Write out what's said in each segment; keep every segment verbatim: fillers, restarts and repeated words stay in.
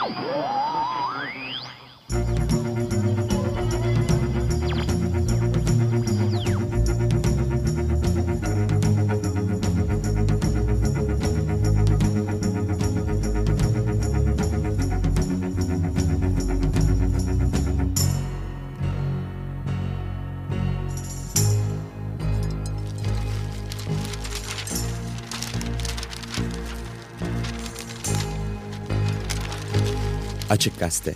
Açık Gazete.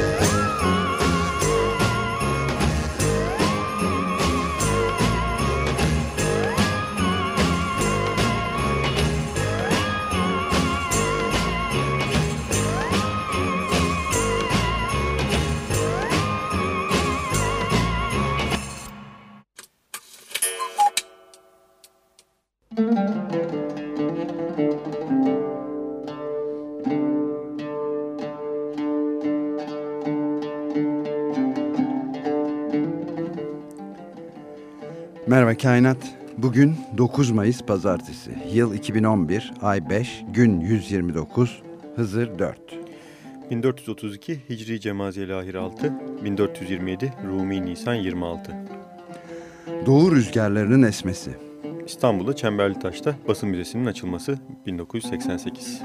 Merhaba Kainat. Bugün dokuz Mayıs Pazartesi. Yıl iki bin on bir, ay beş, gün yüz yirmi dokuz, Hızır dört. bin dört yüz otuz iki Hicri Cemaziyeli Ahir altı, bin dört yüz yirmi yedi Rumi Nisan yirmi altı. Doğu rüzgarlarının esmesi. İstanbul'da Çemberlitaş'ta Basın Müzesi'nin açılması bin dokuz yüz seksen sekiz.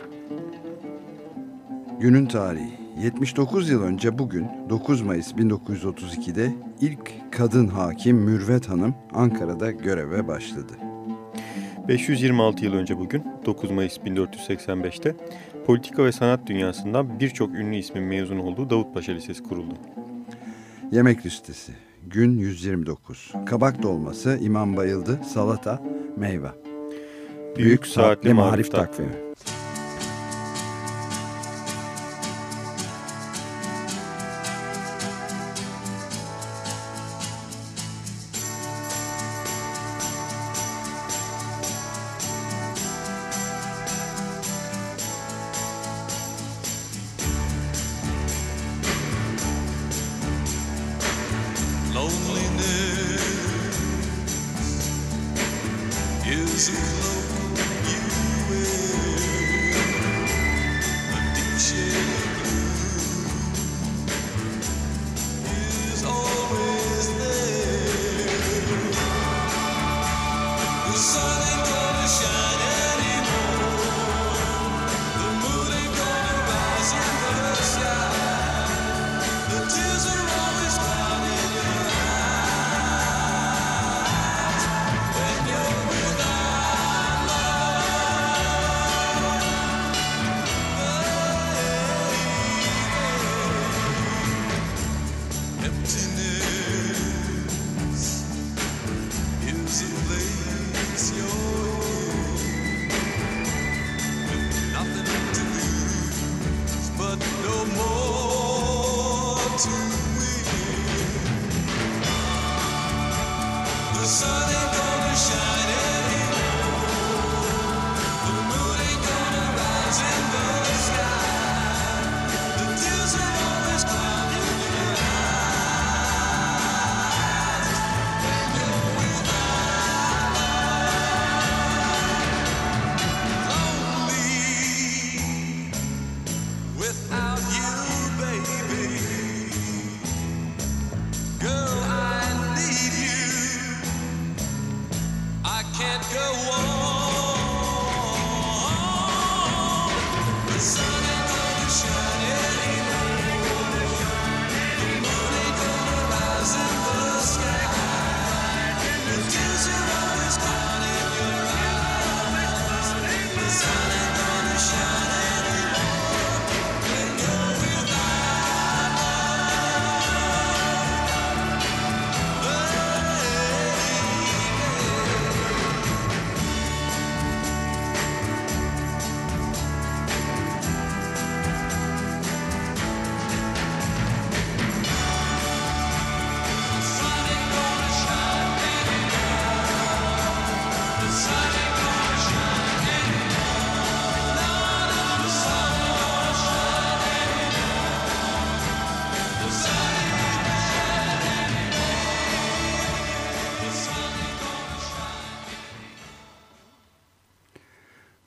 Günün tarihi. yetmiş dokuz yıl önce bugün dokuz Mayıs bin dokuz yüz otuz ikide ilk kadın hakim Mürvet Hanım Ankara'da göreve başladı. beş yüz yirmi altı yıl önce bugün dokuz Mayıs bin dört yüz seksen beşte politika ve sanat dünyasından birçok ünlü ismin mezun olduğu Davutpaşa Lisesi kuruldu. Yemek listesi. Gün yüz yirmi dokuz. Kabak dolması, İmam Bayıldı, salata, meyve. Büyük, Büyük Saatli, Saatli Marif Takvimi. Is a cloak you wear.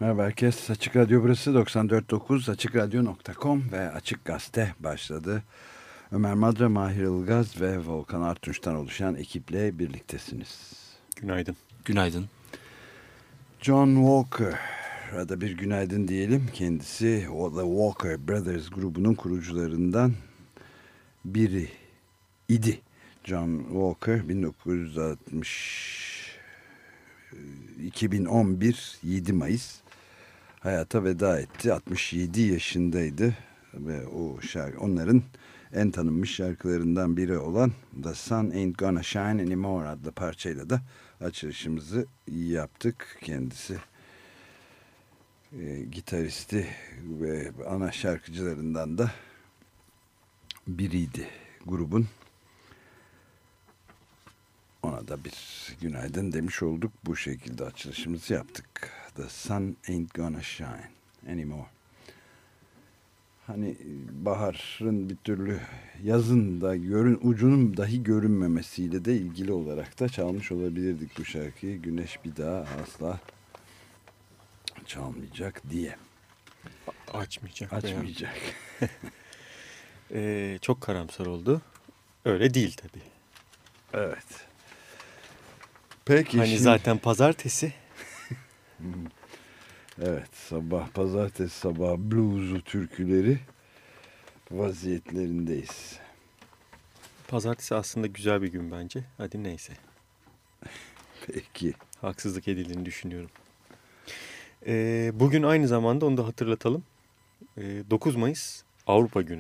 Merhaba herkes. Açık Radyo burası doksan dört nokta dokuz açık radyo nokta com ve Açık Gazete başladı. Ömer Madra, Mahir Ilgaz ve Volkan Artunç'tan oluşan ekiple birliktesiniz. Günaydın. Günaydın. John Walker'a da bir günaydın diyelim. Kendisi The Walker Brothers grubunun kurucularından biri idi. John Walker bin dokuz yüz altmış iki bin on bir yedi Mayıs hayata veda etti. altmış yedi yaşındaydı ve o şarkı, onların en tanınmış şarkılarından biri olan The Sun Ain't Gonna Shine Anymore adlı parçayla da açılışımızı yaptık. Kendisi e, gitaristi ve ana şarkıcılarından da biriydi grubun. Ona da bir günaydın demiş olduk. Bu şekilde açılışımızı yaptık. The sun ain't gonna shine anymore. Hani baharın bir türlü yazın da görün, ucunun dahi görünmemesiyle de ilgili olarak da çalmış olabilirdik bu şarkıyı. Güneş bir daha asla çalmayacak diye. Açmayacak. Açmayacak. ee, çok karamsar oldu. Öyle değil tabii. Evet. Peki. Hani şimdi... zaten pazartesi. Evet, sabah pazartesi sabah blues'u türküleri vaziyetlerindeyiz. Pazartesi aslında güzel bir gün bence. Hadi neyse. Peki. Haksızlık edildiğini düşünüyorum. Ee, bugün aynı zamanda onu da hatırlatalım. Ee, dokuz Mayıs Avrupa Günü.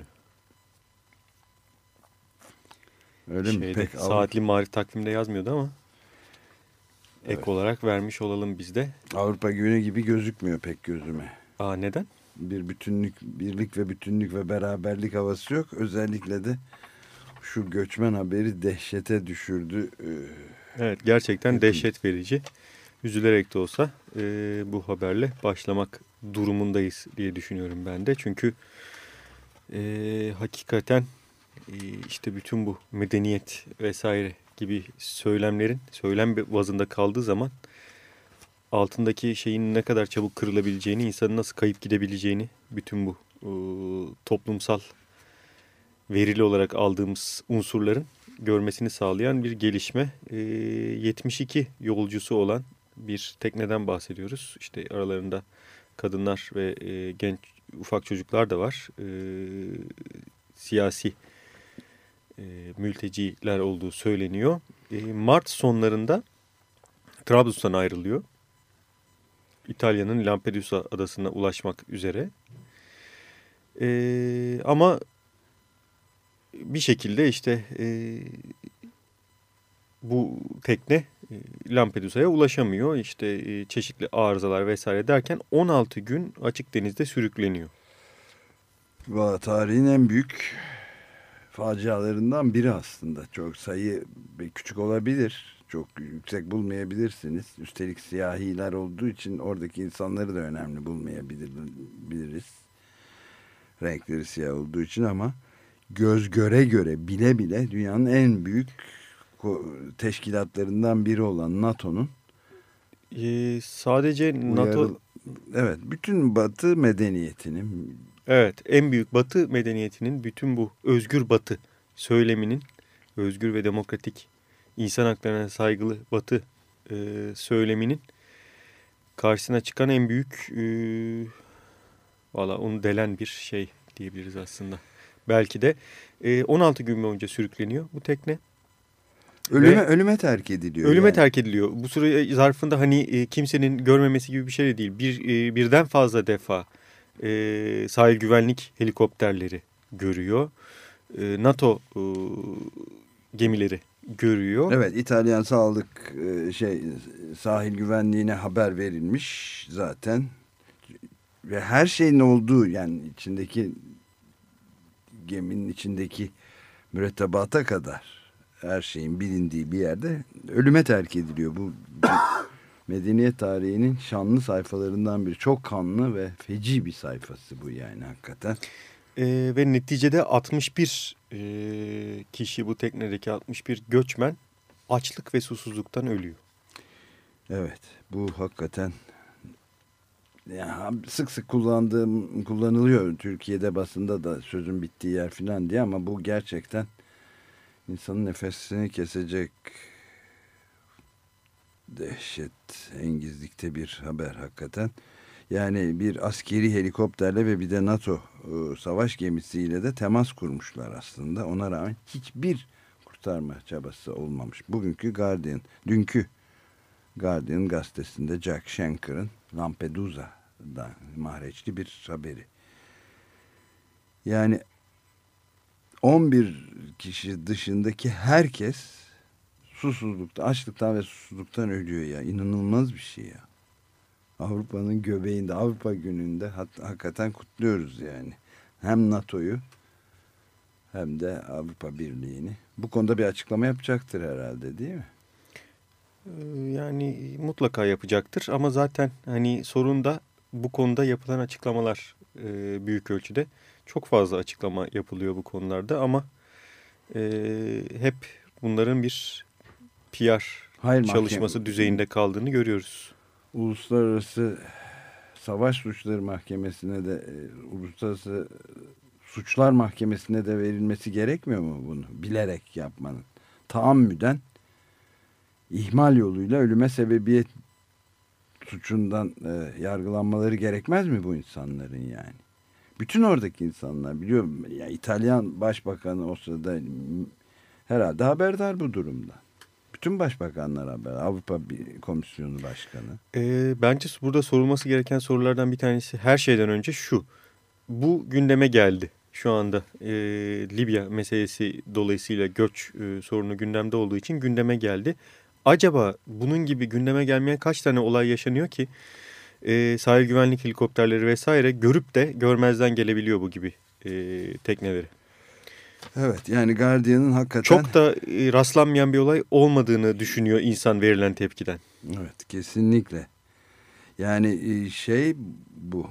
Öyle Şeyde, mi? Pek saatli marif takvimde yazmıyordu ama evet. Ek olarak vermiş olalım biz de. Avrupa Günü gibi gözükmüyor pek gözüme. Aa, neden? Bir bütünlük, birlik ve bütünlük ve beraberlik havası yok. Özellikle de şu göçmen haberi dehşete düşürdü. Evet, gerçekten Hepimiz. Dehşet verici. Üzülerek de olsa e, bu haberle başlamak durumundayız diye düşünüyorum ben de. Çünkü e, hakikaten e, işte bütün bu medeniyet vesaire gibi söylemlerin söylem bazında kaldığı zaman altındaki şeyin ne kadar çabuk kırılabileceğini, insanın nasıl kayıp gidebileceğini, bütün bu e, toplumsal verili olarak aldığımız unsurların görmesini sağlayan bir gelişme. E, yetmiş iki yolcusu olan bir tekneden bahsediyoruz. İşte aralarında kadınlar ve e, genç ufak çocuklar da var. E, siyasi e, mülteciler olduğu söyleniyor. E, Mart sonlarında Trablus'tan ayrılıyor. İtalya'nın Lampedusa adasına ulaşmak üzere. E, ama bir şekilde işte e, bu tekne e, Lampedusa'ya ulaşamıyor. İşte e, çeşitli arızalar vesaire derken on altı gün açık denizde sürükleniyor. Valla tarihin en büyük facialarından biri aslında. Çok sayı küçük olabilir. Çok yüksek bulmayabilirsiniz. Üstelik siyahiler olduğu için oradaki insanları da önemli bulmayabiliriz. Renkleri siyah olduğu için ama göz göre göre bile bile dünyanın en büyük teşkilatlarından biri olan NATO'nun Ee, sadece NATO... Uyarı, evet, bütün Batı medeniyetinin... Evet, en büyük Batı medeniyetinin bütün bu özgür Batı söyleminin, özgür ve demokratik insan haklarına saygılı Batı e, söyleminin karşısına çıkan en büyük, e, valla onu delen bir şey diyebiliriz aslında. Belki de e, on altı gün boyunca sürükleniyor bu tekne. Ölüme, Ve ölüme terk ediliyor. Ölüme yani. terk ediliyor. Bu süre zarfında hani e, kimsenin görmemesi gibi bir şey de değil. Bir e, birden fazla defa e, sahil güvenlik helikopterleri görüyor. E, NATO e, gemileri görüyor. Evet, İtalyan sağlık e, şey sahil güvenliğine haber verilmiş zaten. Ve her şeyin olduğu, yani içindeki geminin içindeki mürettebata kadar her şeyin bilindiği bir yerde ölüme terk ediliyor. Bu medeniyet tarihinin şanlı sayfalarından biri. Çok kanlı ve feci bir sayfası bu yani hakikaten. Ee, ve neticede altmış bir e, kişi, bu teknedeki altmış bir göçmen açlık ve susuzluktan ölüyor. Evet, bu hakikaten yani sık sık kullandığım kullanılıyor Türkiye'de basında da sözün bittiği yer falan diye, ama bu gerçekten insanın nefesini kesecek dehşet engizlikte bir haber hakikaten. Yani bir askeri helikopterle ve bir de NATO e, savaş gemisiyle de temas kurmuşlar aslında. Ona rağmen hiçbir kurtarma çabası olmamış. Bugünkü Guardian, dünkü Guardian gazetesinde Jack Shanker'ın Lampedusa'dan mahreçli bir haberi. Yani on bir kişi dışındaki herkes susuzlukta, açlıktan ve susuzluktan ölüyor ya. İnanılmaz bir şey ya. Avrupa'nın göbeğinde, Avrupa gününde hat, hakikaten kutluyoruz yani. Hem NATO'yu hem de Avrupa Birliği'ni. Bu konuda bir açıklama yapacaktır herhalde, değil mi? Yani mutlaka yapacaktır ama zaten hani sorun da bu konuda yapılan açıklamalar e, büyük ölçüde. Çok fazla açıklama yapılıyor bu konularda ama e, hep bunların bir P R Hayır, çalışması mahkeme, düzeyinde kaldığını görüyoruz. Uluslararası Savaş Suçları Mahkemesi'ne de e, Uluslararası Suçlar Mahkemesi'ne de verilmesi gerekmiyor mu bunu? Bilerek yapmanın. Taammüden ihmal yoluyla ölüme sebebiyet suçundan e, yargılanmaları gerekmez mi bu insanların yani? Bütün oradaki insanlar biliyorum. Ya İtalyan Başbakanı o sırada herhalde haberdar bu durumda. Bütün başbakanlar haber. Avrupa Komisyonu Başkanı. E, bence burada sorulması gereken sorulardan bir tanesi her şeyden önce şu. Bu gündeme geldi. Şu anda e, Libya meselesi dolayısıyla göç e, sorunu gündemde olduğu için gündeme geldi. Acaba bunun gibi gündeme gelmeyen kaç tane olay yaşanıyor ki e, sahil güvenlik helikopterleri vesaire görüp de görmezden gelebiliyor bu gibi e, tekneleri? Evet, yani Guardian'ın hakikaten... Çok da e, rastlanmayan bir olay olmadığını düşünüyor insan verilen tepkiden. Evet, kesinlikle. Yani e, şey bu.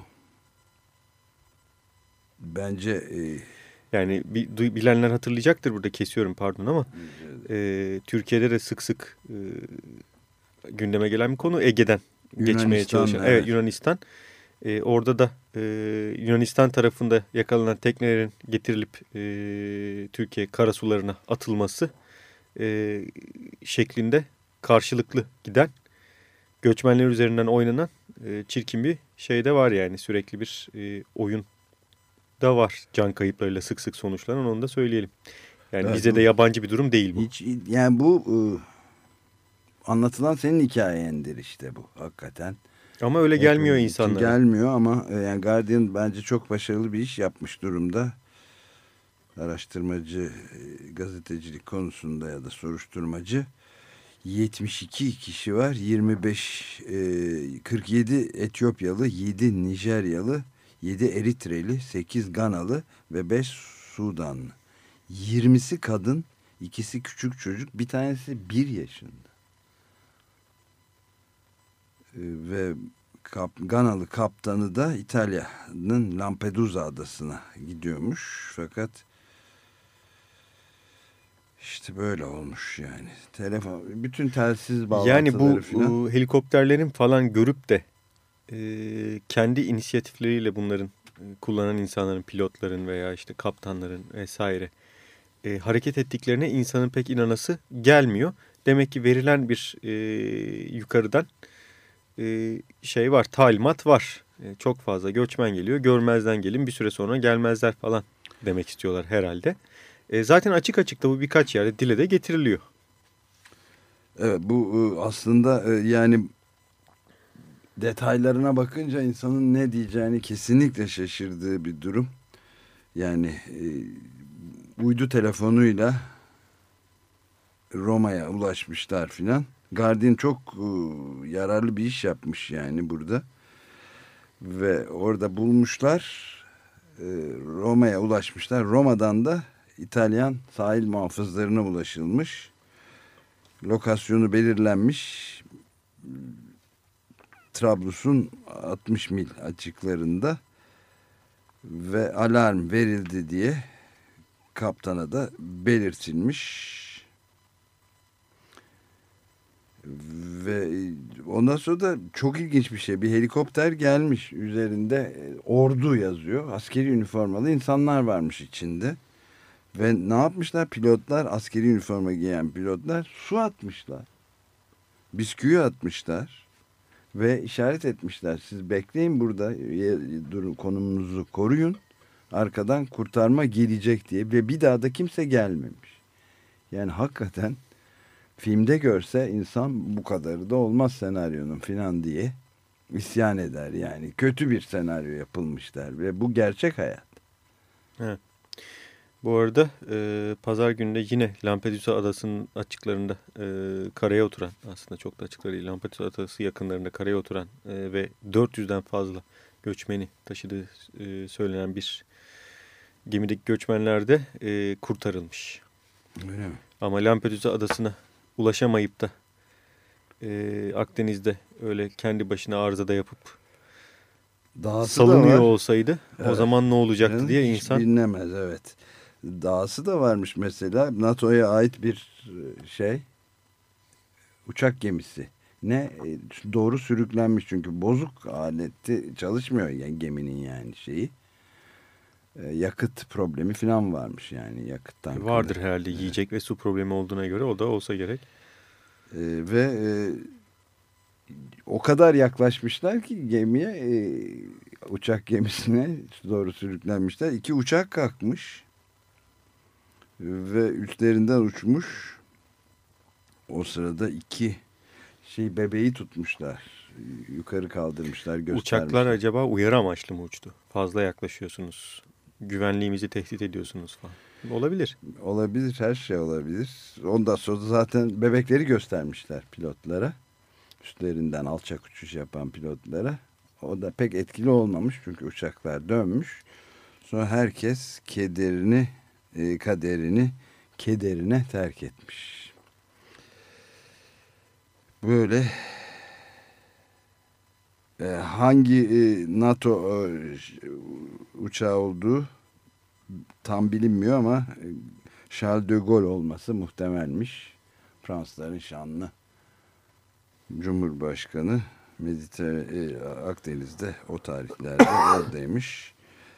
Bence... E, Yani bilenler hatırlayacaktır, burada kesiyorum pardon ama e, Türkiye'de de sık sık e, gündeme gelen bir konu Ege'den geçmeye çalışan. Evet, evet Yunanistan. E, orada da e, Yunanistan tarafında yakalanan teknelerin getirilip e, Türkiye karasularına atılması e, şeklinde karşılıklı giden göçmenler üzerinden oynanan e, çirkin bir şey de var yani, sürekli bir e, oyun da var, can kayıplarıyla sık sık sonuçlanan, onu da söyleyelim. Yani evet, bize bu, de yabancı bir durum değil bu. Hiç, yani bu ıı, anlatılan senin hikayendir işte bu hakikaten. Ama öyle gelmiyor insanlara. Gelmiyor ama yani Guardian bence çok başarılı bir iş yapmış durumda. Araştırmacı gazetecilik konusunda ya da soruşturmacı. yetmiş iki kişi var. yirmi beş, kırk yedi Etiyopyalı, yedi Nijeryalı, yedi Eritreli, sekiz Ganalı ve beş Sudanlı. yirmisi kadın, ikisi küçük çocuk, bir tanesi bir yaşında. Ve kap, Ganalı kaptanı da İtalya'nın Lampedusa adasına gidiyormuş. Fakat işte böyle olmuş yani. Telefon, bütün telsiz bağlantıları yani bu, falan. bu helikopterlerin falan görüp de e, kendi inisiyatifleriyle bunların e, kullanan insanların, pilotların veya işte kaptanların vesaire e, hareket ettiklerine insanın pek inanası gelmiyor. Demek ki verilen bir e, yukarıdan e, şey var, talimat var. E, çok fazla göçmen geliyor, görmezden gelin, bir süre sonra gelmezler falan demek istiyorlar herhalde. E, zaten açık açık da bu birkaç yerde dile de getiriliyor. Evet, bu aslında yani detaylarına bakınca insanın ne diyeceğini kesinlikle şaşırdığı bir durum. Yani e, uydu telefonuyla Roma'ya ulaşmışlar filan. Guardian çok e, yararlı bir iş yapmış yani burada. Ve orada bulmuşlar, e, Roma'ya ulaşmışlar. Roma'dan da İtalyan sahil muhafızlarına ulaşılmış. Lokasyonu belirlenmiş. Trablus'un altmış mil açıklarında ve alarm verildi diye kaptana da belirtilmiş. Ve ondan sonra da çok ilginç bir şey. Bir helikopter gelmiş. Üzerinde ordu yazıyor. Askeri üniformalı insanlar varmış içinde. Ve ne yapmışlar? Pilotlar, askeri üniforma giyen pilotlar su atmışlar. Bisküvi atmışlar. Ve işaret etmişler. Siz bekleyin burada. Durun, konumunuzu koruyun. Arkadan kurtarma gelecek diye. Ve bir daha da kimse gelmemiş. Yani hakikaten filmde görse insan bu kadarı da olmaz senaryonun filan diye isyan eder yani. Kötü bir senaryo yapılmış der ve bu gerçek hayat. Evet. Bu arada e, pazar günü de yine Lampedusa adasının açıklarında e, karaya oturan, aslında çok da açıkları değil, Lampedusa adası yakınlarında karaya oturan e, ve dört yüzden fazla göçmeni taşıdığı e, söylenen bir gemideki göçmenler de e, kurtarılmış. Öyle mi? Ama Lampedusa adasına ulaşamayıp da e, Akdeniz'de öyle kendi başına arızada yapıp Dağısı salınıyor olsaydı evet. O zaman ne olacaktı Yani diye hiç insan... bilinemez, evet. Dağısı da varmış mesela. NATO'ya ait bir şey, uçak gemisi. Ne? Doğru sürüklenmiş çünkü bozuk aleti çalışmıyor yani geminin yani şeyi. Yakıt problemi falan varmış yani yakıttan. Vardır kadar. herhalde Evet. Yiyecek ve su problemi olduğuna göre o da olsa gerek. Ee, ve e, o kadar yaklaşmışlar ki gemiye, e, uçak gemisine doğru sürüklenmişler. İki uçak kalkmış ve üstlerinden uçmuş. O sırada iki şey bebeği tutmuşlar. Yukarı kaldırmışlar, göstermişler. Uçaklar acaba uyarı amaçlı mı uçtu? Fazla yaklaşıyorsunuz, güvenliğimizi tehdit ediyorsunuz falan. Olabilir. Olabilir, her şey olabilir. Ondan sonra zaten bebekleri göstermişler pilotlara. Üstlerinden alçak uçuş yapan pilotlara. O da pek etkili olmamış çünkü uçaklar dönmüş. Sonra herkes kederini, kaderini, kederine terk etmiş. Böyle hangi NATO uçağı olduğu tam bilinmiyor ama Charles de Gaulle olması muhtemelmiş. Fransızların şanlı Cumhurbaşkanı Mediter Akdeniz'de o tarihlerde oradaymış.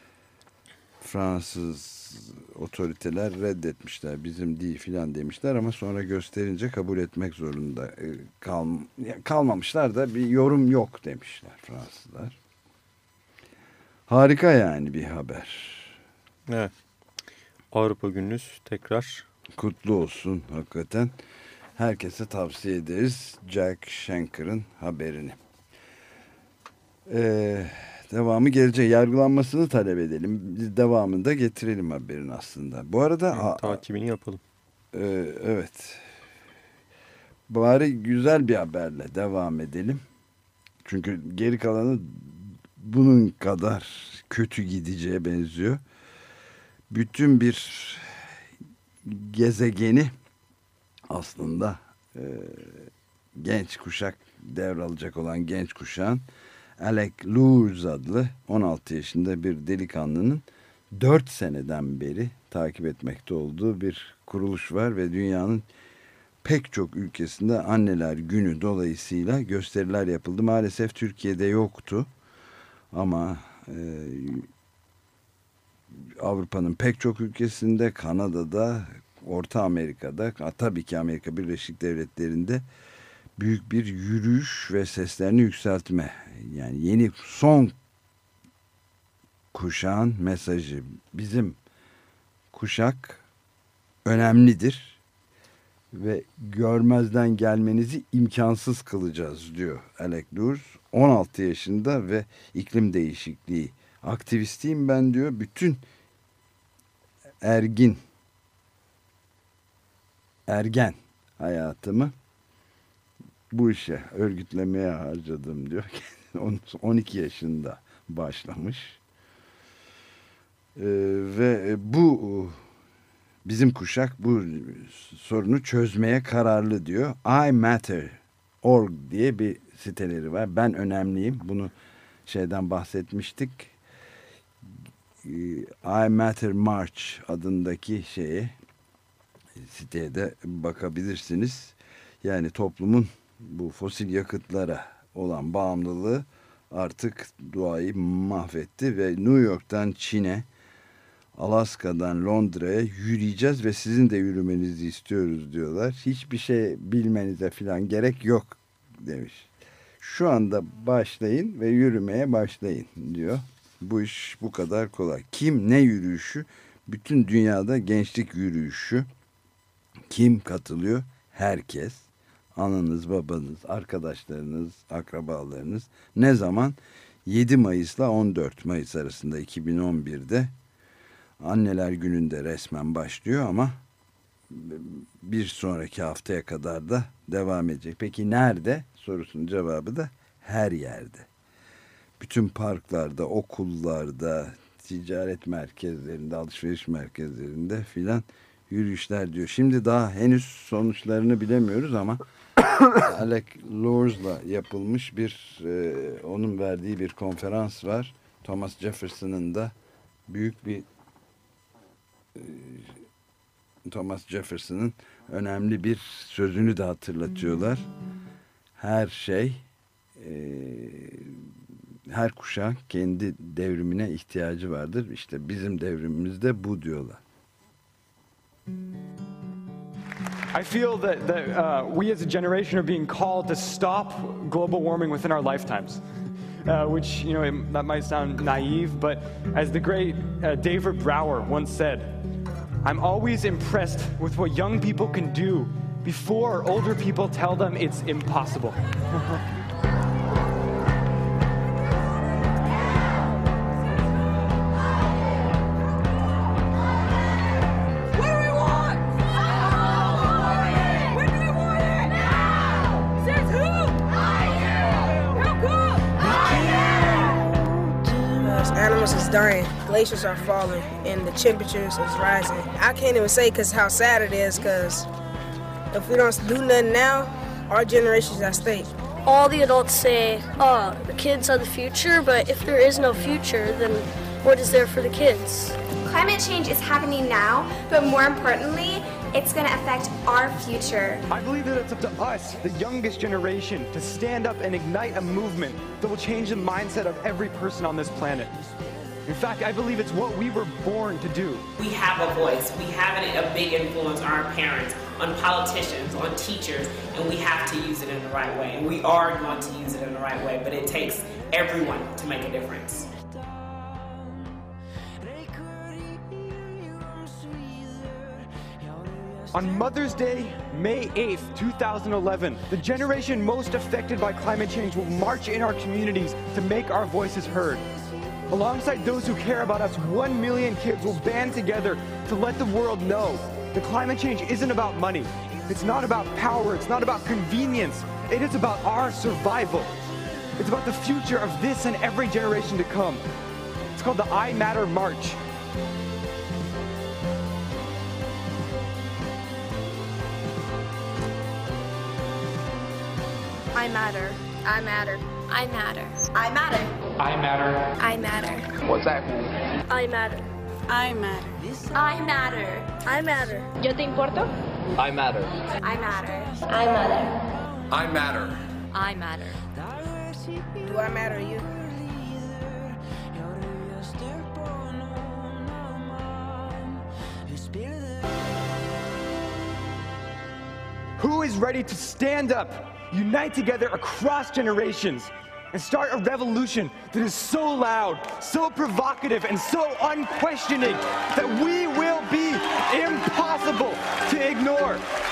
Fransız otoriteler reddetmişler, bizim değil filan demişler ama sonra gösterince kabul etmek zorunda kal, kalmamışlar da bir yorum yok demişler Fransızlar. Harika yani bir haber. Evet. Avrupa gününüz tekrar kutlu olsun hakikaten. Herkese tavsiye ederiz Jack Shanker'ın haberini. Ee, devamı gelecek. Yargılanmasını talep edelim. Biz devamını da getirelim haberin aslında. Bu arada... Hı, takibini yapalım. E, evet. Bari güzel bir haberle devam edelim. Çünkü geri kalanı bunun kadar kötü gideceğe benziyor. Bütün bir gezegeni aslında e, genç kuşak, devralacak olan genç kuşağın Alec Lours adlı on altı yaşında bir delikanlının dört seneden beri takip etmekte olduğu bir kuruluş var ve dünyanın pek çok ülkesinde Anneler Günü dolayısıyla gösteriler yapıldı. Maalesef Türkiye'de yoktu ama e, Avrupa'nın pek çok ülkesinde, Kanada'da, Orta Amerika'da, tabii ki Amerika Birleşik Devletleri'nde büyük bir yürüyüş ve seslerini yükseltme. Yani yeni son kuşağın mesajı, bizim kuşak önemlidir ve görmezden gelmenizi imkansız kılacağız diyor Alec Lours. on altı yaşında ve iklim değişikliği aktivistiyim ben diyor. Bütün ergin ergen hayatımı bu işe örgütlemeye harcadım diyor. on iki yaşında başlamış. Ee, ve bu bizim kuşak bu sorunu çözmeye kararlı diyor. I Matter nokta org diye bir siteleri var. Ben önemliyim. Bunu şeyden bahsetmiştik. I Matter March adındaki şeye, siteye de bakabilirsiniz. Yani toplumun bu fosil yakıtlara olan bağımlılığı artık doğayı mahvetti ve New York'tan Çin'e, Alaska'dan Londra'ya yürüyeceğiz ve sizin de yürümenizi istiyoruz diyorlar. Hiçbir şey bilmenize falan gerek yok demiş. Şu anda başlayın ve yürümeye başlayın diyor. Bu iş bu kadar kolay. Kim ne yürüyüşü? Bütün dünyada gençlik yürüyüşü. Kim katılıyor? Herkes. Ananız, babanız, arkadaşlarınız, akrabalarınız. Ne zaman? yedi Mayıs'la on dört Mayıs arasında iki bin on bir'de Anneler Günü'nde resmen başlıyor ama bir sonraki haftaya kadar da devam edecek. Peki nerede? Sorusunun cevabı da her yerde. Bütün parklarda, okullarda, ticaret merkezlerinde, alışveriş merkezlerinde filan yürüyüşler diyor. Şimdi daha henüz sonuçlarını bilemiyoruz ama Alec Lurs'la yapılmış bir, e, onun verdiği bir konferans var. Thomas Jefferson'ın da büyük bir e, Thomas Jefferson'ın önemli bir sözünü de hatırlatıyorlar. Her şey, e, her kuşak kendi devrimine ihtiyacı vardır. İşte bizim devrimimiz de bu diyorlar. I feel that, that uh, we as a generation are being called to stop global warming within our lifetimes. Uh, which, you know, it, that might sound naive, but as the great uh, David Brower once said, I'm always impressed with what young people can do before older people tell them it's impossible. Dying, glaciers are falling, and the temperatures is rising. I can't even say because how sad it is, because if we don't do nothing now, our generation's at stake. All the adults say, oh, the kids are the future, but if there is no future, then what is there for the kids? Climate change is happening now, but more importantly, it's going to affect our future. I believe that it's up to us, the youngest generation, to stand up and ignite a movement that will change the mindset of every person on this planet. In fact, I believe it's what we were born to do. We have a voice. We have a big influence on our parents, on politicians, on teachers, and we have to use it in the right way. And we are going to use it in the right way, but it takes everyone to make a difference. On Mother's Day, May eighth, two thousand eleven, the generation most affected by climate change will march in our communities to make our voices heard. Alongside those who care about us, one million kids will band together to let the world know that climate change isn't about money. It's not about power. It's not about convenience. It is about our survival. It's about the future of this and every generation to come. It's called the I Matter March. I matter. I matter. I matter. I matter. I matter. I matter. What's that? I matter. I matter. I matter. I matter. ¿Yo te importo? I matter. I matter. I matter. I matter. I matter. Do I matter to you? Who is ready to stand up, unite together across generations, and start a revolution that is so loud, so provocative, and so unquestioning that we will be impossible to ignore?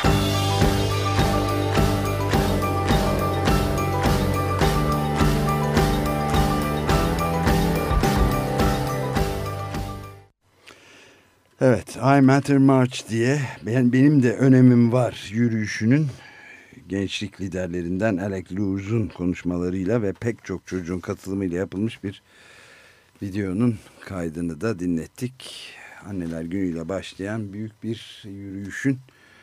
Evet, I Matter March diye ben, benim de önemim var yürüyüşünün gençlik liderlerinden Alec Lurs'un konuşmalarıyla ve pek çok çocuğun katılımıyla yapılmış bir videonun kaydını da dinlettik. Anneler Günü'yle başlayan büyük bir yürüyüşün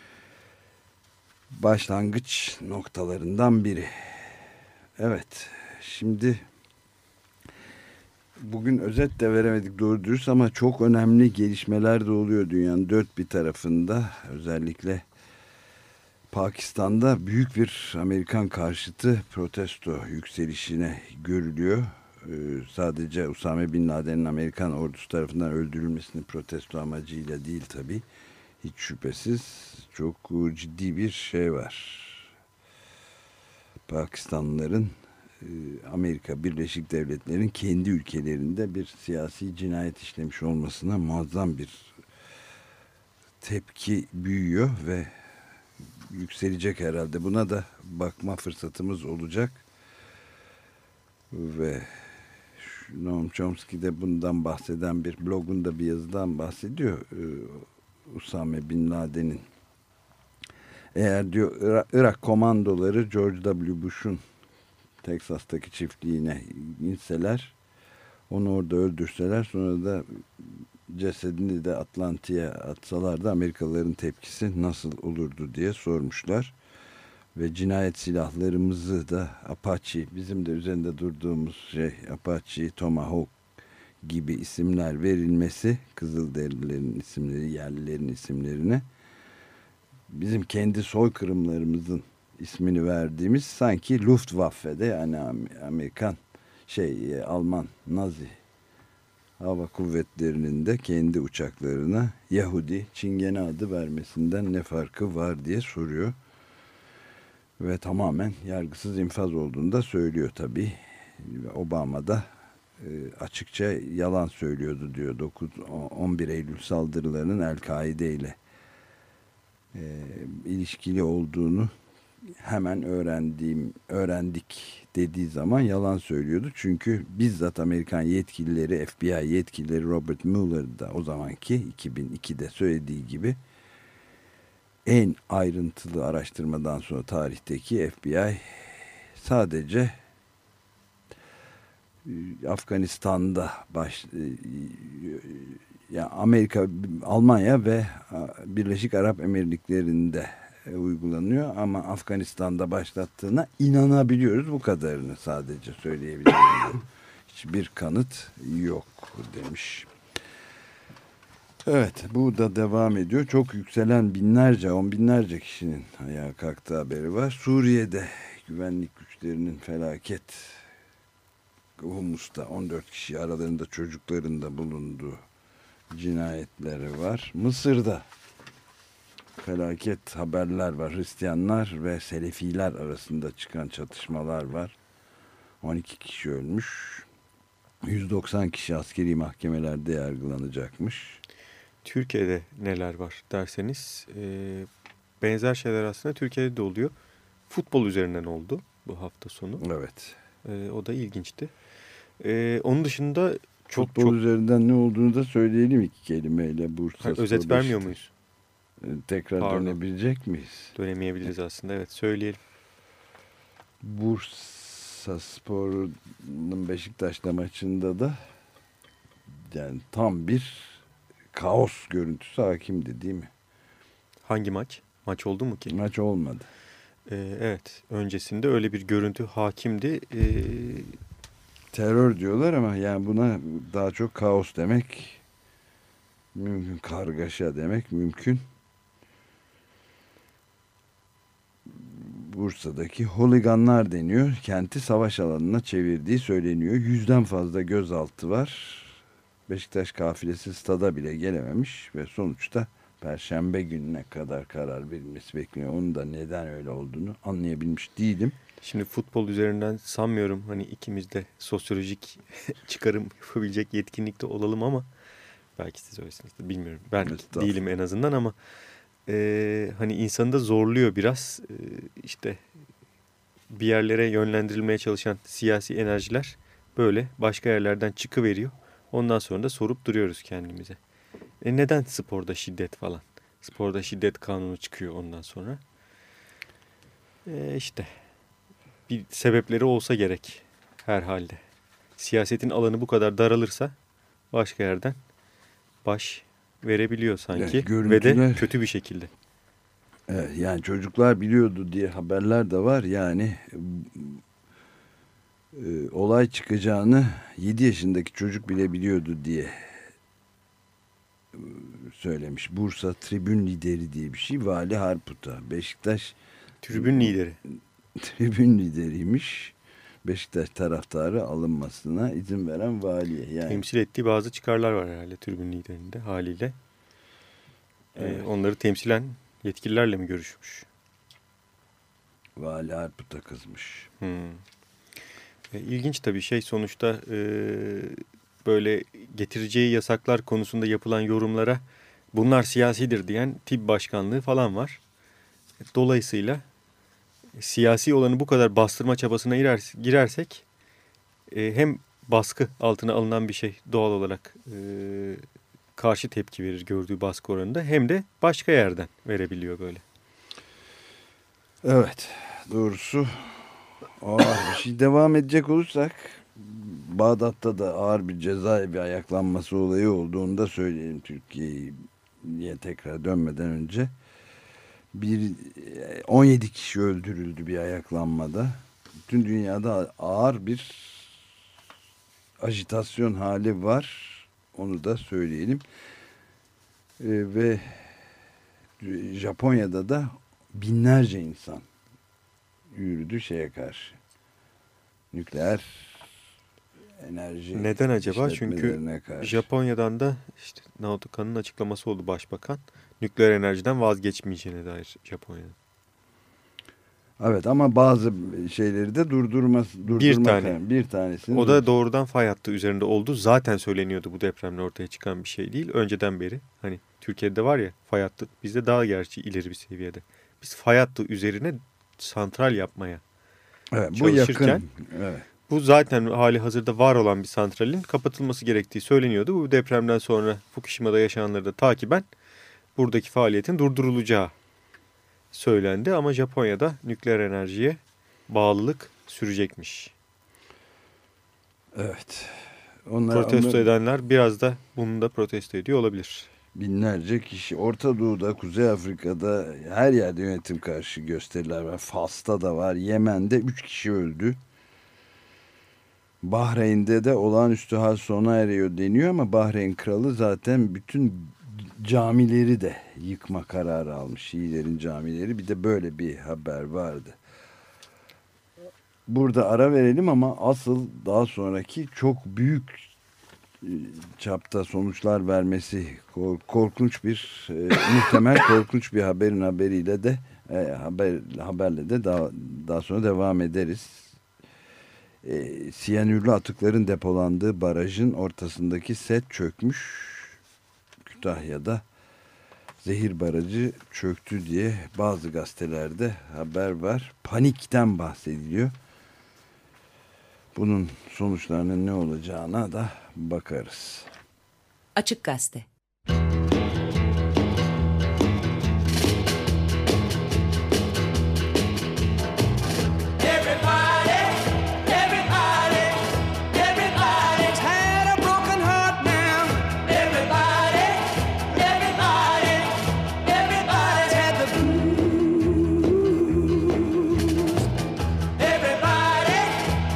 başlangıç noktalarından biri. Evet, şimdi bugün özet de veremedik doğru dürüst ama çok önemli gelişmeler de oluyor dünyanın dört bir tarafında. Özellikle Pakistan'da büyük bir Amerikan karşıtı protesto yükselişine görülüyor. Ee, sadece Usame Bin Laden'in Amerikan ordusu tarafından öldürülmesini protesto amacıyla değil tabii. Hiç şüphesiz çok ciddi bir şey var. Pakistanlıların Amerika Birleşik Devletleri'nin kendi ülkelerinde bir siyasi cinayet işlemiş olmasına muazzam bir tepki büyüyor ve yükselecek herhalde. Buna da bakma fırsatımız olacak. Ve Noam Chomsky de bundan bahseden bir blogunda bir yazıdan bahsediyor. Usame Bin Laden'in. Eğer diyor Irak komandoları George W. Bush'un Teksas'taki çiftliğine inseler, onu orada öldürseler, sonra da cesedini de Atlantik'e atsalar da Amerikalıların tepkisi nasıl olurdu diye sormuşlar. Ve cinayet silahlarımızı da Apache, bizim de üzerinde durduğumuz şey Apache, Tomahawk gibi isimler verilmesi, Kızılderililerin isimleri, yerlilerin isimlerine, bizim kendi soykırımlarımızın ismini verdiğimiz sanki Luftwaffe'de, yani Amerikan şey Alman Nazi hava kuvvetlerinin de kendi uçaklarına Yahudi, Çingene adı vermesinden ne farkı var diye soruyor. Ve tamamen yargısız infaz olduğunu da söylüyor tabii. Obama da e, açıkça yalan söylüyordu diyor. dokuz on bir Eylül saldırılarının El-Kaide ile e, ilişkili olduğunu hemen öğrendiğim öğrendik dediği zaman yalan söylüyordu. Çünkü bizzat Amerikan yetkilileri, F B I yetkilileri Robert Mueller da o zamanki iki bin ikide söylediği gibi en ayrıntılı araştırmadan sonra tarihteki F B I sadece Afganistan'da baş, yani Amerika, Almanya ve Birleşik Arap Emirlikleri'nde uygulanıyor ama Afganistan'da başlattığına inanabiliyoruz, bu kadarını sadece söyleyebilirim. Hiçbir kanıt yok demiş. Evet, bu da devam ediyor. Çok yükselen binlerce, on binlerce kişinin ayağa kalktığı haberi var. Suriye'de güvenlik güçlerinin felaket, Humus'ta on dört kişi, aralarında çocukların da bulunduğu cinayetleri var. Mısır'da felaket haberler var. Hristiyanlar ve Selefiler arasında çıkan çatışmalar var. on iki kişi ölmüş. yüz doksan kişi askeri mahkemelerde yargılanacakmış. Türkiye'de neler var derseniz e, benzer şeyler aslında Türkiye'de de oluyor. Futbol üzerinden oldu bu hafta sonu. Evet. E, o da ilginçti. E, onun dışında çok futbol çok... üzerinden ne olduğunu da söyleyelim iki kelimeyle. Bursa ha, özet vermiyor muyuz? Tekrar Pardon. dönebilecek miyiz? Dönemeyebiliriz aslında, evet, söyleyelim. Bursa Spor'un Beşiktaş'la maçında da yani tam bir kaos görüntüsü hakimdi, değil mi? Hangi maç? Maç oldu mu ki? Maç olmadı. Ee, evet, öncesinde öyle bir görüntü hakimdi. Ee... Terör diyorlar ama yani buna daha çok kaos demek mümkün, kargaşa demek mümkün. Bursa'daki holiganlar deniyor. Kenti savaş alanına çevirdiği söyleniyor. Yüzden fazla gözaltı var. Beşiktaş kafilesi stada bile gelememiş ve sonuçta Perşembe gününe kadar karar verilmesi bekleniyor. Onun da neden öyle olduğunu anlayabilmiş değilim. Şimdi futbol üzerinden sanmıyorum hani ikimiz de sosyolojik çıkarım yapabilecek yetkinlikte olalım ama belki siz öylesiniz de bilmiyorum. Ben değilim en azından ama e, hani insanı da zorluyor biraz. E, işte bir yerlere yönlendirilmeye çalışan siyasi enerjiler böyle başka yerlerden çıkıveriyor. Ondan sonra da sorup duruyoruz kendimize. E neden sporda şiddet falan? Sporda şiddet kanunu çıkıyor ondan sonra. E işte bir sebepleri olsa gerek herhalde. Siyasetin alanı bu kadar daralırsa başka yerden baş verebiliyor sanki. Evet, görüntüler... Ve de kötü bir şekilde. Evet, yani çocuklar biliyordu diye haberler de var. Yani e, olay çıkacağını yedi yaşındaki çocuk bile biliyordu diye söylemiş. Bursa tribün lideri diye bir şey. Vali Harput'a. Beşiktaş tribün lideri. Tribün lideriymiş. Beşiktaş taraftarı alınmasına izin veren valiye. Yani temsil ettiği bazı çıkarlar var herhalde tribün liderinde haliyle. Evet. Ee, onları temsilen yetkililerle mi görüşmüş? Vali Harput'a kızmış. Hmm. E, ilginç tabii şey sonuçta e, böyle getireceği yasaklar konusunda yapılan yorumlara bunlar siyasidir diyen TİB başkanlığı falan var. Dolayısıyla siyasi olanı bu kadar bastırma çabasına girer, girersek e, hem baskı altına alınan bir şey doğal olarak e, karşı tepki verir gördüğü baskı oranında, hem de başka yerden verebiliyor böyle. Evet, doğrusu ağır bir şey. Devam edecek olursak Bağdat'ta da ağır bir cezaevi ayaklanması olayı olduğunu da söyleyelim Türkiye'ye tekrar dönmeden önce. Bir on yedi kişi öldürüldü bir ayaklanmada. Bütün dünyada ağır bir ajitasyon hali var. Onu da söyleyelim. Ee, ve Japonya'da da binlerce insan yürüdü şeye karşı. Nükleer enerji. Neden acaba? Çünkü karşı. Japonya'dan da işte Naoto Kan'ın açıklaması oldu başbakan. Nükleer enerjiden vazgeçmeyeceğine dair Japonya'nın. Evet ama bazı şeyleri de durdurması durdurmak. Bir tane. Yani, bir tanesini. O da doğrudan fay hattı üzerinde oldu. Zaten söyleniyordu, bu depremle ortaya çıkan bir şey değil. Önceden beri hani Türkiye'de var ya fay hattı, bizde daha gerçi ileri bir seviyede. Biz fay hattı üzerine santral yapmaya evet, bu çalışırken yakın. Evet. Bu zaten hali hazırda var olan bir santralin kapatılması gerektiği söyleniyordu. Bu depremden sonra Fukushima'da yaşananları da takiben buradaki faaliyetin durdurulacağı söylendi. Ama Japonya'da nükleer enerjiye bağlılık sürecekmiş. Evet. Onlar, protesto onlar, edenler biraz da bunu da protesto ediyor olabilir. Binlerce kişi Orta Doğu'da, Kuzey Afrika'da her yerde yönetim karşı gösteriler var. Fas'ta da var. Yemen'de üç kişi öldü. Bahreyn'de de olağanüstü hal sona eriyor deniyor ama Bahreyn kralı zaten bütün camileri de yıkma kararı almış. Şiilerin camileri. Bir de böyle bir haber vardı. Burada ara verelim ama asıl daha sonraki çok büyük çapta sonuçlar vermesi korkunç bir e, muhtemel korkunç bir haberin haberiyle de e, haber haberle de daha daha sonra devam ederiz. E, siyanürlü atıkların depolandığı barajın ortasındaki set çökmüş. Kütahya'da zehir barajı çöktü diye bazı gazetelerde haber var. Panikten bahsediliyor. Bunun sonuçlarının ne olacağına da bakarız. Açık Gazete.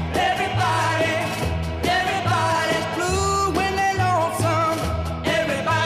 Everybody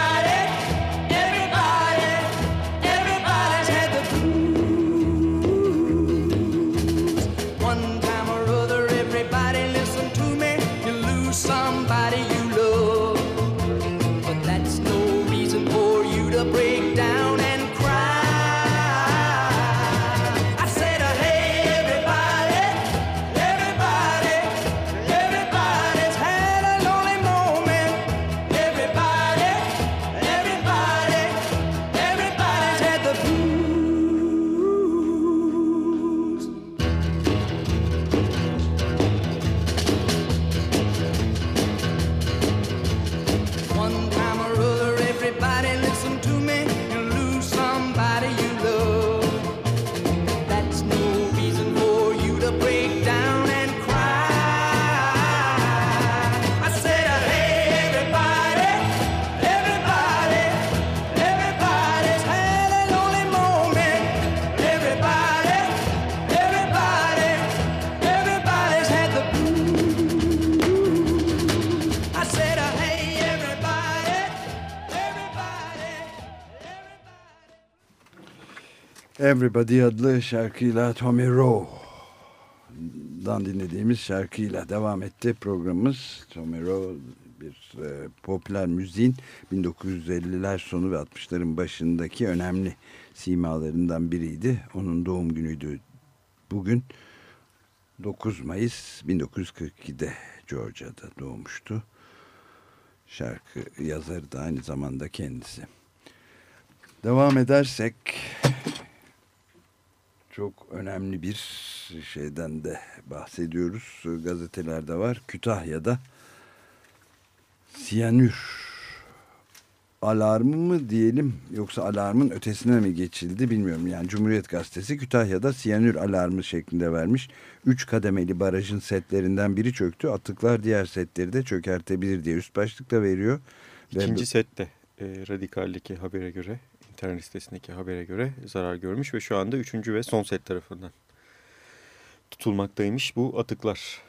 Everybody adlı şarkıyla Tommy Roe'dan dinlediğimiz şarkıyla devam etti programımız. Tommy Roe bir e, popüler müziğin bin dokuz yüz elliler sonu ve altmışların başındaki önemli simalarından biriydi. Onun doğum günüydü bugün. dokuz Mayıs bin dokuz yüz kırk ikide Georgia'da doğmuştu. Şarkı yazarı da aynı zamanda kendisi. Devam edersek çok önemli bir şeyden de bahsediyoruz. Gazetelerde var. Kütahya'da siyanür alarmı mı diyelim yoksa alarmın ötesine mi geçildi bilmiyorum. Yani Cumhuriyet Gazetesi Kütahya'da siyanür alarmı şeklinde vermiş. Üç kademeli barajın setlerinden biri çöktü. Atıklar diğer setleri de çökertebilir diye üst başlıkta veriyor. İkinci ve... sette e, Radikal'deki habere göre, internet sitesindeki habere göre zarar görmüş ve şu anda üçüncü ve son set tarafından tutulmaktaymış bu atıklar.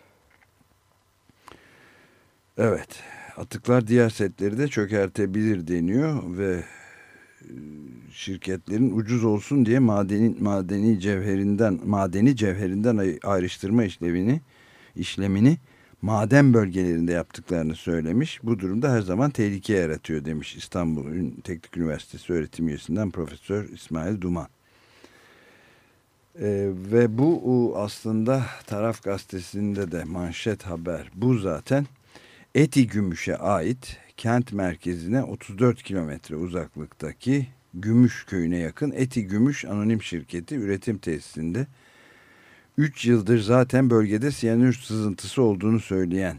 Evet, atıklar diğer setleri de çökertebilir deniyor ve şirketlerin ucuz olsun diye madeni madeni cevherinden madeni cevherinden ayrıştırma işlevini işlemini maden bölgelerinde yaptıklarını söylemiş. Bu durumda her zaman tehlike yaratıyor demiş İstanbul Teknik Üniversitesi öğretim üyesinden Profesör İsmail Duman. Ee, ve bu aslında Taraf Gazetesi'nde de manşet haber bu zaten. Etigümüş'e ait kent merkezine otuz dört kilometre uzaklıktaki Gümüş köyüne yakın Etigümüş Anonim Şirketi üretim tesisinde üç yıldır zaten bölgede siyanür sızıntısı olduğunu söyleyen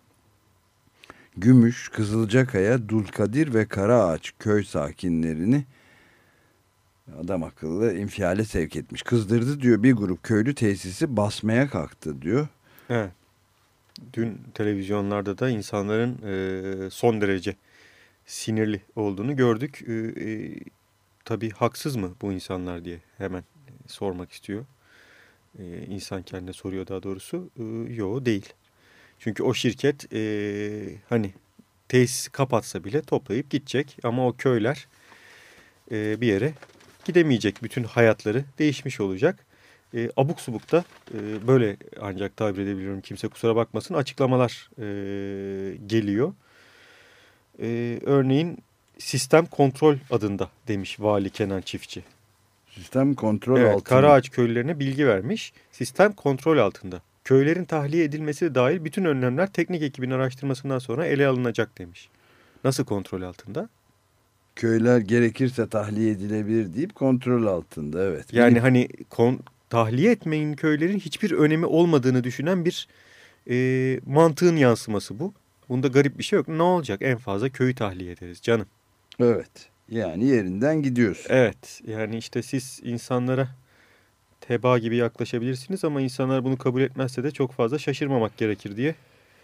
Gümüş, Kızılcakaya, Dulkadir ve Karaağaç köy sakinlerini adam akıllı infiale sevk etmiş. Kızdırdı diyor, bir grup köylü tesisi basmaya kalktı diyor. Evet. Dün televizyonlarda da insanların e, son derece sinirli olduğunu gördük. E, e, tabii haksız mı bu insanlar diye hemen sormak istiyor. E, insan kendine soruyor daha doğrusu. E, yok değil. Çünkü o şirket e, hani tesisi kapatsa bile toplayıp gidecek. Ama o köyler e, bir yere gidemeyecek. Bütün hayatları değişmiş olacak. E, abuk subuk da e, böyle ancak tabir edebiliyorum, kimse kusura bakmasın, açıklamalar e, geliyor. E, örneğin sistem kontrol adında demiş Vali Kenan Çiftçi. Sistem kontrol evet, altında. Karaağaç köylülerine bilgi vermiş. Sistem kontrol altında. Köylerin tahliye edilmesi de dahil bütün önlemler teknik ekibin araştırmasından sonra ele alınacak demiş. Nasıl kontrol altında? Köyler gerekirse tahliye edilebilir deyip kontrol altında, evet. Yani Benim... hani kon, tahliye etmeyin köylerin hiçbir önemi olmadığını düşünen bir e, mantığın yansıması bu. Bunda garip bir şey yok. Ne olacak? En fazla köyü tahliye ederiz canım. Evet. Yani yerinden gidiyorsun. Evet. Yani işte siz insanlara tebaa gibi yaklaşabilirsiniz ama insanlar bunu kabul etmezse de çok fazla şaşırmamak gerekir diye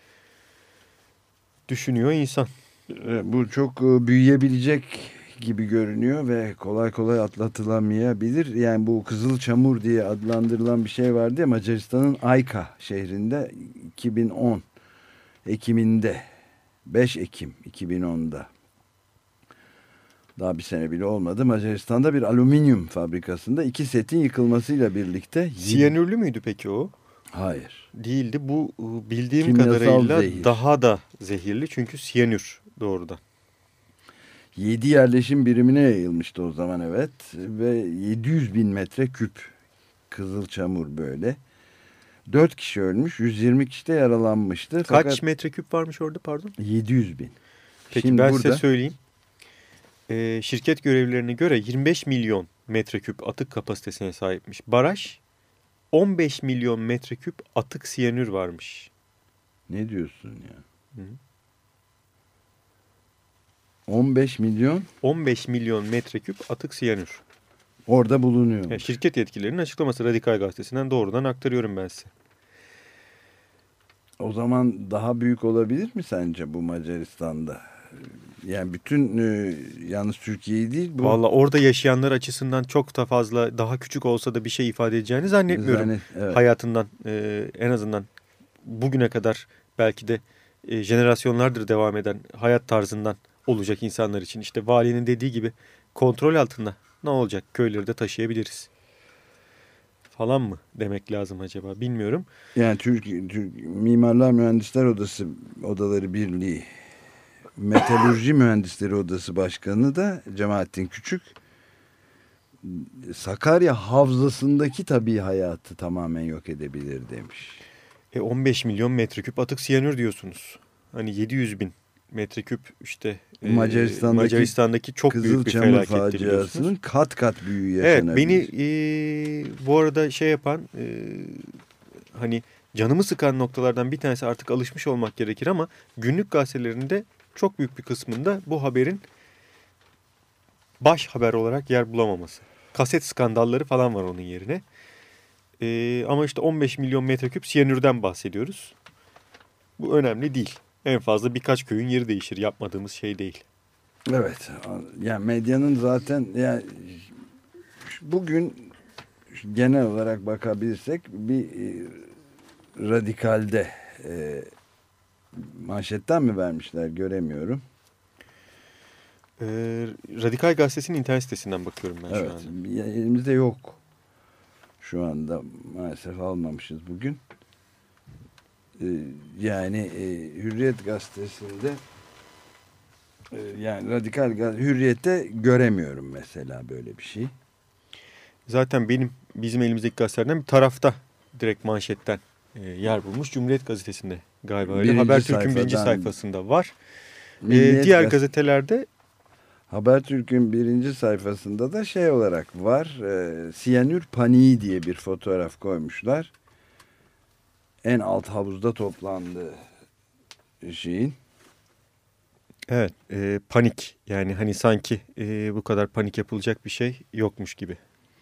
düşünüyor insan. Bu çok büyüyebilecek gibi görünüyor ve kolay kolay atlatılamayabilir. Yani bu Kızılçamur diye adlandırılan bir şey vardı ya Macaristan'ın Ayka şehrinde iki bin on Ekim'inde beş Ekim iki bin onda daha bir sene bile olmadı. Macaristan'da bir alüminyum fabrikasında iki setin yıkılmasıyla birlikte. Siyanürlü müydü peki o? Hayır. Değildi. Bu bildiğim Kimyasal kadarıyla zehir. Daha da zehirli çünkü siyanür doğrudan. Yedi yerleşim birimine yayılmıştı o zaman, evet. Ve yedi yüz bin metre küp kızılçamur böyle. Dört kişi ölmüş, yüz yirmi kişi de yaralanmıştı. Kaç Fakat metreküp varmış orada pardon? yedi yüz bin. Peki Şimdi ben burada... size söyleyeyim. Ee, şirket görevlilerine göre yirmi beş milyon metreküp atık kapasitesine sahipmiş baraj. on beş milyon metreküp atık siyanür varmış. Ne diyorsun ya? Hı. on beş milyon? on beş milyon metreküp atık siyanür. Orada bulunuyor. Yani şirket yetkililerinin açıklaması, Radikal Gazetesi'nden doğrudan aktarıyorum ben size. O zaman daha büyük olabilir mi sence bu Macaristan'da? Yani bütün e, yalnız Türkiye'yi değil. Bu... Valla orada yaşayanlar açısından çok da fazla, daha küçük olsa da bir şey ifade edeceğini zannetmiyorum. Zannet, evet. Hayatından e, en azından bugüne kadar belki de e, jenerasyonlardır devam eden hayat tarzından olacak insanlar için. İşte valinin dediği gibi kontrol altında ne olacak? Köyleri de taşıyabiliriz. falan mı demek lazım acaba bilmiyorum. Yani Türk, Türk Mimarlar Mühendisler Odası Odaları Birliği Metalürji Mühendisleri Odası Başkanı da Cemalettin Küçük, Sakarya Havzası'ndaki tabii hayatı tamamen yok edebilir demiş. E on beş milyon metreküp atık siyanür diyorsunuz. Hani yedi yüz bin metreküp işte e, Macaristan'daki, Macaristan'daki çok büyük bir felaketti biliyorsunuz. Kat kat büyüğü yaşanabilir. Evet, beni e, bu arada şey yapan e, hani canımı sıkan noktalardan bir tanesi, artık alışmış olmak gerekir ama günlük gazetelerinde çok büyük bir kısmında bu haberin baş haber olarak yer bulamaması. Kaset skandalları falan var onun yerine. Ee, ama işte on beş milyon metreküp siyanürden bahsediyoruz. Bu önemli değil. En fazla birkaç köyün yeri değişir. Yapmadığımız şey değil. Evet. Yani medyanın zaten yani bugün genel olarak bakabilirsek bir Radikal'de e, manşetten mi vermişler göremiyorum. Ee, Radikal Gazetesi'nin internet sitesinden bakıyorum ben evet, şu anda. Elimizde yok. Şu anda maalesef almamışız bugün. Ee, yani e, Hürriyet Gazetesi'nde e, yani Radikal Gazete, Hürriyet'te göremiyorum mesela böyle bir şey. Zaten benim bizim elimizdeki gazetelerden bir tarafta direkt manşetten e, yer bulmuş. Cumhuriyet Gazetesi'nde galiba öyle. Habertürk'ün birinci sayfasında var. Ee, diğer gaz gazetelerde Habertürk'ün birinci sayfasında da şey olarak var. E, siyanür paniği diye bir fotoğraf koymuşlar. En alt havuzda toplandığı şeyin. Evet, e, panik. Yani hani sanki e, bu kadar panik yapılacak bir şey yokmuş gibi.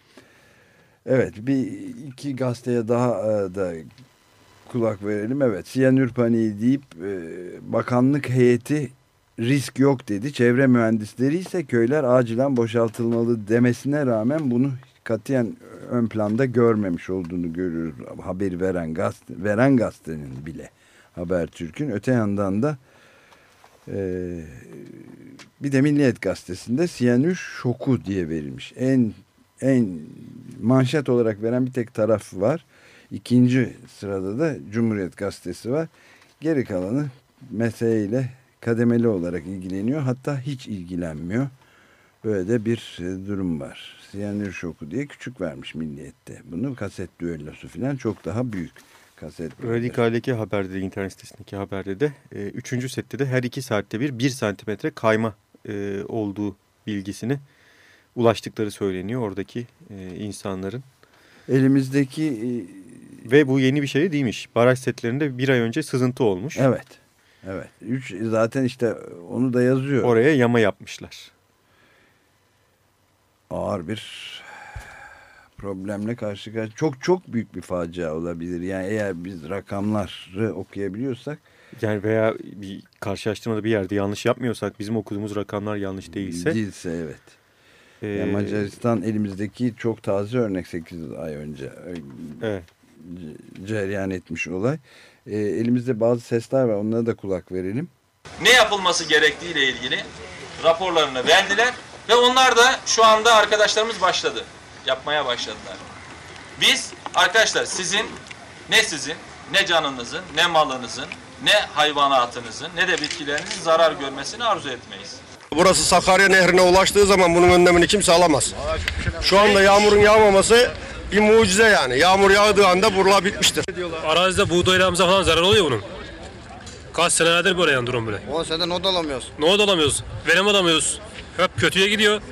Evet, bir iki gazeteye daha e, da kulak verelim. Evet, siyanür paniği deyip e, bakanlık heyeti risk yok dedi. Çevre mühendisleri ise köyler acilen boşaltılmalı demesine rağmen bunu katiyen ön planda görmemiş olduğunu görüyoruz. Haberi veren gazete, veren gazetenin bile, Habertürk'ün. Öte yandan da e, bir de Milliyet Gazetesi'nde siyanür şoku diye verilmiş. En en manşet olarak veren bir tek taraf var. İkinci sırada da Cumhuriyet Gazetesi var. Geri kalanı meseleyle kademeli olarak ilgileniyor. Hatta hiç ilgilenmiyor. Böyle de bir durum var. Siyanür şoku diye küçük vermiş Milliyet'te. Bunu kaset düellosu falan çok daha büyük. Kaset Radikal'deki haberde, internet sitesindeki haberde de e, üçüncü sette de her iki saatte bir bir santimetre kayma e, olduğu bilgisini ulaştıkları söyleniyor oradaki e, insanların. Elimizdeki e, ve bu yeni bir şey değilmiş. Baraj setlerinde bir ay önce sızıntı olmuş. Evet. Evet. Üç, zaten işte onu da yazıyor. Oraya yama yapmışlar. Ağır bir problemle karşı karşıya. Çok çok büyük bir facia olabilir. Yani eğer biz rakamları okuyabiliyorsak. Yani veya bir karşılaştırmada bir yerde yanlış yapmıyorsak, bizim okuduğumuz rakamlar yanlış değilse. Değilse evet. Ee, yani Macaristan elimizdeki çok taze örnek, sekiz ay önce evet. cereyan etmiş olay. Ee, elimizde bazı sesler var, onlara da kulak verelim. Ne yapılması gerektiğiyle ilgili raporlarını verdiler ve onlar da şu anda arkadaşlarımız başladı. Yapmaya başladılar. Biz arkadaşlar sizin, ne sizin, ne canınızın, ne malınızın, ne hayvanatınızın, ne de bitkilerinizin zarar görmesini arzu etmeyiz. Burası Sakarya Nehri'ne ulaştığı zaman bunun önlemini kimse alamaz. Şu anda yağmurun yağmaması bir mucize yani. Yağmur yağdığı anda buralar bitmiştir. Arazide buğdaylarımıza falan zarar oluyor bunun. Kaç senelerdir böyle yani durum böyle. on senede not alamıyoruz. Not alamıyoruz. Verim alamıyoruz. Hep kötüye gidiyor.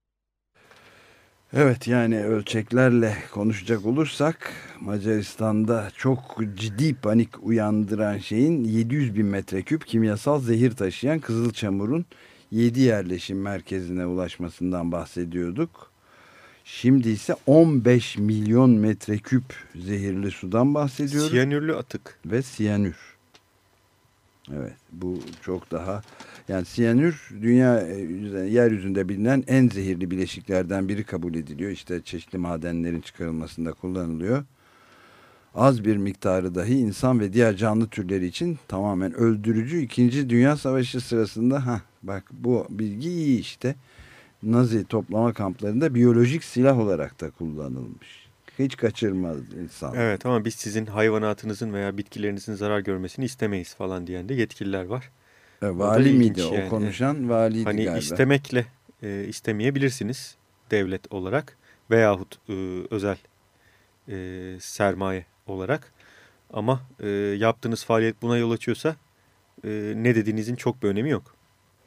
Evet, yani ölçeklerle konuşacak olursak Macaristan'da çok ciddi panik uyandıran şeyin yedi yüz bin metreküp kimyasal zehir taşıyan Kızılçamur'un yedi yerleşim merkezine ulaşmasından bahsediyorduk. Şimdi ise on beş milyon metreküp zehirli sudan bahsediyoruz. Siyanürlü atık. Ve siyanür. Evet, bu çok daha, yani siyanür dünya yeryüzünde bilinen en zehirli bileşiklerden biri kabul ediliyor. İşte çeşitli madenlerin çıkarılmasında kullanılıyor. Az bir miktarı dahi insan ve diğer canlı türleri için tamamen öldürücü. İkinci Dünya Savaşı sırasında, ha bak bu bilgi iyi işte, Nazi toplama kamplarında biyolojik silah olarak da kullanılmış. hiç kaçırmaz insan. Evet, ama biz sizin hayvanatınızın veya bitkilerinizin zarar görmesini istemeyiz falan diyen de yetkililer var. E, vali miydi o yani. Konuşan valiydi hani galiba. Hani istemekle e, istemeyebilirsiniz devlet olarak veyahut e, özel e, sermaye olarak. Ama e, yaptığınız faaliyet buna yol açıyorsa e, ne dediğinizin çok bir önemi yok.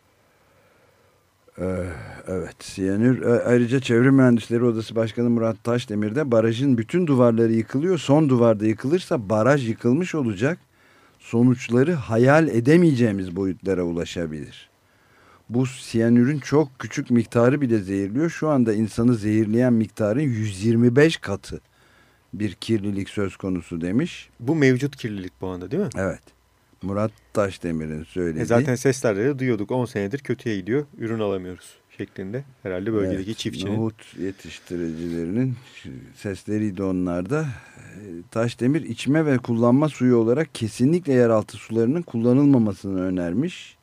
Evet, siyanür. Ayrıca Çevre Mühendisleri Odası Başkanı Murat Taşdemir de barajın bütün duvarları yıkılıyor. Son duvarda yıkılırsa baraj yıkılmış olacak. Sonuçları hayal edemeyeceğimiz boyutlara ulaşabilir. Bu siyanürün çok küçük miktarı bile zehirliyor. Şu anda insanı zehirleyen miktarın yüz yirmi beş katı bir kirlilik söz konusu demiş. Bu mevcut kirlilik bu anda değil mi? Evet. Murat Taşdemir'in söylediği. E zaten seslerde de duyuyorduk. on senedir kötüye gidiyor. Ürün alamıyoruz şeklinde. Herhalde bölgedeki evet, çiftçinin. Nohut yetiştiricilerinin sesleriydi onlarda. Taşdemir içme ve kullanma suyu olarak kesinlikle yeraltı sularının kullanılmamasını önermiş.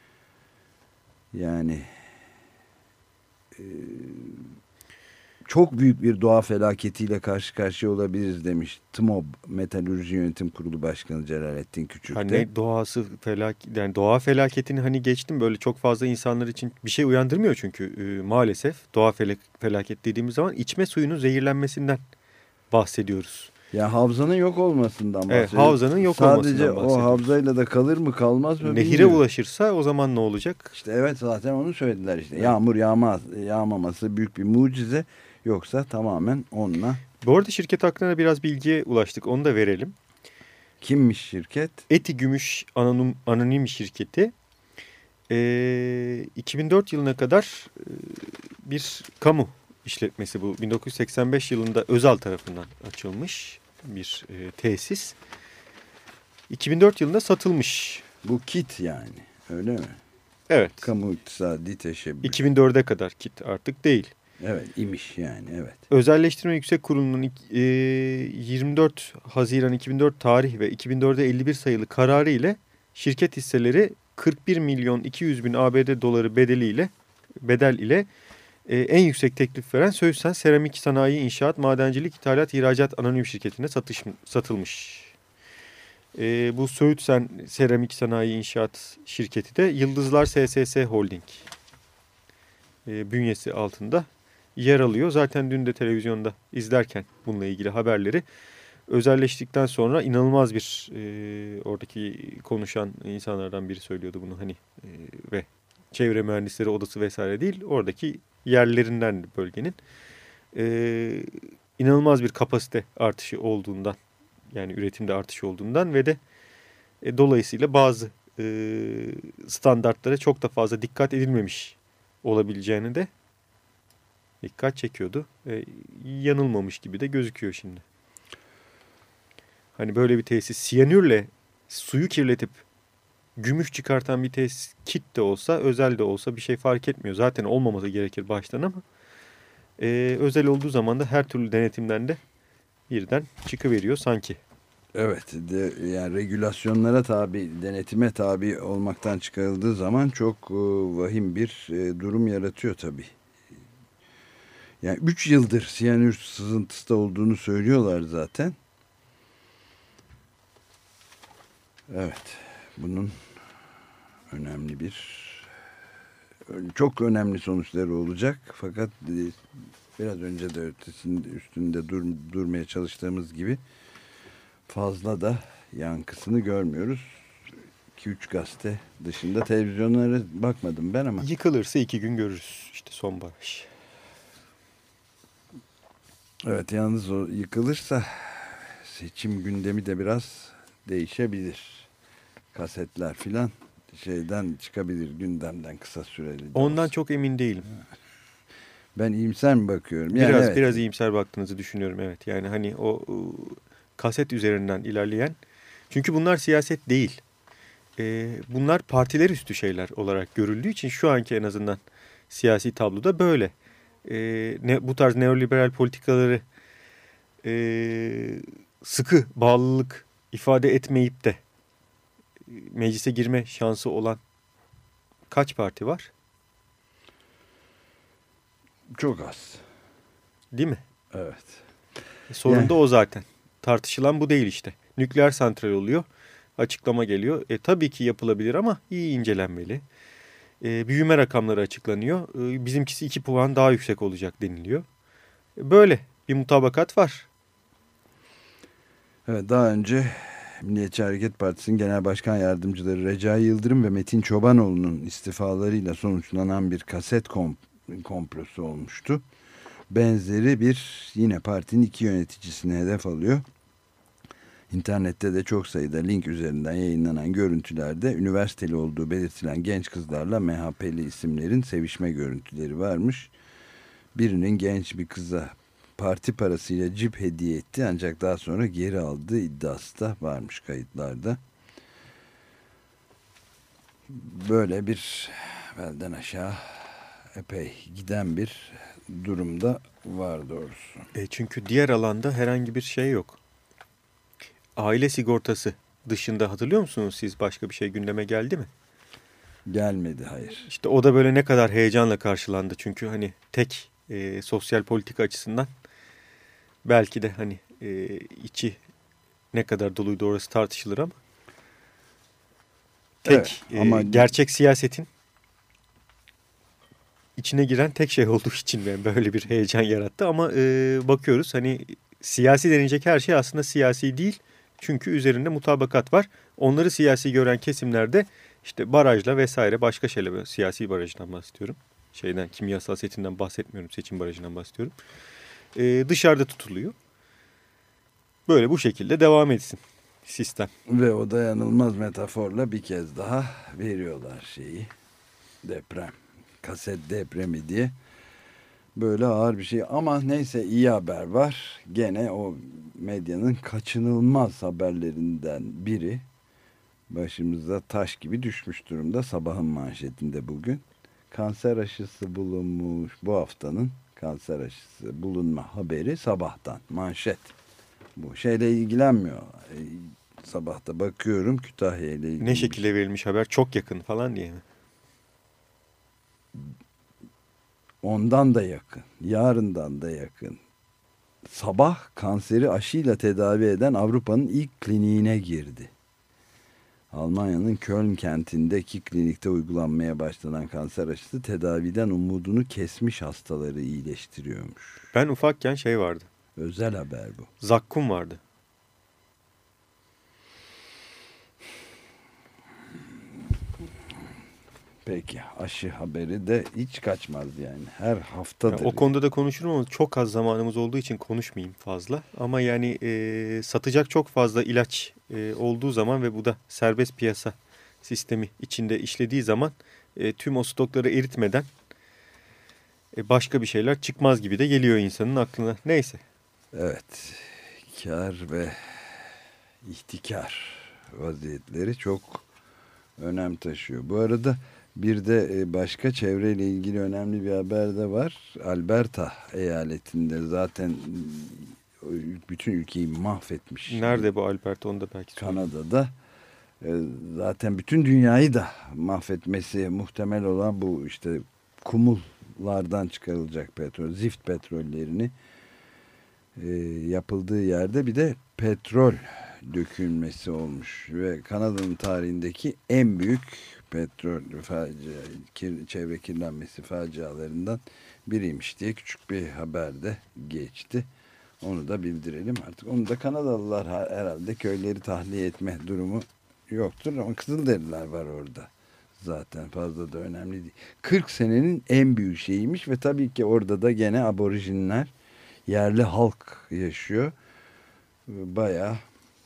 Yani e, çok büyük bir doğa felaketiyle karşı karşıya olabiliriz demiş T M O B Metalürji Yönetim Kurulu Başkanı Celalettin Küçük. Hani doğası felaket, yani doğa felaketini hani geçtim, böyle çok fazla insanlar için bir şey uyandırmıyor çünkü e, maalesef doğa felaket dediğimiz zaman içme suyunun zehirlenmesinden bahsediyoruz. Ya havzanın yok olmasından bahsediyoruz. Evet, havzanın yok olmasından bahsediyoruz. Sadece o havzayla da kalır mı kalmaz mı Nehire bilmiyorum. ulaşırsa o zaman ne olacak? İşte evet, zaten onu söylediler işte. Evet. Yağmur yağmaz, yağmaması büyük bir mucize. Yoksa tamamen onunla. Bu arada şirket hakkında biraz bilgiye ulaştık. Onu da verelim. Kimmiş şirket? Eti Gümüş Anonim, Anonim şirketi. Ee, iki bin dört yılına kadar e, bir kamu işletmesi bu. bin dokuz yüz seksen beş yılında Özal tarafından açılmış bir e, tesis. iki bin dört yılında satılmış. Bu kit yani, öyle mi? Evet. Kamu iktisadi teşebbüs. iki bin dörde kadar kit, artık değil. Evet, imiş yani, evet. Özelleştirme Yüksek Kurulu'nun e, yirmi dört Haziran iki bin dört tarih ve iki bin dörde elli bir sayılı kararı ile şirket hisseleri kırk bir milyon iki yüz bin A B D doları bedeliyle bedel ile e, en yüksek teklif veren Söğütsen Seramik Sanayi İnşaat Madencilik İthalat İhracat Anonim Şirketi'ne satış, satılmış. E, bu Söğütsen Seramik Sanayi İnşaat Şirketi de Yıldızlar S S S Holding e, bünyesi altında yer alıyor. Zaten dün de televizyonda izlerken bununla ilgili haberleri, özelleştikten sonra inanılmaz bir e, oradaki konuşan insanlardan biri söylüyordu bunu hani e, ve Çevre Mühendisleri Odası vesaire değil, oradaki yerlerinden bölgenin e, inanılmaz bir kapasite artışı olduğundan, yani üretimde artış olduğundan ve de e, dolayısıyla bazı e, standartlara çok da fazla dikkat edilmemiş olabileceğini de dikkat çekiyordu. E, yanılmamış gibi de gözüküyor şimdi. Hani böyle bir tesis siyanürle suyu kirletip gümüş çıkartan bir tesis, kit de olsa özel de olsa bir şey fark etmiyor. Zaten olmaması gerekir baştan ama e, özel olduğu zaman da her türlü denetimden de birden çıkıveriyor sanki. Evet, de, yani regülasyonlara tabi, denetime tabi olmaktan çıkarıldığı zaman çok e, vahim bir e, durum yaratıyor tabii. Yani üç yıldır siyanür sızıntısı da olduğunu söylüyorlar zaten. Evet, bunun önemli bir, çok önemli sonuçları olacak. Fakat biraz önce de ötesinde, üstünde dur, durmaya çalıştığımız gibi fazla da yankısını görmüyoruz. iki üç gazete dışında televizyonlara bakmadım ben ama. Yıkılırsa iki gün görürüz işte son baraj. Evet, yalnız o yıkılırsa seçim gündemi de biraz değişebilir. Kasetler filan şeyden çıkabilir, gündemden kısa süreli. Ondan olsun. Çok emin değilim. Ben iyimser mi bakıyorum? Biraz yani evet. biraz iyimser baktığınızı düşünüyorum, evet. Yani hani o, o kaset üzerinden ilerleyen, çünkü bunlar siyaset değil. Ee, bunlar partiler üstü şeyler olarak görüldüğü için şu anki en azından siyasi tabloda böyle. Ee, ne, bu tarz neoliberal politikaları e, sıkı bağlılık ifade etmeyip de meclise girme şansı olan kaç parti var? Çok az. Değil mi? Evet. Sorun Yani- da o zaten. Tartışılan bu değil işte. Nükleer santral oluyor. Açıklama geliyor. E, tabii ki yapılabilir ama iyi incelenmeli. E, büyüme rakamları açıklanıyor. E, bizimkisi iki puan daha yüksek olacak deniliyor. E, böyle bir mutabakat var. Evet, daha önce Milliyetçi Hareket Partisi'nin Genel Başkan Yardımcıları Recai Yıldırım ve Metin Çobanoğlu'nun istifalarıyla sonuçlanan bir kaset kom komplosu olmuştu. Benzeri bir yine partinin iki yöneticisini hedef alıyor. İnternette de çok sayıda link üzerinden yayınlanan görüntülerde üniversiteli olduğu belirtilen genç kızlarla M H P'li isimlerin sevişme görüntüleri varmış. Birinin genç bir kıza parti parasıyla cip hediye etti ancak daha sonra geri aldığı iddiası da varmış kayıtlarda. Böyle bir belden aşağı epey giden bir durumda var doğrusu. E, çünkü diğer alanda herhangi bir şey yok. Aile sigortası dışında hatırlıyor musunuz siz, başka bir şey gündeme geldi mi? Gelmedi, hayır. İşte o da böyle ne kadar heyecanla karşılandı. Çünkü hani tek e, sosyal politika açısından belki de hani e, içi ne kadar doluydu orası tartışılır ama tek Evet, ama e, gerçek siyasetin içine giren tek şey olduğu için yani böyle bir heyecan yarattı. Ama e, bakıyoruz hani siyasi denilecek her şey aslında siyasi değil. Çünkü üzerinde mutabakat var. Onları siyasi gören kesimlerde işte barajla vesaire başka şeyler, siyasi barajdan bahsediyorum. Şeyden, kimyasal setinden bahsetmiyorum, seçim barajından bahsediyorum. Ee, dışarıda tutuluyor. Böyle bu şekilde devam etsin sistem. Ve o dayanılmaz metaforla bir kez daha veriyorlar şeyi. Deprem. Kaset depremi diye. Böyle ağır bir şey ama neyse, iyi haber var. Gene o medyanın kaçınılmaz haberlerinden biri başımıza taş gibi düşmüş durumda. Sabahın manşetinde bugün kanser aşısı bulunmuş. Bu haftanın kanser aşısı bulunma haberi Sabah'tan manşet. Bu şeyle ilgilenmiyor. E, Sabah'ta bakıyorum Kütahya ile ilgili. Ne şekilde verilmiş haber? Çok yakın falan diye mi? Ondan da yakın, yarından da yakın. Sabah kanseri aşıyla tedavi eden Avrupa'nın ilk kliniğine girdi. Almanya'nın Köln kentindeki klinikte uygulanmaya başlanan kanser aşısı tedaviden umudunu kesmiş hastaları iyileştiriyormuş. Ben ufakken şey vardı. Özel haber bu. Zakkum vardı. Peki, aşı haberi de hiç kaçmaz yani. Her haftadır. Ya, o konuda da konuşurum ama çok az zamanımız olduğu için konuşmayayım fazla. Ama yani e, satacak çok fazla ilaç e, olduğu zaman ve bu da serbest piyasa sistemi içinde işlediği zaman e, tüm o stokları eritmeden e, başka bir şeyler çıkmaz gibi de geliyor insanın aklına. Neyse. Evet. Kar ve ihtikar vaziyetleri çok önem taşıyor. Bu arada bir de başka çevreyle ilgili önemli bir haber de var. Alberta eyaletinde zaten bütün ülkeyi mahvetmiş. Nerede bu Alberta, onu da belki söyleyeyim. Kanada'da. Zaten bütün dünyayı da mahvetmesi muhtemel olan bu işte kumullardan çıkarılacak petrol, zift petrollerini e, yapıldığı yerde bir de petrol dökülmesi olmuş ve Kanada'nın tarihindeki en büyük petrol facia, kir, çevre kirlenmesi facialarından biriymiş diye küçük bir haber de geçti. Onu da bildirelim artık. Onu da Kanadalılar herhalde köyleri tahliye etme durumu yoktur ama Kızılderililer var orada. Zaten fazla da önemli değil. kırk senenin en büyük şeyiymiş ve tabii ki orada da gene aborijinler, yerli halk yaşıyor. Bayağı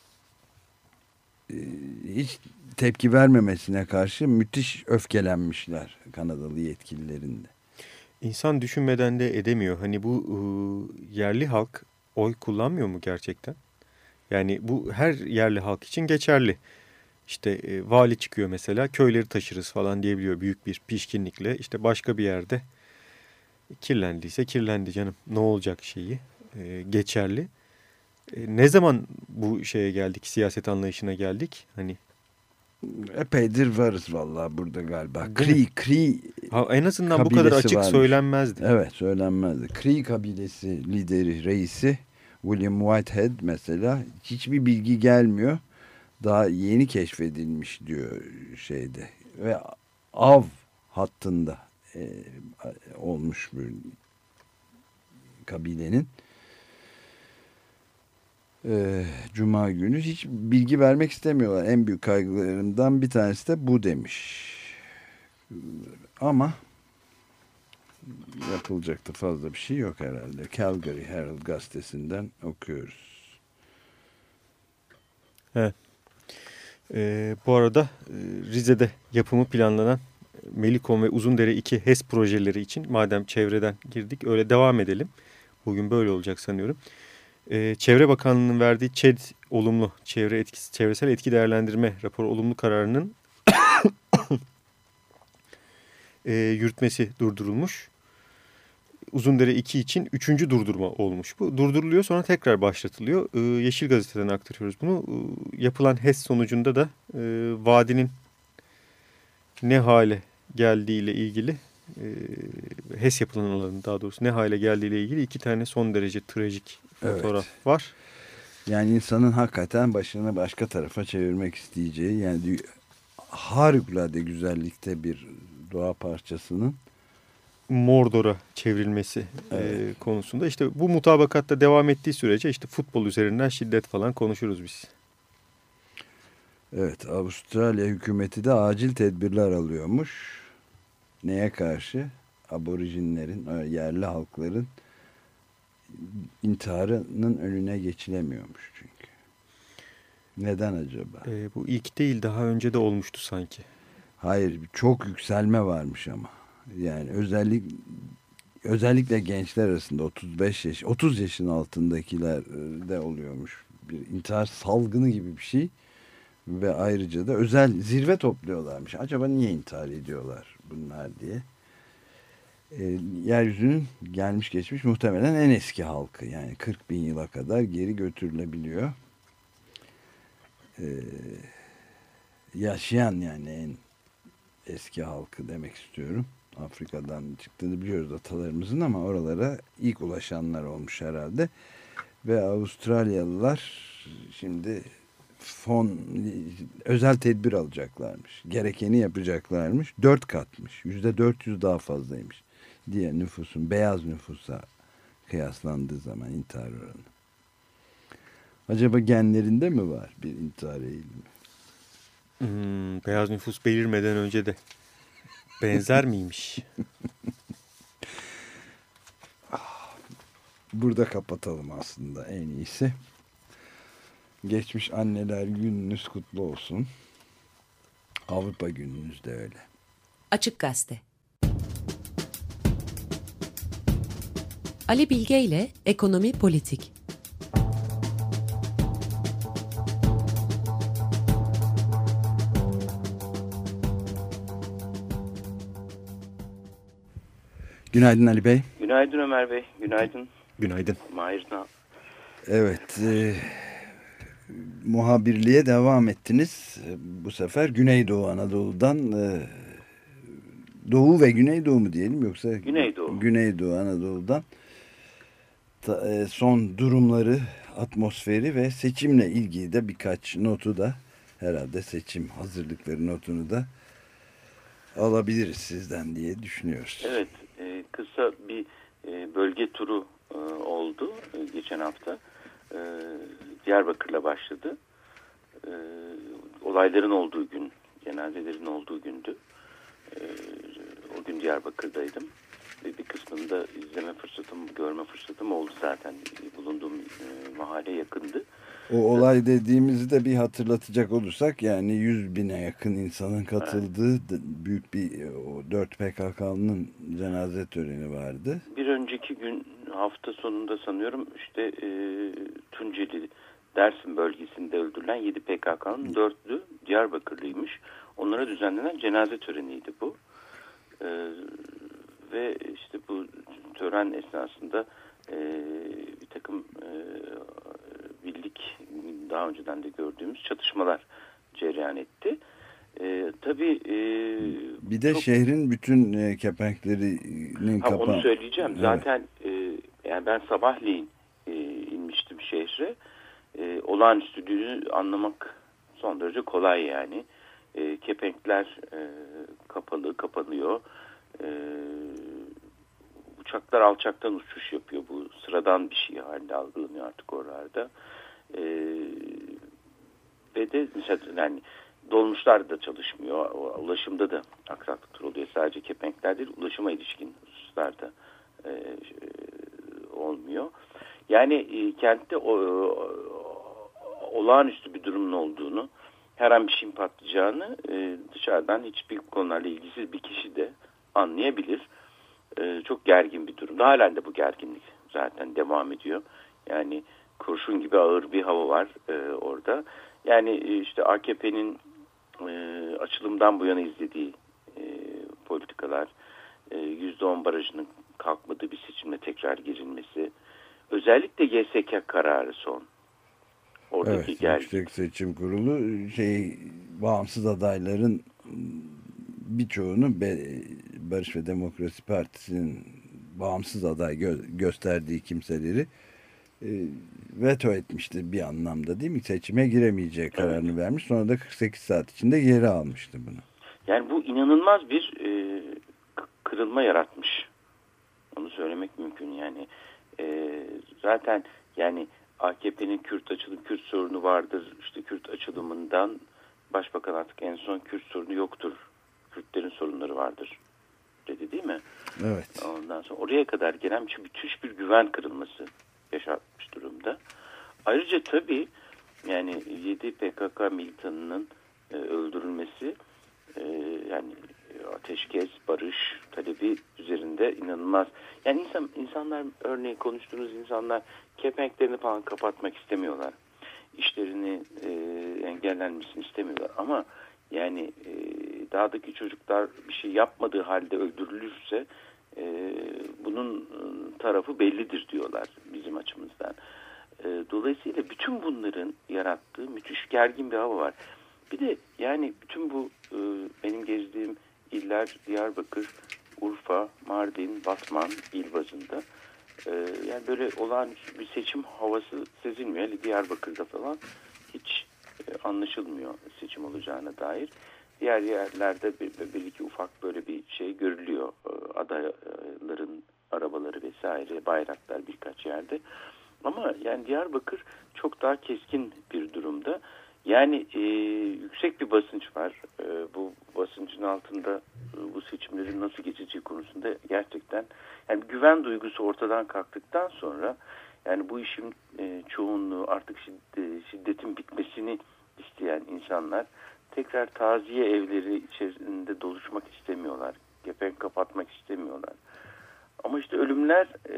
hiç tepki vermemesine karşı müthiş öfkelenmişler Kanadalı yetkililerin de. İnsan düşünmeden de edemiyor. Hani bu e, yerli halk oy kullanmıyor mu gerçekten? Yani bu her yerli halk için geçerli. İşte e, vali çıkıyor mesela, köyleri taşırız falan diyebiliyor büyük bir pişkinlikle. İşte başka bir yerde kirlendiyse kirlendi canım, ne olacak şeyi e, geçerli. E, ne zaman bu şeye geldik, siyaset anlayışına geldik? Hani epeydir varız vallahi burada galiba. Cree, Cree ha, en azından bu kadar açık varmış. Söylenmezdi. Evet, söylenmezdi. Cree kabilesi lideri, reisi William Whitehead mesela hiçbir bilgi gelmiyor. Daha yeni keşfedilmiş diyor şeyde ve av hattında e, olmuş bir kabilenin. E, Cuma günü hiç bilgi vermek istemiyorlar. En büyük kaygılarından bir tanesi de bu demiş. Ama yapılacak da fazla bir şey yok herhalde. Calgary Herald gazetesinden okuyoruz. Evet. Ee, bu arada e, Rize'de yapımı planlanan Melikon ve Uzundere iki HES projeleri için madem çevreden girdik öyle devam edelim. Bugün böyle olacak sanıyorum. Ee, Çevre Bakanlığı'nın verdiği ÇED olumlu çevre etkisi, çevresel etki değerlendirme raporu olumlu kararının e, yürütmesi durdurulmuş. Uzundere iki için üçüncü durdurma olmuş. Bu durduruluyor sonra tekrar başlatılıyor. Ee, Yeşil Gazete'den aktarıyoruz bunu. Ee, yapılan HES sonucunda da e, vadinin ne hale geldiğiyle ilgili e, HES yapılan alanın daha doğrusu ne hale geldiğiyle ilgili iki tane son derece trajik fotoğraf evet. var. Yani insanın hakikaten başını başka tarafa çevirmek isteyeceği yani harikulade güzellikte bir doğa parçasının Mordor'a çevrilmesi evet. e, konusunda. İşte bu mutabakatta devam ettiği sürece işte futbol üzerinden şiddet falan konuşuruz biz. Evet, Avustralya hükümeti de acil tedbirler alıyormuş. Neye karşı? Aborijinlerin, yerli halkların intiharının önüne geçilemiyormuş çünkü. Neden acaba? E, bu ilk değil, daha önce de olmuştu sanki. Hayır, çok yükselme varmış ama. Yani özellik özellikle gençler arasında otuz beş yaş, otuz yaşın altındakiler de oluyormuş. Bir intihar salgını gibi bir şey. Ve ayrıca da özel zirve topluyorlarmış. Acaba niye intihar ediyorlar bunlar diye. E, yeryüzünün gelmiş geçmiş muhtemelen en eski halkı. Yani kırk bin yıla kadar geri götürülebiliyor. E, yaşayan yani en eski halkı demek istiyorum. Afrika'dan çıktığını biliyoruz atalarımızın ama oralara ilk ulaşanlar olmuş herhalde. Ve Avustralyalılar şimdi fon özel tedbir alacaklarmış. Gerekeni yapacaklarmış. Dört katmış. Yüzde dört yüz daha fazlaymış. Diye nüfusun, beyaz nüfusa kıyaslandığı zaman intihar oranı. Acaba genlerinde mi var bir intihar eğilimi? Hmm, beyaz nüfus belirmeden önce de benzer miymiş? Burada kapatalım aslında en iyisi. Geçmiş anneler gününüz kutlu olsun. Avrupa gününüz de öyle. Açık Gazete. Ali Bilge ile Ekonomi Politik. Günaydın Ali Bey. Günaydın Ömer Bey. Günaydın. Günaydın. Mahir. Evet. E, muhabirliğe devam ettiniz. Bu sefer Güneydoğu Anadolu'dan e, Doğu ve Güneydoğu mu diyelim yoksa Güneydoğu. Güneydoğu Anadolu'dan ta, e, son durumları, atmosferi ve seçimle ilgili de birkaç notu da herhalde seçim hazırlıkları notunu da alabiliriz sizden diye düşünüyoruz. Evet. E, kısa bir e, bölge turu e, oldu e, geçen hafta. E, Diyarbakır'la başladı. E, olayların olduğu gün, cenazelerin olduğu gündü. E, o gün Diyarbakır'daydım. Ve bir kısmını da izleme fırsatım, görme fırsatım oldu zaten. Bulunduğum e, mahalle yakındı. O olay dediğimizi de bir hatırlatacak olursak yani yüz bine yakın insanın katıldığı evet. büyük bir o dört P K K'nın cenaze töreni vardı. Bir önceki gün hafta sonunda sanıyorum işte e, Tunceli Dersim bölgesinde öldürülen yedi P K K'nın dördü Diyarbakırlıymış. Onlara düzenlenen cenaze töreniydi bu. E, ve işte bu tören esnasında e, bir takım e, bildik daha önceden de gördüğümüz çatışmalar cereyan etti. E, tabii e, bir de çok... şehrin bütün e, kepenklerinin kapağı. Onu söyleyeceğim. Evet. Zaten e, yani ben sabahleyin e, inmiştim metre e, olağanüstülüğünü anlamak son derece kolay yani. E, kepenkler e, kapalı, kapanıyor. E, uçaklar alçaktan uçuş yapıyor. Bu sıradan bir şey halinde algılanıyor artık oralarda. E, ve de mesela yani dolmuşlar da çalışmıyor. Ulaşımda da aksaklıklar oluyor. Sadece kepenkler değil, ulaşıma ilişkin hususlar da e, e, olmuyor. Yani e, kentte o, o, olağanüstü bir durumun olduğunu, her an bir şeyin patlayacağını e, dışarıdan hiçbir konularla ilgisiz bir kişi de anlayabilir. E, çok gergin bir durum. Halen de bu gerginlik zaten devam ediyor. Yani kurşun gibi ağır bir hava var e, orada. Yani e, işte A K P'nin e, açılımdan bu yana izlediği e, politikalar, e, yüzde on barajının kalkmadığı bir seçimle tekrar girilmesi, özellikle Y S K kararı son. Oradaki evet, gergin. Yüksek Seçim Kurulu şey bağımsız adayların birçoğunu Be Barış ve Demokrasi Partisi'nin bağımsız aday gö gösterdiği kimseleri e, veto etmişti bir anlamda, değil mi? Seçime giremeyeceği kararını evet. vermiş. Sonra da kırk sekiz saat içinde geri almıştı bunu. Yani bu inanılmaz bir e, kırılma yaratmış. Onu söylemek mümkün yani. E, zaten yani A K P'nin Kürt açılım, Kürt sorunu vardır. İşte Kürt açılımından Başbakan artık en son Kürt sorunu yoktur. Kürtlerin sorunları vardır dedi, değil mi? Evet. Ondan sonra oraya kadar gelen bir müthiş bir güven kırılması yaşatmış durumda. Ayrıca tabii yani yedi P K K militanının e, öldürülmesi e, yani ateşkes, barış talebi üzerinde inanılmaz. Yani insan, insanlar örneğin konuştuğunuz insanlar kepenklerini falan kapatmak istemiyorlar. İşlerini e, engellenmesini istemiyorlar. Ama yani e, dağdaki çocuklar bir şey yapmadığı halde öldürülürse e, bunun tarafı bellidir diyorlar bizim açımızdan. E, dolayısıyla bütün bunların yarattığı müthiş gergin bir hava var. Bir de yani bütün bu e, benim gezdiğim iller Diyarbakır, Urfa, Mardin, Batman il bazında e, yani böyle olağanüstü bir seçim havası sezilmiyor. Yani Diyarbakır'da falan hiç e, anlaşılmıyor seçim olacağına dair. Diğer yerlerde bir, bir iki ufak böyle bir şey görülüyor. E, adayların arabaları vesaire, bayraklar birkaç yerde. Ama yani Diyarbakır çok daha keskin bir durumda. Yani e, yüksek bir basınç var. E, bu basıncın altında e, bu seçimlerin nasıl geçeceği konusunda gerçekten yani güven duygusu ortadan kalktıktan sonra yani bu işin e, çoğunluğu artık şiddet, şiddetin bitmesini isteyen insanlar tekrar taziye evleri içerisinde doluşmak istemiyorlar. Kepenk kapatmak istemiyorlar. Ama işte ölümler e,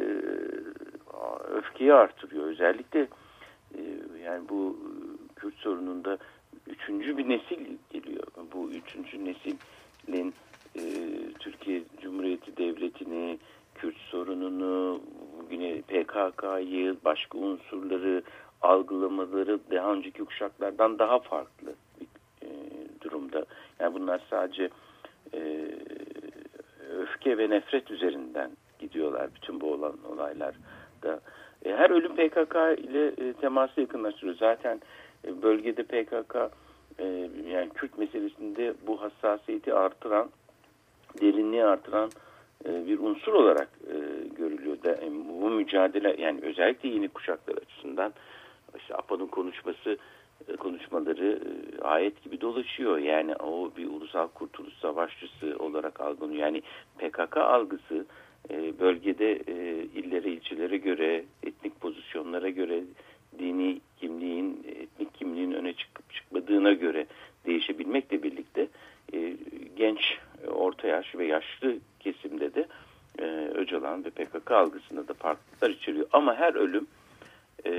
öfkeyi artırıyor. Özellikle e, yani bu Kürt sorununda üçüncü bir nesil geliyor. Bu üçüncü neslin e, Türkiye Cumhuriyeti Devleti'ni, Kürt sorununu, bugüne P K K'yı, başka unsurları algılamaları daha önceki kuşaklardan daha farklı bir e, durumda. Yani bunlar sadece e, öfke ve nefret üzerinden gidiyorlar bütün bu olan olaylarda. E, her ölüm P K K ile e, teması yakınlaştırıyor. Zaten e, bölgede P K K e, yani Kürt meselesinde bu hassasiyeti artıran, derinliği artıran e, bir unsur olarak e, görülüyor. Da, e, bu mücadele yani özellikle yeni kuşaklar açısından işte APA'nın konuşması e, konuşmaları e, ayet gibi dolaşıyor. Yani o bir ulusal kurtuluş savaşçısı olarak algılanıyor. Yani P K K algısı e, bölgede e, illere, ilçelere göre, etnik pozisyonlara göre, dini kimliğin, etnik kimliğin öne çıkıp çıkmadığına göre değişebilmekle birlikte e, genç, orta yaş ve yaşlı kesimde de e, Öcalan ve P K K algısında da farklılıklar içeriyor. Ama her ölüm e,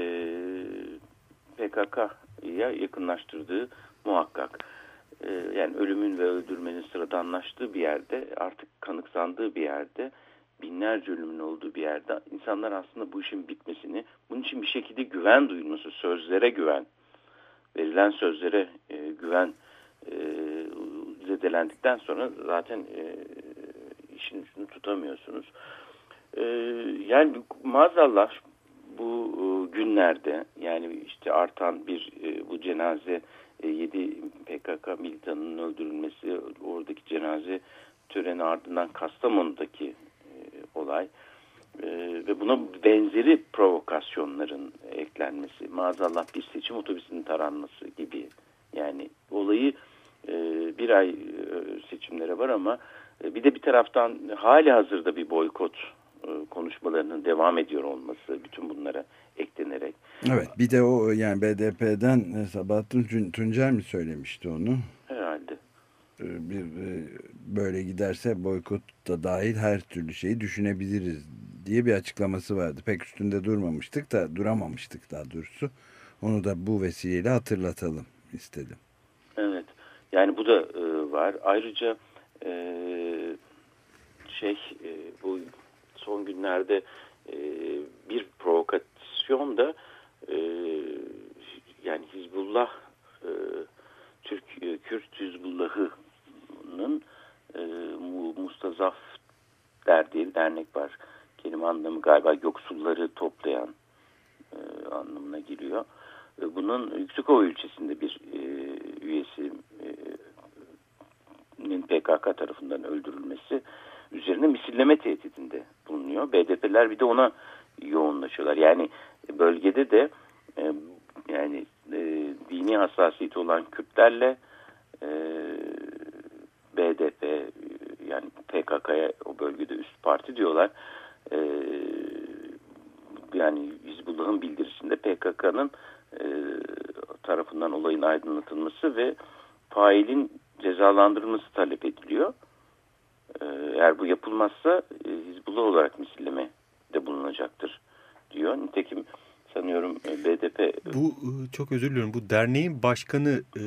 P K K'ya yakınlaştırdığı muhakkak. E, yani ölümün ve öldürmenin sıradanlaştığı bir yerde, artık kanıksandığı bir yerde, binlerce ölümün olduğu bir yerde insanlar aslında bu işin bitmesini, bunun için bir şekilde güven duyulması, sözlere güven, verilen sözlere e, güven e, zedelendikten sonra zaten e, işin ucunu tutamıyorsunuz. E, yani maazallah bu e, günlerde, yani işte artan bir e, bu cenaze, e, yedi P K K militanının öldürülmesi, oradaki cenaze töreni ardından Kastamonu'daki e, olay e, ve buna benzeri provokasyonların eklenmesi, maazallah bir seçim otobüsünün taranması gibi, yani olayı e, bir ay e, seçimlere var ama e, bir de bir taraftan hali hazırda bir boykot e, konuşmalarının devam ediyor olması, bütün bunlara eklenerek. Evet, bir de o, yani B D P'den Sabahattin Tuncer mi söylemişti onu? Herhalde. Bir böyle giderse boykot da dahil her türlü şeyi düşünebiliriz diye bir açıklaması vardı. Pek üstünde durmamıştık da duramamıştık daha doğrusu. Onu da bu vesileyle hatırlatalım istedim. Evet. Yani bu da e, var. Ayrıca e, şey e, bu son günlerde e, bir provokasyon da e, yani Hizbullah e, Türk e, Kürt Hizbullah'ının e, Mustazaf der diye bir dernek var. Kelime anlamı galiba yoksulları toplayan e, anlamına geliyor. E, bunun Yüksekova ilçesinde bir e, üyesinin P K K tarafından öldürülmesi üzerine misilleme tehdidinde bulunuyor. B D P'ler bir de ona yoğunlaşıyorlar. Yani bölgede de e, yani e, dini hassasiyeti olan Kürtlerle e, B D P, yani P K K'ya o bölgede üst parti diyorlar. E, yani Hizbullah'ın bildirisinde P K K'nın e, tarafından olayın aydınlatılması ve failin cezalandırılması talep ediliyor. E, eğer bu yapılmazsa e, Hizbullah olarak misilleme de bulunacaktır diyor. Nitekim sanıyorum B D P... Bu çok özür diliyorum. Bu derneğin başkanı e,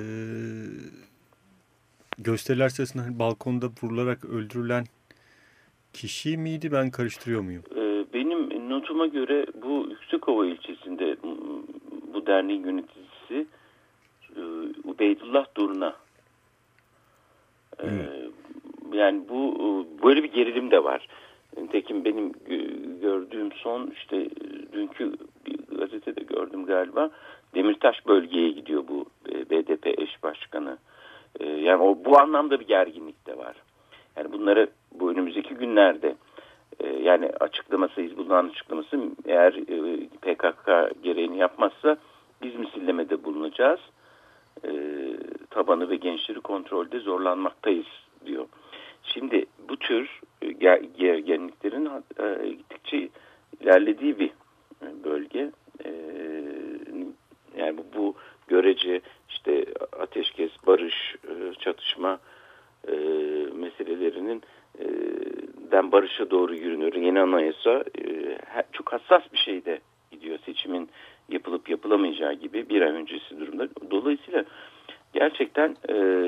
gösteriler sırasında hani balkonda vurularak öldürülen kişi miydi? Ben karıştırıyor muyum? E, benim notuma göre bu Yüksekova ilçesinde bu derneğin yöneticisi e, Ubeydullah Durna. E, yani bu böyle bir gerilim de var. Nitekim benim gördüğüm son işte dünkü bir gazetede gördüm galiba, Demirtaş bölgeye gidiyor bu B D P eş başkanı. Yani o, bu anlamda bir gerginlik de var. Yani bunları bu önümüzdeki günlerde yani açıklaması, Hizbullah'ın açıklaması eğer P K K gereğini yapmazsa biz misillemede bulunacağız. Tabanı ve gençleri kontrolde zorlanmaktayız diyor. Şimdi bu tür gerginliklerin gittikçe ilerlediği bir bölge. Yani bu, bu görece işte ateşkes, barış, çatışma meselelerinin den barışa doğru yürünüyor. Yeni anayasa çok hassas bir şeyde gidiyor. Seçimin yapılıp yapılamayacağı gibi bir ay öncesi durumda. Dolayısıyla gerçekten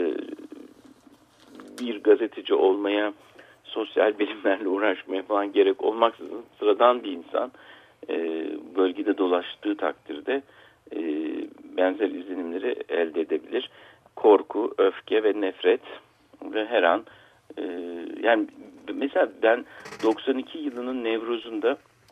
bir gazeteci olmaya, sosyal bilimlerle uğraşmaya falan gerek olmaksızın sıradan bir insan bölgede dolaştığı takdirde benzer izlenimleri elde edebilir. Korku, öfke ve nefret ve her an yani mesela ben doksan iki yılının Nevruz'unda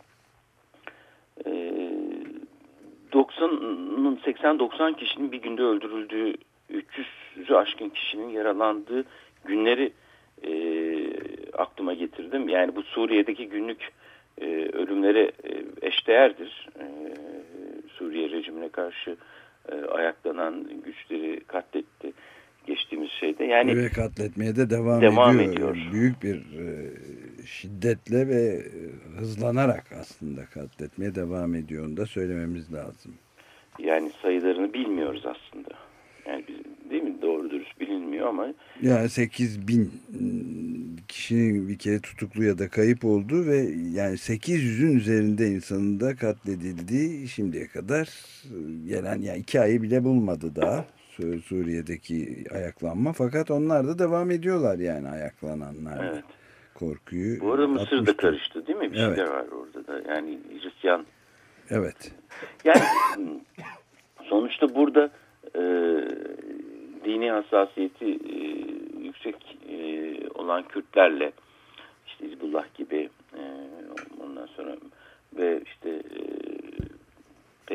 doksanın seksen doksan kişinin bir günde öldürüldüğü, üç yüzü aşkın kişinin yaralandığı günleri e, aklıma getirdim. Yani bu Suriye'deki günlük e, ölümlere e, eşdeğerdir. E, Suriye rejimine karşı e, ayaklanan güçleri katletti geçtiğimiz şeyde. Yani ve katletmeye de devam, devam ediyor. ediyor. Büyük bir e, şiddetle ve hızlanarak aslında katletmeye devam ediyor. Onu da söylememiz lazım. Yani sayılarını bilmiyoruz aslında. Yani biz, değil mi? Doğru dürüst bilinmiyor ama. Yani sekiz bin kişinin bir kere tutuklu ya da kayıp olduğu ve yani sekiz yüzün üzerinde insanın da katledildiği şimdiye kadar gelen, yani iki ayı bile bulmadı daha Suriye'deki ayaklanma. Fakat onlar da devam ediyorlar yani ayaklananlar. Evet. Korkuyu. Bu arada Mısır'da atmıştı. Karıştı değil mi? Bir evet. şeyler var orada da. Yani Hristiyan. Evet. Yani sonuçta burada e, dini hassasiyeti e, yüksek e, olan Kürtlerle işte Hizbullah gibi e, ondan sonra ve işte e,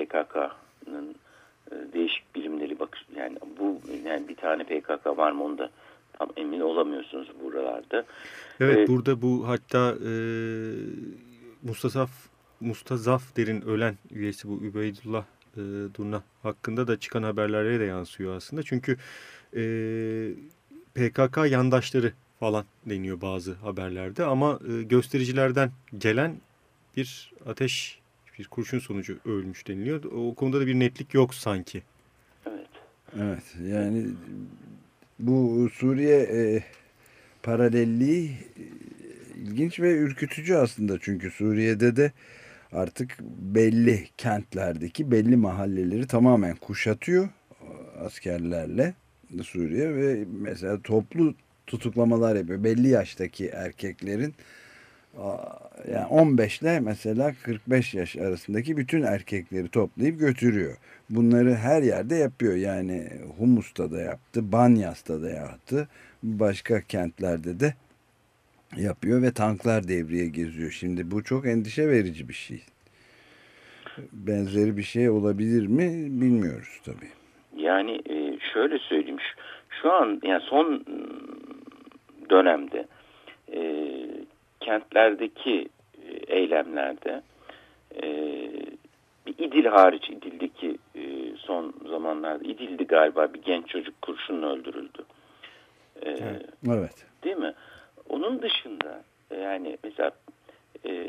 var mı onu da tam emin olamıyorsunuz buralarda. Evet Ee, burada bu hatta e, Mustazaf Mustazafder'in ölen üyesi bu Übeydullah e, Durna hakkında da çıkan haberlere de yansıyor aslında. Çünkü e, P K K yandaşları falan deniyor bazı haberlerde ama e, göstericilerden gelen bir ateş, bir kurşun sonucu ölmüş deniliyor. O konuda da bir netlik yok sanki. Evet. Evet yani bu Suriye e, paralelliği e, ilginç ve ürkütücü aslında. Çünkü Suriye'de de artık belli kentlerdeki belli mahalleleri tamamen kuşatıyor askerlerle Suriye ve mesela toplu tutuklamalar yapıyor. Belli yaştaki erkeklerin yani on beş ile mesela kırk beş yaş arasındaki bütün erkekleri toplayıp götürüyor. Bunları her yerde yapıyor. Yani Humus'ta da yaptı, Banyas'ta da yaptı. Başka kentlerde de yapıyor ve tanklar devreye geziyor. Şimdi bu çok endişe verici bir şey. Benzeri bir şey olabilir mi bilmiyoruz tabii. Yani şöyle söyleyeyim. Şu an yani son dönemde e, kentlerdeki eylemlerde e, bir İdil hariç, İdil'deki e, son zamanlarda İdil'di galiba, bir genç çocuk kurşunla öldürüldü. E, evet. Değil mi? Onun dışında yani mesela e,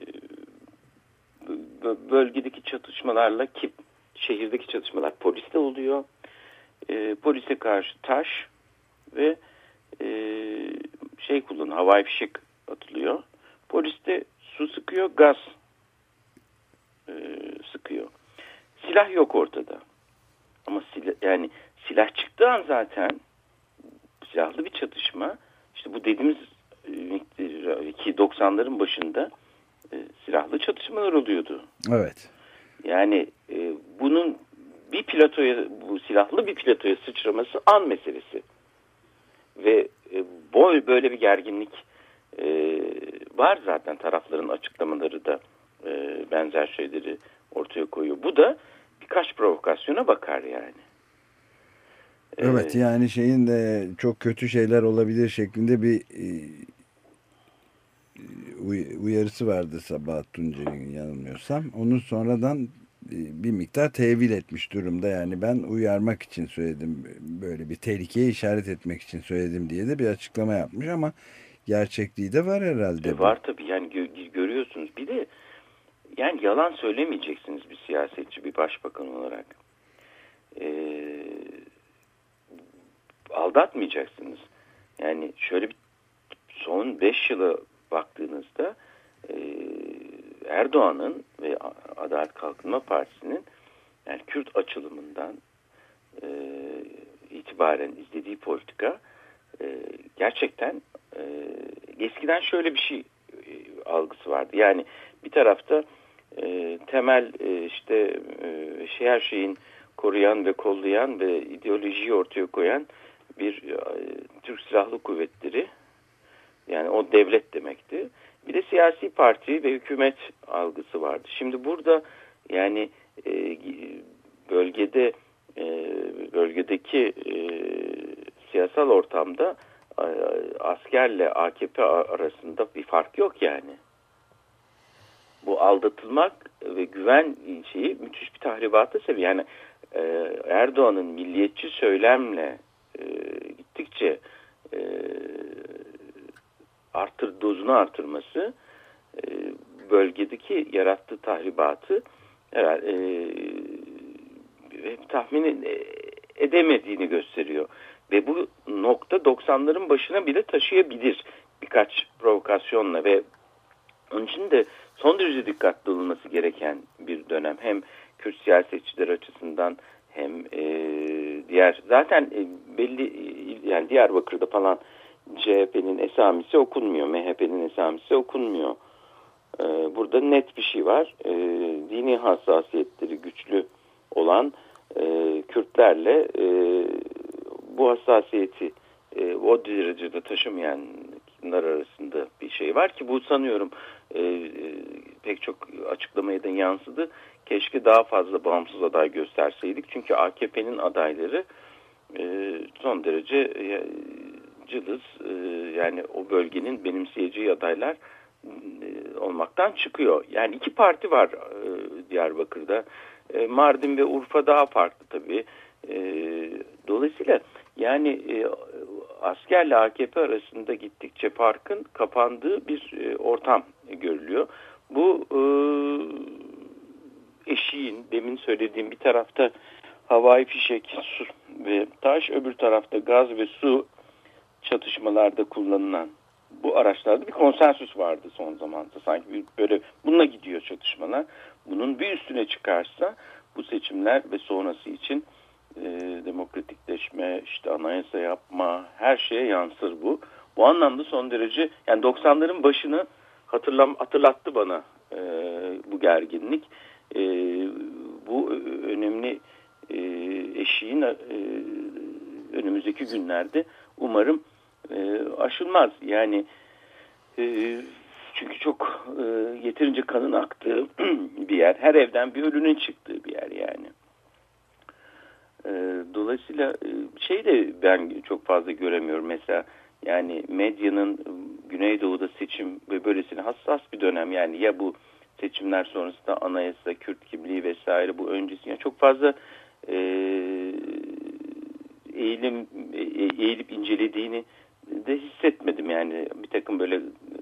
bölgedeki çatışmalarla ki şehirdeki çatışmalar poliste oluyor. E, polise karşı taş ve e, şey kullan, havai fişek atılıyor. Polis de su sıkıyor, gaz e, sıkıyor. Silah yok ortada. Ama silah, yani silah çıktığı an zaten silahlı bir çatışma. İşte bu dediğimiz ki doksanların başında e, silahlı çatışmalar oluyordu. Evet. Yani e, bunun bir platoya, bu silahlı bir platoya sıçraması an meselesi. Ve e, boy böyle bir gerginlik e, var zaten, tarafların açıklamaları da e, benzer şeyleri ortaya koyuyor. Bu da birkaç provokasyona bakar yani. Evet ee, yani şeyin de çok kötü şeyler olabilir şeklinde bir e, uyarısı vardı Sabahat Tunceli'nin yanılmıyorsam. Onu sonradan e, bir miktar tevil etmiş durumda. Yani ben uyarmak için söyledim, böyle bir tehlikeye işaret etmek için söyledim diye de bir açıklama yapmış ama gerçekliği de var herhalde. E var tabii yani gö- görüyorsunuz. Bir de yani yalan söylemeyeceksiniz bir siyasetçi, bir başbakan olarak. Eee aldatmayacaksınız. Yani şöyle bir son beş yıla baktığınızda e, Erdoğan'ın ve Adalet Kalkınma Partisi'nin yani Kürt açılımından e, itibaren izlediği politika e, gerçekten e, eskiden şöyle bir şey e, algısı vardı. Yani bir tarafta e, temel e, işte e, şey her şeyin koruyan ve kollayan ve ideolojiyi ortaya koyan bir e, Türk Silahlı Kuvvetleri, yani o devlet demekti. Bir de siyasi parti ve hükümet algısı vardı. Şimdi burada yani e, bölgede e, bölgedeki e, siyasal ortamda e, askerle A K P arasında bir fark yok yani. Bu aldatılmak ve güven şeyi müthiş bir tahribata sebep. Yani e, Erdoğan'ın milliyetçi söylemle e, gittikçe e, artır dozunu artırması e, bölgedeki yarattığı tahribatı herhalde e, tahmin edemediğini gösteriyor. Ve bu nokta doksanların başına bile taşıyabilir birkaç provokasyonla ve onun için de son derece dikkatli olunması gereken bir dönem. Hem Kürt siyasetçiler açısından hem e, diğer zaten e, belli yani Diyarbakır'da falan C H P'nin esamisi okunmuyor, M H P'nin esamisi okunmuyor. E, burada net bir şey var. E, dini hassasiyetleri güçlü olan e, Kürtlerle e, bu hassasiyeti e, o derecede taşımayanlar arasında bir şey var ki bu sanıyorum e, e, pek çok açıklamaya da yansıdı. Keşke daha fazla bağımsız aday gösterseydik. Çünkü A K P'nin adayları e, son derece e, cılız, e, yani o bölgenin benimseyeceği adaylar e, olmaktan çıkıyor. Yani iki parti var e, Diyarbakır'da. E, Mardin ve Urfa daha farklı tabii. E, dolayısıyla yani e, askerle A K P arasında gittikçe farkın kapandığı bir e, ortam görülüyor. Bu e, eşiğin, demin söylediğim, bir tarafta havai fişek, su ve taş, öbür tarafta gaz ve su çatışmalarda kullanılan bu araçlarda bir konsensüs vardı son zamanda. Sanki bir böyle bununla gidiyor çatışmalar. Bunun bir üstüne çıkarsa bu seçimler ve sonrası için e, demokratikleşme, işte anayasa yapma, her şeye yansır bu. Bu anlamda son derece, yani doksanların başını hatırlam hatırlattı bana e, bu gerginlik. E, bu önemli e, eşiğin e, önümüzdeki günlerde umarım e, aşılmaz. Yani e, çünkü çok e, yeterince kanın aktığı bir yer. Her evden bir ölünün çıktığı bir yer yani. E, dolayısıyla e, şey de ben çok fazla göremiyorum mesela. Yani medyanın Güneydoğu'da seçim ve böylesine hassas bir dönem, yani ya bu seçimler sonrasında anayasa, Kürt kimliği vesaire, bu öncesi, yani çok fazla e, eğilim e, eğilip incelediğini de hissetmedim. Yani bir takım böyle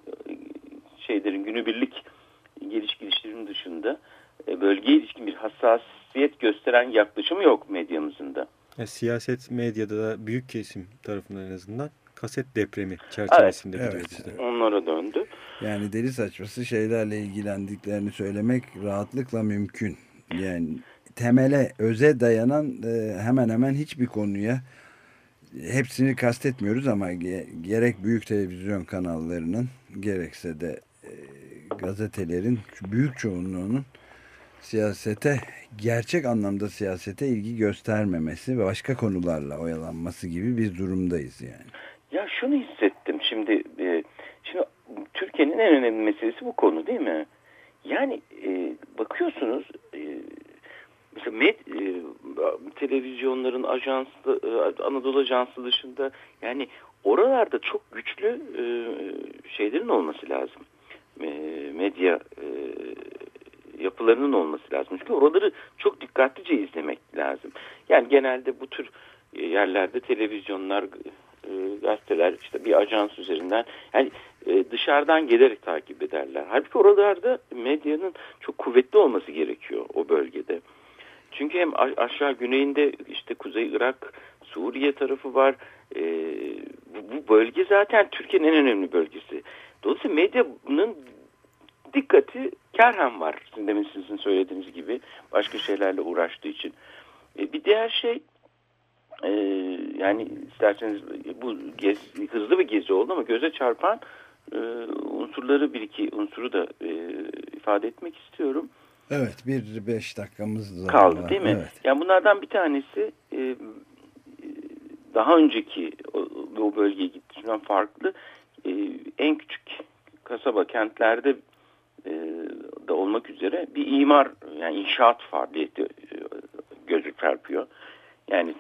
şeylerin, günübirlik geliş gidişlerin dışında e, bölgeye ilişkin bir hassasiyet gösteren yaklaşımı yok medyamızın da. Ya, siyaset medyada da büyük kesim tarafından en azından kaset depremi çerçevesinde evet, gidiyor evet. bizde. Onlara döndü. Yani deli saçması şeylerle ilgilendiklerini söylemek rahatlıkla mümkün. Yani temele, öze dayanan e, hemen hemen hiçbir konuya, hepsini kastetmiyoruz ama ge gerek büyük televizyon kanallarının gerekse de e, gazetelerin büyük çoğunluğunun siyasete, gerçek anlamda siyasete ilgi göstermemesi ve başka konularla oyalanması gibi bir durumdayız yani. Ya şunu hissettim şimdi, e, şimdi Türkiye'nin en önemli meselesi bu konu değil mi? Yani e, bakıyorsunuz e, mesela med, e, televizyonların ajanslı, e, Anadolu Ajansı dışında, yani oralarda çok güçlü e, şeylerin olması lazım. E, medya e, yapılarının olması lazım. Çünkü oraları çok dikkatlice izlemek lazım. Yani genelde bu tür yerlerde televizyonlar, e, gazeteler işte bir ajans üzerinden, yani e, dışarıdan gelerek takip ederler. Halbuki oralarda medyanın çok kuvvetli olması gerekiyor o bölgede. Çünkü hem aşağı güneyinde işte Kuzey Irak, Suriye tarafı var. E, bu, bu bölge zaten Türkiye'nin en önemli bölgesi. Dolayısıyla medyanın dikkati kerhen var. Sizin demin sizin söylediğiniz gibi başka şeylerle uğraştığı için. E, bir diğer şey, e, yani isterseniz bu gez, hızlı bir gezi oldu ama göze çarpan e, unsurları, bir iki unsuru da e, ifade etmek istiyorum. Evet, bir beş dakikamız kaldı var, değil mi? Evet. Yani bunlardan bir tanesi e, daha önceki o, o bölgeye gittiğinden farklı, e, en küçük kasaba, kentlerde e, da olmak üzere bir imar, yani inşaat faaliyeti e, gözü çarpıyor. Yani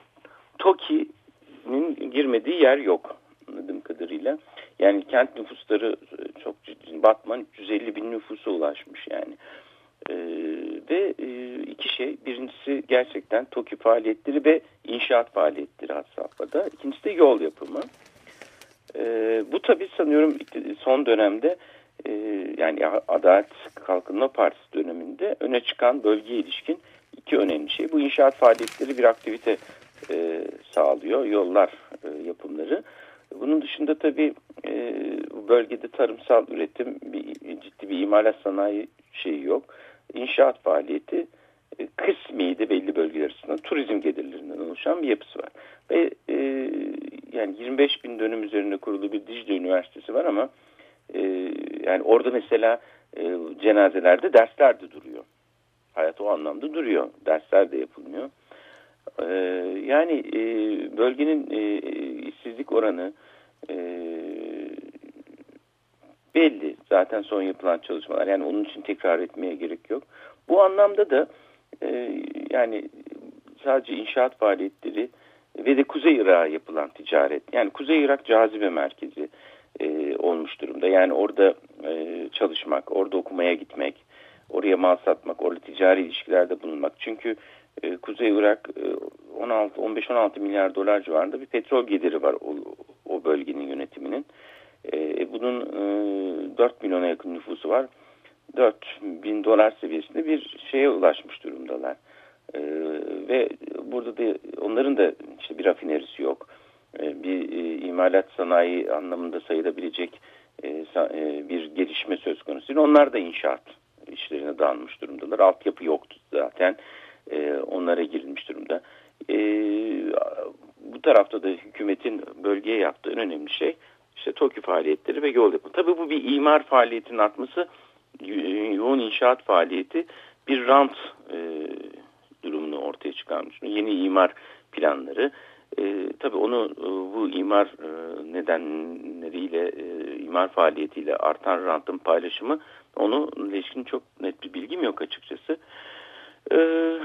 TOKİ'nin girmediği yer yok anladığım kadarıyla. Yani kent nüfusları çok ciddi. Batman üç yüz elli bin nüfusa ulaşmış yani. Ee, ve e, iki şey. Birincisi gerçekten TOKİ faaliyetleri ve inşaat faaliyetleri had safhada. İkincisi de yol yapımı. Ee, bu tabii sanıyorum son dönemde e, yani Adalet Kalkınma Partisi döneminde öne çıkan bölgeye ilişkin iki önemli şey. Bu inşaat faaliyetleri bir aktivite e, sağlıyor. Yollar e, yapımları. Bunun dışında tabii e, bölgede tarımsal üretim, bir, ciddi bir imalat sanayi şeyi yok. İnşaat faaliyeti e, kısmi de belli bölgeler arasında turizm gelirlerinden oluşan bir yapısı var. Ve e, yani yirmi beş bin dönüm üzerine kurulu bir Dicle Üniversitesi var ama e, yani orada mesela e, cenazelerde dersler de duruyor. Hayat o anlamda duruyor. Dersler de yapılmıyor. E, yani e, bölgenin e, işsizlik oranı e, belli. Zaten son yapılan çalışmalar. Yani onun için tekrar etmeye gerek yok. Bu anlamda da e, yani sadece inşaat faaliyetleri ve de Kuzey Irak'a yapılan ticaret. Yani Kuzey Irak cazibe merkezi e, olmuş durumda. Yani orada e, çalışmak, orada okumaya gitmek, oraya mal satmak, orada ticari ilişkilerde bulunmak. Çünkü e, Kuzey Irak e, on altı on beş on altı milyar dolar civarında bir petrol geliri var o, o bölgenin yönetiminin. E, bunun e, dört milyona yakın nüfusu var. dört bin dolar seviyesinde bir şeye ulaşmış durumdalar. Ee, ve burada da onların da işte bir rafinerisi yok. Ee, bir e, imalat sanayi anlamında sayılabilecek e, e, bir gelişme söz konusu. Onlar da inşaat işlerine dağılmış durumdalar. Altyapı yoktu zaten. E, onlara girilmiş durumda. E, bu tarafta da hükümetin bölgeye yaptığı en önemli şey işte TOKİ faaliyetleri ve yol yapımı. Tabii bu bir imar faaliyetinin artması, yoğun inşaat faaliyeti bir rant e, durumunu ortaya çıkarmış. Yeni imar planları. E, tabii onu e, bu imar e, nedenleriyle, e, imar faaliyetiyle artan rantın paylaşımı, onu ilişkin çok net bir bilgim yok açıkçası. E,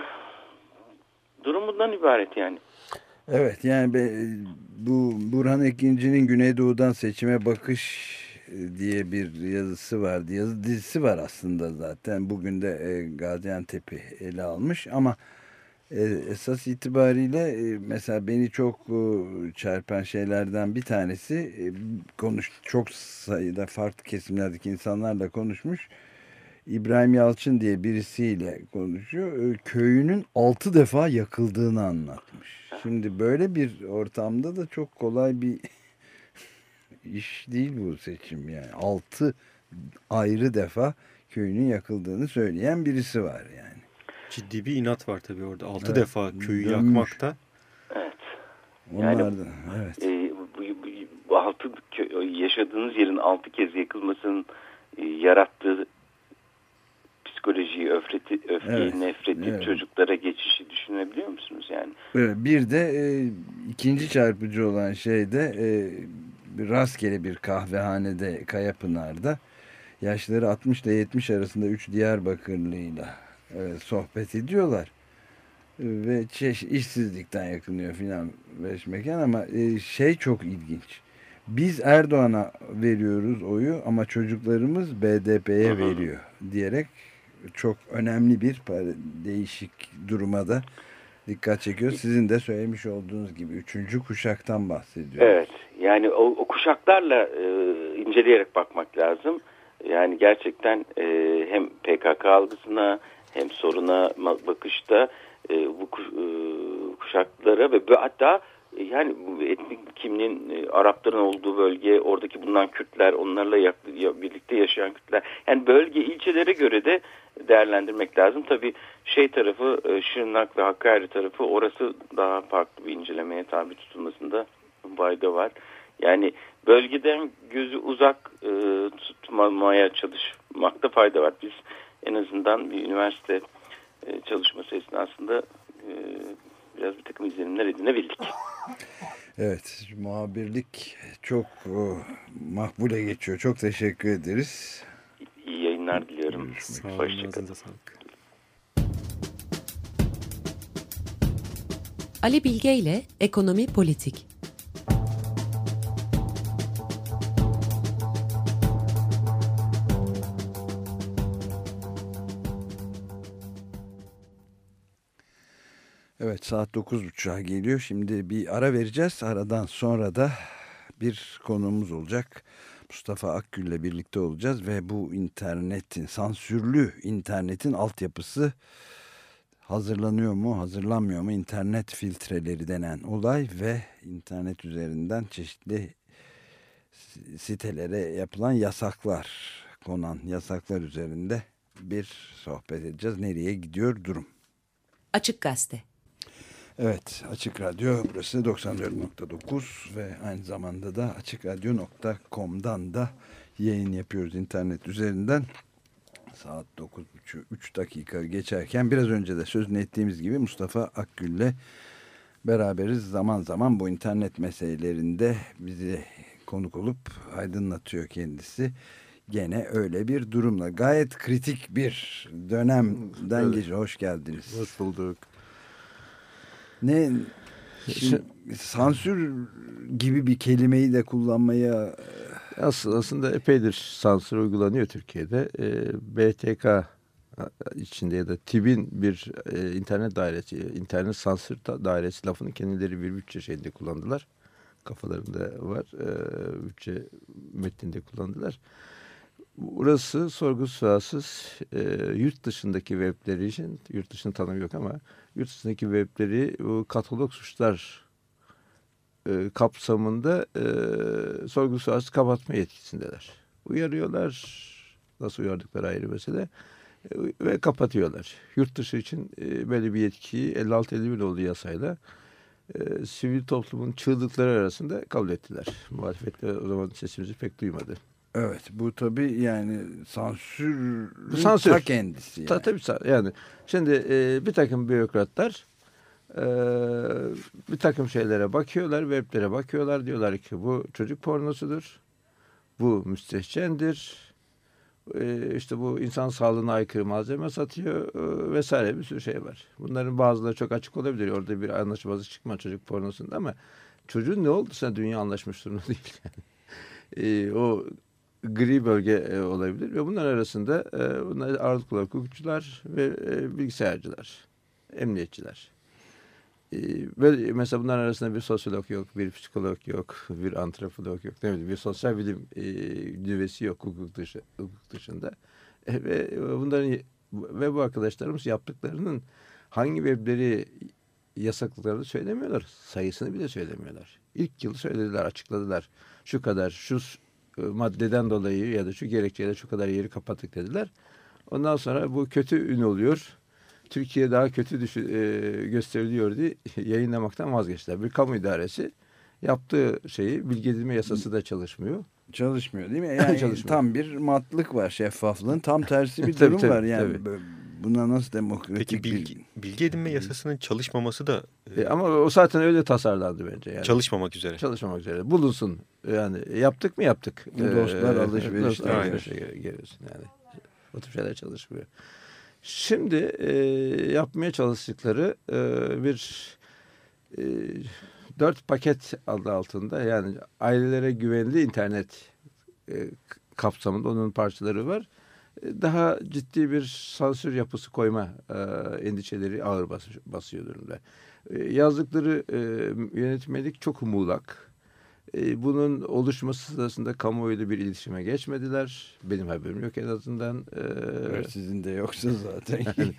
durum bundan ibaret yani. Evet, yani be, bu Burhan Ekinci'nin Güneydoğu'dan Seçime Bakış diye bir yazısı vardı. Yazı dizisi var aslında zaten. Bugün de e, Gaziantep'i ele almış ama e, esas itibariyle e, mesela beni çok e, çarpan şeylerden bir tanesi, e, konuş çok sayıda farklı kesimlerdeki insanlarla konuşmuş. İbrahim Yalçın diye birisiyle konuşuyor. E, köyünün altı defa yakıldığını anlatmış. Şimdi böyle bir ortamda da çok kolay bir iş değil bu seçim yani. Altı ayrı defa köyünün yakıldığını söyleyen birisi var yani. Ciddi bir inat var tabii orada. Altı Evet, defa köyü dönmüş. yakmakta. Evet. Onlar yani, da, evet. E, bu, bu, bu altı, yaşadığınız yerin altı kez yakılmasının e, yarattığı psikolojiyi, öfreti, öfkeyi, evet, nefreti, evet. çocuklara geçişi düşünebiliyor musunuz yani? Evet, bir de e, ikinci çarpıcı olan şey de e, rastgele bir kahvehanede Kayapınar'da yaşları altmış ile yetmiş arasında üç Diyarbakırlıyla e, sohbet ediyorlar. E, ve çeşit işsizlikten yakınıyor filan beş mekan ama e, şey çok ilginç. Biz Erdoğan'a veriyoruz oyu ama çocuklarımız B D P'ye veriyor diyerek çok önemli bir değişik duruma da dikkat çekiyor. Sizin de söylemiş olduğunuz gibi üçüncü kuşaktan bahsediyor. Evet. Yani o, o kuşaklarla e, inceleyerek bakmak lazım. Yani gerçekten e, hem P K K algısına hem soruna bakışta e, bu e, kuşaklara ve hatta e, yani bu etnik kimliğin e, Arapların olduğu bölge, oradaki bulunan Kürtler, onlarla yak, ya, birlikte yaşayan Kürtler. Yani bölge, ilçelere göre de değerlendirmek lazım. Tabii şey tarafı, e, Şırnak ve Hakkari tarafı, orası daha farklı bir incelemeye tabi tutulmasında fayda var. Yani bölgeden gözü uzak e, tutmamaya çalışmakta fayda var. Biz en azından bir üniversite e, çalışması esnasında e, biraz bir takım izlenimler edinebildik. Evet, muhabirlik çok o, makbule geçiyor. Çok teşekkür ederiz. İyi yayınlar diliyorum. Hoşçakalın. Ali Bilge ile Ekonomi Politik. Evet, saat dokuz buçuğa geliyor. Şimdi bir ara vereceğiz. Aradan sonra da bir konuğumuz olacak. Mustafa Akgül ile birlikte olacağız ve bu internetin, sansürlü internetin altyapısı hazırlanıyor mu, hazırlanmıyor mu? İnternet filtreleri denen olay ve internet üzerinden çeşitli sitelere yapılan yasaklar, konan yasaklar üzerinde bir sohbet edeceğiz. Nereye gidiyor durum? Açık Gazete. Evet, Açık Radyo burası doksan dört nokta dokuz ve aynı zamanda da açık radyo nokta com'dan da yayın yapıyoruz internet üzerinden. Saat dokuz buçuk üç dakika geçerken biraz önce de sözünü ettiğimiz gibi Mustafa Akgül'le beraberiz. Zaman zaman bu internet meselelerinde bizi konuk olup aydınlatıyor kendisi. Gene öyle bir durumla gayet kritik bir dönemden evet. geçiyor. Hoş geldiniz. Hoş bulduk. Ne Şimdi, sansür gibi bir kelimeyi de kullanmaya... Aslında, aslında epeydir sansür uygulanıyor Türkiye'de. E, B T K içinde ya da T İ B'in bir e, internet dairesi, internet sansür dairesi lafını kendileri bir bütçe şeyinde kullandılar. Kafalarında var. E, bütçe metninde kullandılar. Burası sorgusuz sualsiz e, yurt dışındaki webleri için, yurt dışının tanımı yok ama yurt dışındaki webleri bu katalog suçlar e, kapsamında e, sorgusuz sualsiz kapatma yetkisindeler. Uyarıyorlar, nasıl uyardıkları ayrı mesele e, ve kapatıyorlar. Yurt dışı için e, böyle bir yetkiyi elli altı elli bir olduğu yasayla e, sivil toplumun çığlıkları arasında kabul ettiler. Muhalefetler o zaman sesimizi pek duymadı. Evet, bu tabii yani sansür, sansür. ta kendisi. Yani. Ta, tabii yani şimdi e, bir takım bürokratlar e, bir takım şeylere bakıyorlar, weblere bakıyorlar, diyorlar ki bu çocuk pornosudur, bu müstehcendir, e, işte bu insan sağlığına aykırı malzeme satıyor e, vesaire bir sürü şey var. Bunların bazıları çok açık olabilir, orada bir anlaşmazlık çıkma çocuk pornosunda ama çocuğun ne olduysa dünya anlaşmış durumda değil yani. E, o gri bölge e, olabilir ve bunlar arasında e, bunlar ağırlıklı olarak hukukçular ve e, bilgisayarcılar, emniyetçiler. E, ve mesela bunların arasında bir sosyolog yok, bir psikolog yok, bir antropolog yok, değil mi? Bir sosyal bilim e, düvesi yok hukuk, dışı, hukuk dışında. E, ve bunların ve bu arkadaşlarımız yaptıklarının hangi webleri yasakladıklarını söylemiyorlar. Sayısını bile söylemiyorlar. İlk yıl söylediler, açıkladılar. Şu kadar, şu maddeden dolayı ya da şu gerekçeyle şu kadar yeri kapattık dediler. Ondan sonra bu kötü ün oluyor. Türkiye daha kötü düşü, e, gösteriliyor diye yayınlamaktan vazgeçtiler. Bir kamu idaresi yaptığı şeyi bilgi edinme yasası da çalışmıyor. Çalışmıyor değil mi? Yani çalışmıyor. Tam bir matlık var şeffaflığın. Tam tersi bir durum tabii, var. Yani tabii. Buna nasıl demokratik Peki bilgi, bir... bilgi edinme yasasının çalışmaması da... E, ama o zaten öyle tasarlandı bence. Yani. Çalışmamak üzere. Çalışmamak üzere. Bulunsun. Yani yaptık mı yaptık. Dostlar ee, alışveriş. Dostlar alışverişe geliyorsun yani. O tür şeyler çalışmıyor. Şimdi e, yapmaya çalıştıkları e, bir e, dört paket adı altında yani ailelere güvenli internet e, kapsamında onun parçaları var. Daha ciddi bir sansür yapısı koyma e, endişeleri ağır bas, basıyor durumda. E, yazdıkları e, yönetmelik çok muğlak. E, bunun oluşması sırasında kamuoyuyla bir iletişime geçmediler. Benim haberim yok en azından. E, evet, sizin de yoksa zaten. Yani,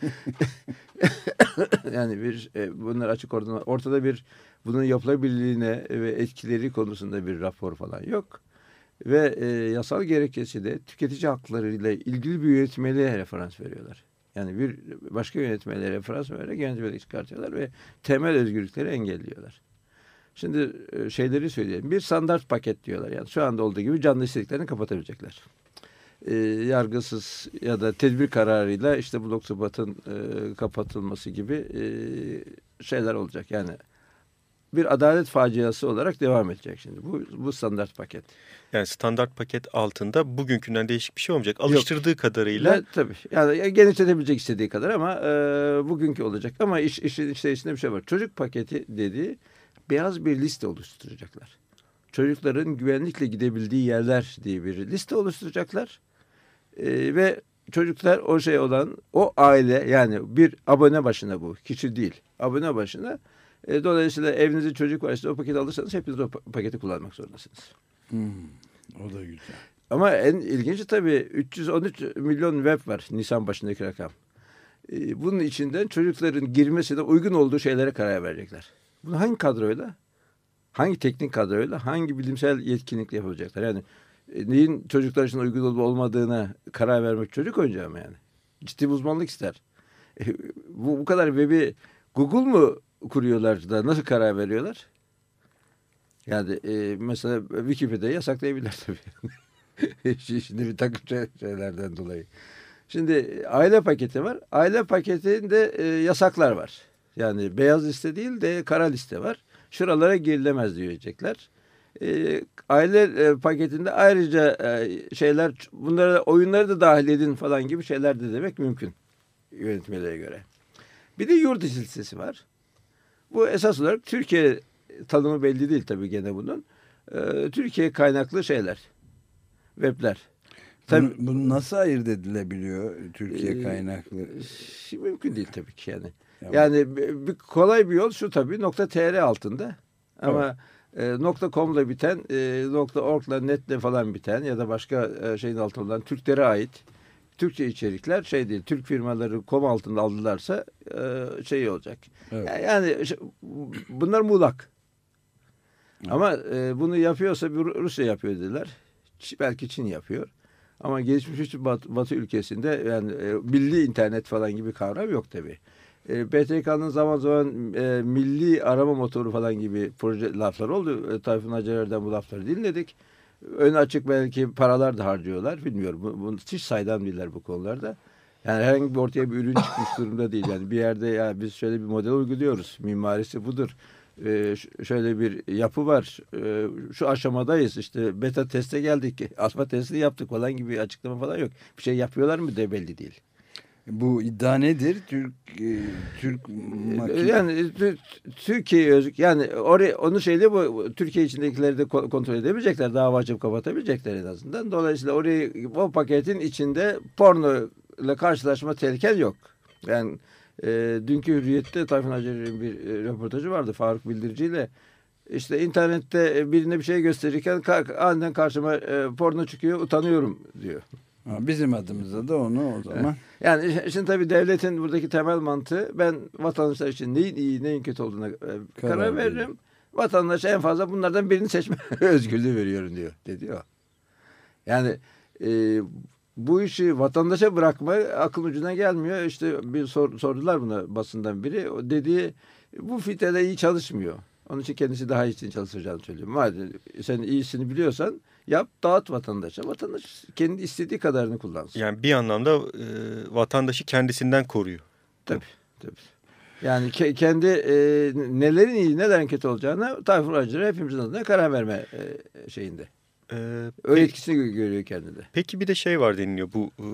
yani bir e, bunlar açık ortada, ortada bir bunun yapılabilirliğine ve etkileri konusunda bir rapor falan yok. Ve e, yasal gerekçesi de tüketici haklarıyla ilgili bir yönetmeliğe referans veriyorlar. Yani bir başka yönetmeliğe referans vererek yönetmelik çıkartıyorlar ve temel özgürlükleri engelliyorlar. Şimdi e, şeyleri söyleyelim. Bir standart paket diyorlar. Yani şu anda olduğu gibi canlı istediklerini kapatabilecekler. E, yargısız ya da tedbir kararıyla işte Blog Spot'ın e, kapatılması gibi e, şeyler olacak. Yani bir adalet faciası olarak devam edecek şimdi. Bu, bu standart paket. Yani standart paket altında bugünkünden değişik bir şey olmayacak. Alıştırdığı Yok. kadarıyla. Ya, tabii. Yani genişletebilecek istediği kadar ama e, bugünkü olacak. Ama iş, işin içerisinde bir şey var. Çocuk paketi dediği beyaz bir liste oluşturacaklar. Çocukların güvenlikle gidebildiği yerler diye bir liste oluşturacaklar. E, ve çocuklar o şey olan o aile yani bir abone başına bu. Kişi değil. Abone başına. E, dolayısıyla evinizde çocuk var. İşte o paketi alırsanız hepiniz o paketi kullanmak zorundasınız. Hmm, o da güzel. Ama en ilginci tabii üç yüz on üç milyon web var Nisan başındaki rakam. Ee, bunun içinden çocukların girmesine uygun olduğu şeylere karar verecekler. Bunu hangi kadroyla, hangi teknik kadroyla, hangi bilimsel yetkinlikle yapacaklar? Yani e, neyin çocuklar için uygun olup olmadığına karar vermek çocuk oyuncağı mı yani? Ciddi uzmanlık ister. E, bu, bu kadar web'i Google mu kuruyorlar da nasıl karar veriyorlar? Yani e, mesela Wikipedia'yı yasaklayabilirler tabii. Şimdi bir takım şeylerden dolayı. Şimdi aile paketi var. Aile paketinde e, yasaklar var. Yani beyaz liste değil de kara liste var. Şuralara girilemez diyecekler. E, aile e, paketinde ayrıca e, şeyler, bunlara oyunları da dahil edin falan gibi şeyler de demek mümkün yönetmelere göre. Bir de yurt içi listesi var. Bu esas olarak Türkiye tanımı belli değil tabii gene bunun. Ee, Türkiye kaynaklı şeyler. Webler. Tabii, bunu, bunu nasıl ayırt edilebiliyor Türkiye kaynaklı? E, mümkün değil tabii ki yani. Yani, yani bir, kolay bir yol şu tabii nokta .tr altında. Ama evet. e, nokta .com'la biten, e, nokta .org'la netle falan biten ya da başka e, şeyin altında olan Türklere ait Türkçe içerikler şey değil. Türk firmaları com altında aldılarsa e, şey olacak. Evet. Yani, yani bunlar muğlak. Evet. Ama e, bunu yapıyorsa Rusya yapıyor dediler. Belki Çin yapıyor. Ama gelişmiş Batı, Batı ülkesinde yani e, milli internet falan gibi kavram yok tabii. E, B T K'nın zaman zaman e, milli arama motoru falan gibi proje lafları oldu. E, Tayfun Hacerer'den bu lafları dinledik. Ön açık belki paralar da harcıyorlar. Bilmiyorum. Bunu hiç saydam değiller bu konularda. Yani herhangi bir ortaya bir ürün çıkmış durumda değil. Yani bir yerde ya biz şöyle bir model uyguluyoruz. Mimarisi budur. Ee, şöyle bir yapı var. Ee, şu aşamadayız. İşte beta teste geldik. Alfa testi yaptık falan gibi açıklama falan yok. Bir şey yapıyorlar mı de belli değil. Bu iddia nedir? Türk e, Türk makine... yani Türkiye özgü yani oraya onu şeyle bu Türkiye içindekileri de kontrol edebilecekler. Dava açıp kapatabilecekler en azından. Dolayısıyla orayı o paketin içinde porno ile karşılaşma tehliken yok. Yani e, dünkü Hürriyet'te Tayfun Hacerer'in bir e, röportajı vardı Faruk Bildirici ile. İşte internette birine bir şey gösterirken aniden karşıma e, porno çıkıyor, utanıyorum diyor. Bizim adımıza da onu o zaman. Yani şimdi tabii devletin buradaki temel mantığı ben vatandaşlar için neyin iyi neyin kötü olduğuna e, karar, karar veririm. Vatandaşa en fazla bunlardan birini seçme özgürlüğü veriyorum diyor. Dedi o. Yani e, bu işi vatandaşa bırakma akıl ucuna gelmiyor. İşte bir sor, sordular buna basından biri. O dediği bu filtrede iyi çalışmıyor. Onun için kendisi daha iyisini çalışacağını söylüyor. Madem sen iyisini biliyorsan yap, dağıt vatandaşa. Vatandaş kendi istediği kadarını kullansın. Yani bir anlamda e, vatandaşı kendisinden koruyor. Tabii, tabii. Yani ke, kendi e, nelerin iyi, nelerin kötü olacağına Tayfun Hacerer hepimizin adına karar verme e, şeyinde. Ee, Öyle etkisini görüyor kendinde. Peki bir de şey var deniliyor. Bu e,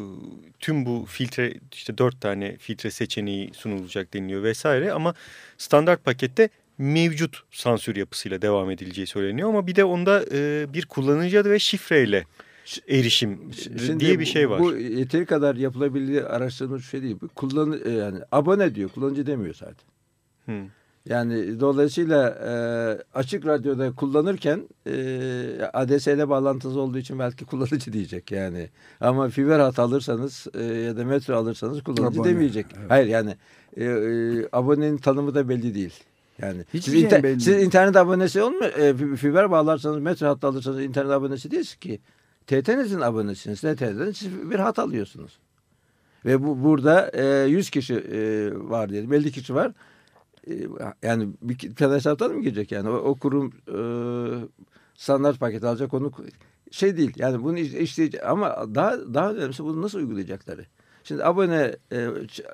tüm bu filtre işte dört tane filtre seçeneği sunulacak deniliyor vesaire ama standart pakette mevcut sansür yapısıyla devam edileceği söyleniyor ama bir de onda e, bir kullanıcı adı ve şifreyle erişim Şimdi diye bir şey var. Bu yeteri kadar yapılabilir araştırılmış bir şey değil. Bu kullan yani abone diyor, kullanıcı demiyor zaten. Hmm. Yani dolayısıyla e, açık radyoda kullanırken e, A D S ile bağlantısı olduğu için belki kullanıcı diyecek yani. Ama fiber hat alırsanız e, ya da metro alırsanız kullanıcı abone demeyecek. Evet. Hayır yani e, e, abonenin tanımı da belli değil. Yani siz, şey inter, belli. siz internet abonesi olmuyor. E, fiber bağlarsanız, metro hattı alırsanız internet abonesi değilsiniz ki. T T'nizin abonesiniz. T T'den siz bir hat alıyorsunuz. Ve bu burada e, yüz kişi e, var diyelim. elli kişi var. E, yani bir tane hesaptan mı girecek yani? O, o kurum e, standart paket alacak onu şey değil. Yani bunu işleyecek ama daha daha önemlisi bunu nasıl uygulayacakları. Şimdi abone e,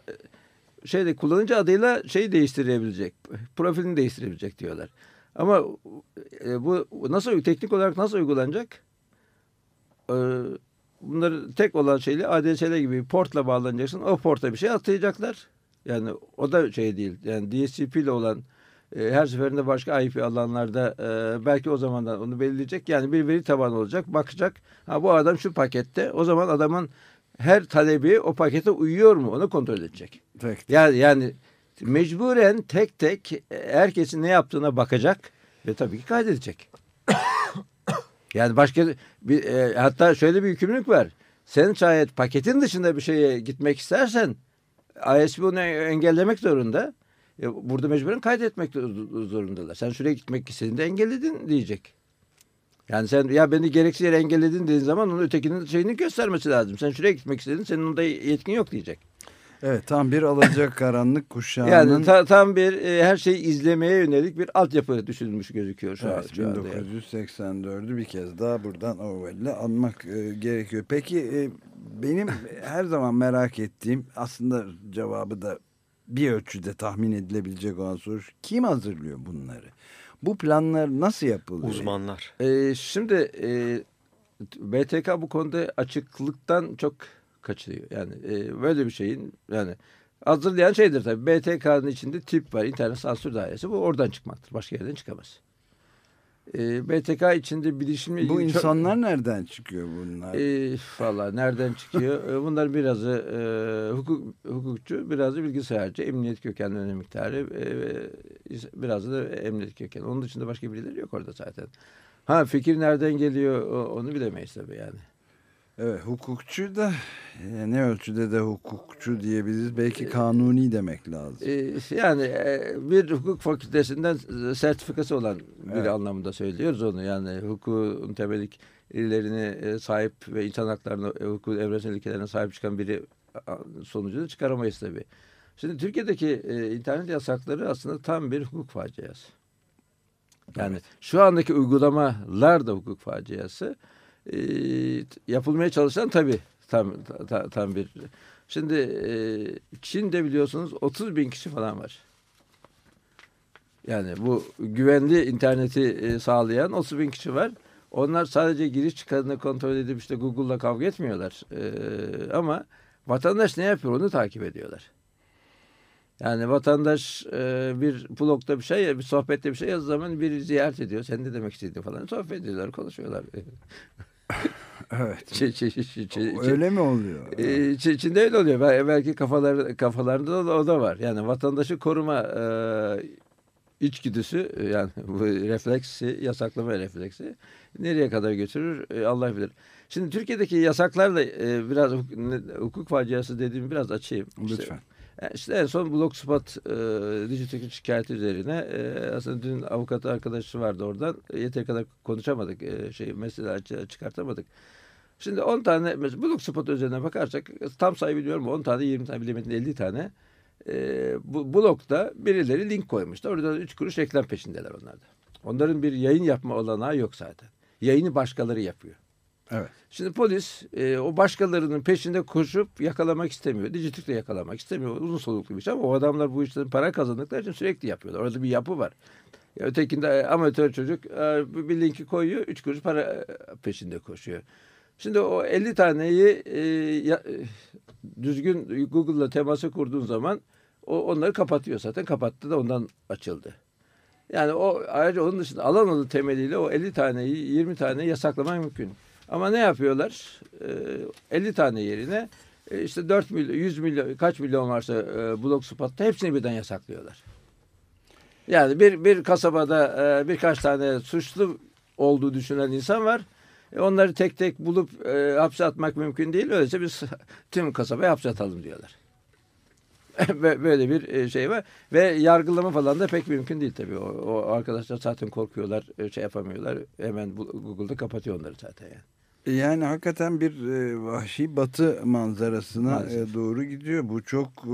şeyde kullanıcı adıyla şeyi değiştirebilecek. Profilini değiştirebilecek diyorlar. Ama e, bu nasıl teknik olarak nasıl uygulanacak? E, bunları tek olan şeyle A D S L gibi portla bağlanacaksın. O porta bir şey atayacaklar. Yani o da şey değil. Yani D S C P ile olan e, her seferinde başka I P alanlarda e, belki o zamandan onu belirleyecek. Yani bir veri tabanı olacak. Bakacak. Ha bu adam şu pakette. O zaman adamın her talebi o pakete uyuyor mu? Onu kontrol edecek. Tek. Yani, yani mecburen tek tek herkesin ne yaptığına bakacak ve tabii ki kaydedecek. Yani başka bir e, hatta şöyle bir yükümlülük var. Sen şayet paketin dışında bir şeye gitmek istersen I S P bunu engellemek zorunda. E, burada mecburen kaydetmek zorundalar. Sen şuraya gitmek istediğinde engelledin diyecek. Yani sen ya beni gereksiz yere engelledin dediğin zaman onun ötekinin şeyini göstermesi lazım. Sen şuraya gitmek istedin, senin onda yetkin yok diyecek. Evet, tam bir alacakaranlık kuşağının. Yani ta, tam bir e, her şeyi izlemeye yönelik bir altyapı düşünülmüş gözüküyor şu, evet, şu anda. bin dokuz yüz seksen dördü bir kez daha buradan Orwell'le anmak e, gerekiyor. Peki e, benim her zaman merak ettiğim, aslında cevabı da bir ölçüde tahmin edilebilecek olan soru, kim hazırlıyor bunları? Bu planlar nasıl yapılıyor? Uzmanlar. Ee, şimdi e, B T K bu konuda açıklıktan çok kaçıyor. Yani e, böyle bir şeyin yani hazırlayan şeydir tabii. B T K'nın içinde tip var. İnternet Sansür Dairesi. Bu oradan çıkmaktır. Başka yerden çıkamaz. E, B T K içinde bilişimle... Bu insanlar çok... nereden çıkıyor bunlar? E, Valla nereden çıkıyor? Bunlar birazı e, hukuk, hukukçu, birazı bilgisayarcı, emniyet kökenli önemli miktarı, e, biraz da emniyet kökenli. Onun dışında başka birileri yok orada zaten. Ha, fikir nereden geliyor onu bilemeyiz tabii yani. Evet, hukukçu da ne ölçüde de hukukçu diyebiliriz. Belki kanuni demek lazım. Yani bir hukuk fakültesinden sertifikası olan bir evet. anlamında söylüyoruz onu. Yani hukukun temeliklerine sahip ve insan haklarına, hukukun evrensel ilkelerine sahip çıkan biri sonucunu çıkaramayız tabii. Şimdi Türkiye'deki internet yasakları aslında tam bir hukuk faciası. Yani evet. Şu andaki uygulamalar da hukuk faciası. E, yapılmaya çalışan tabii tam, tam, tam bir. Şimdi e, Çin'de biliyorsunuz otuz bin kişi falan var. Yani bu güvenli interneti e, sağlayan otuz bin kişi var. Onlar sadece giriş çıkarını kontrol edip işte Google'la kavga etmiyorlar. E, ama vatandaş ne yapıyor onu takip ediyorlar. Yani vatandaş e, bir blogda bir şey, bir sohbette bir şey yazdığı zaman biri ziyaret ediyor. Sen ne demek istediğini falan sohbet ediyorlar, konuşuyorlar. Evet. Ç, ç, ç, ç, öyle mi oluyor? E, Ç, Çin'de öyle oluyor. Belki kafalar, kafalarında da o da var. Yani vatandaşı koruma e, içgüdüsü, yani bu refleksi, yasaklama refleksi nereye kadar götürür e, Allah bilir. Şimdi Türkiye'deki yasaklarla e, biraz hukuk, hukuk faciası dediğimi biraz açayım. Lütfen. İşte, İşte en son Blogspot e, Dijitürk'ün şikayeti üzerine e, aslında dün avukat arkadaşı vardı oradan. Yeteri kadar konuşamadık. E, şey mesela çıkartamadık. Şimdi on tane mesela Blogspot üzerine bakarsak tam sayı biliyorum on tane, yirmi tane, bilemedin elli tane e, bu blogda birileri link koymuşlar. Orada üç kuruş reklam peşindeler onlarda. Onların bir yayın yapma olanağı yok zaten. Yayını başkaları yapıyor. Evet. Şimdi polis e, o başkalarının peşinde koşup yakalamak istemiyor. Dijitürk de yakalamak istemiyor. Uzun soluklu bir şey ama o adamlar bu işten para kazandıkları için sürekli yapıyorlar. Orada bir yapı var. Ya ötekinde amatör çocuk e, bir linki koyuyor. Üç kuruş para peşinde koşuyor. Şimdi o elli taneyi e, ya, düzgün Google'la teması kurduğun zaman o onları kapatıyor zaten. Kapattı da ondan açıldı. Yani o ayrıca onun dışında alan adı temeliyle o elli taneyi yirmi taneyi yasaklamak mümkün. Ama ne yapıyorlar? elli tane yerine işte dört milyon, yüz milyon, kaç milyon varsa Blogspot'ta hepsini birden yasaklıyorlar. Yani bir bir kasabada birkaç tane suçlu olduğu düşünen insan var. Onları tek tek bulup hapse atmak mümkün değil. Öyleyse biz tüm kasabayı hapse atalım diyorlar. Böyle bir şey var. Ve yargılama falan da pek mümkün değil tabii. O, o arkadaşlar zaten korkuyorlar, şey yapamıyorlar. Hemen Google'da kapatıyor onları zaten yani. Yani hakikaten bir e, vahşi batı manzarasına e, doğru gidiyor. Bu çok e,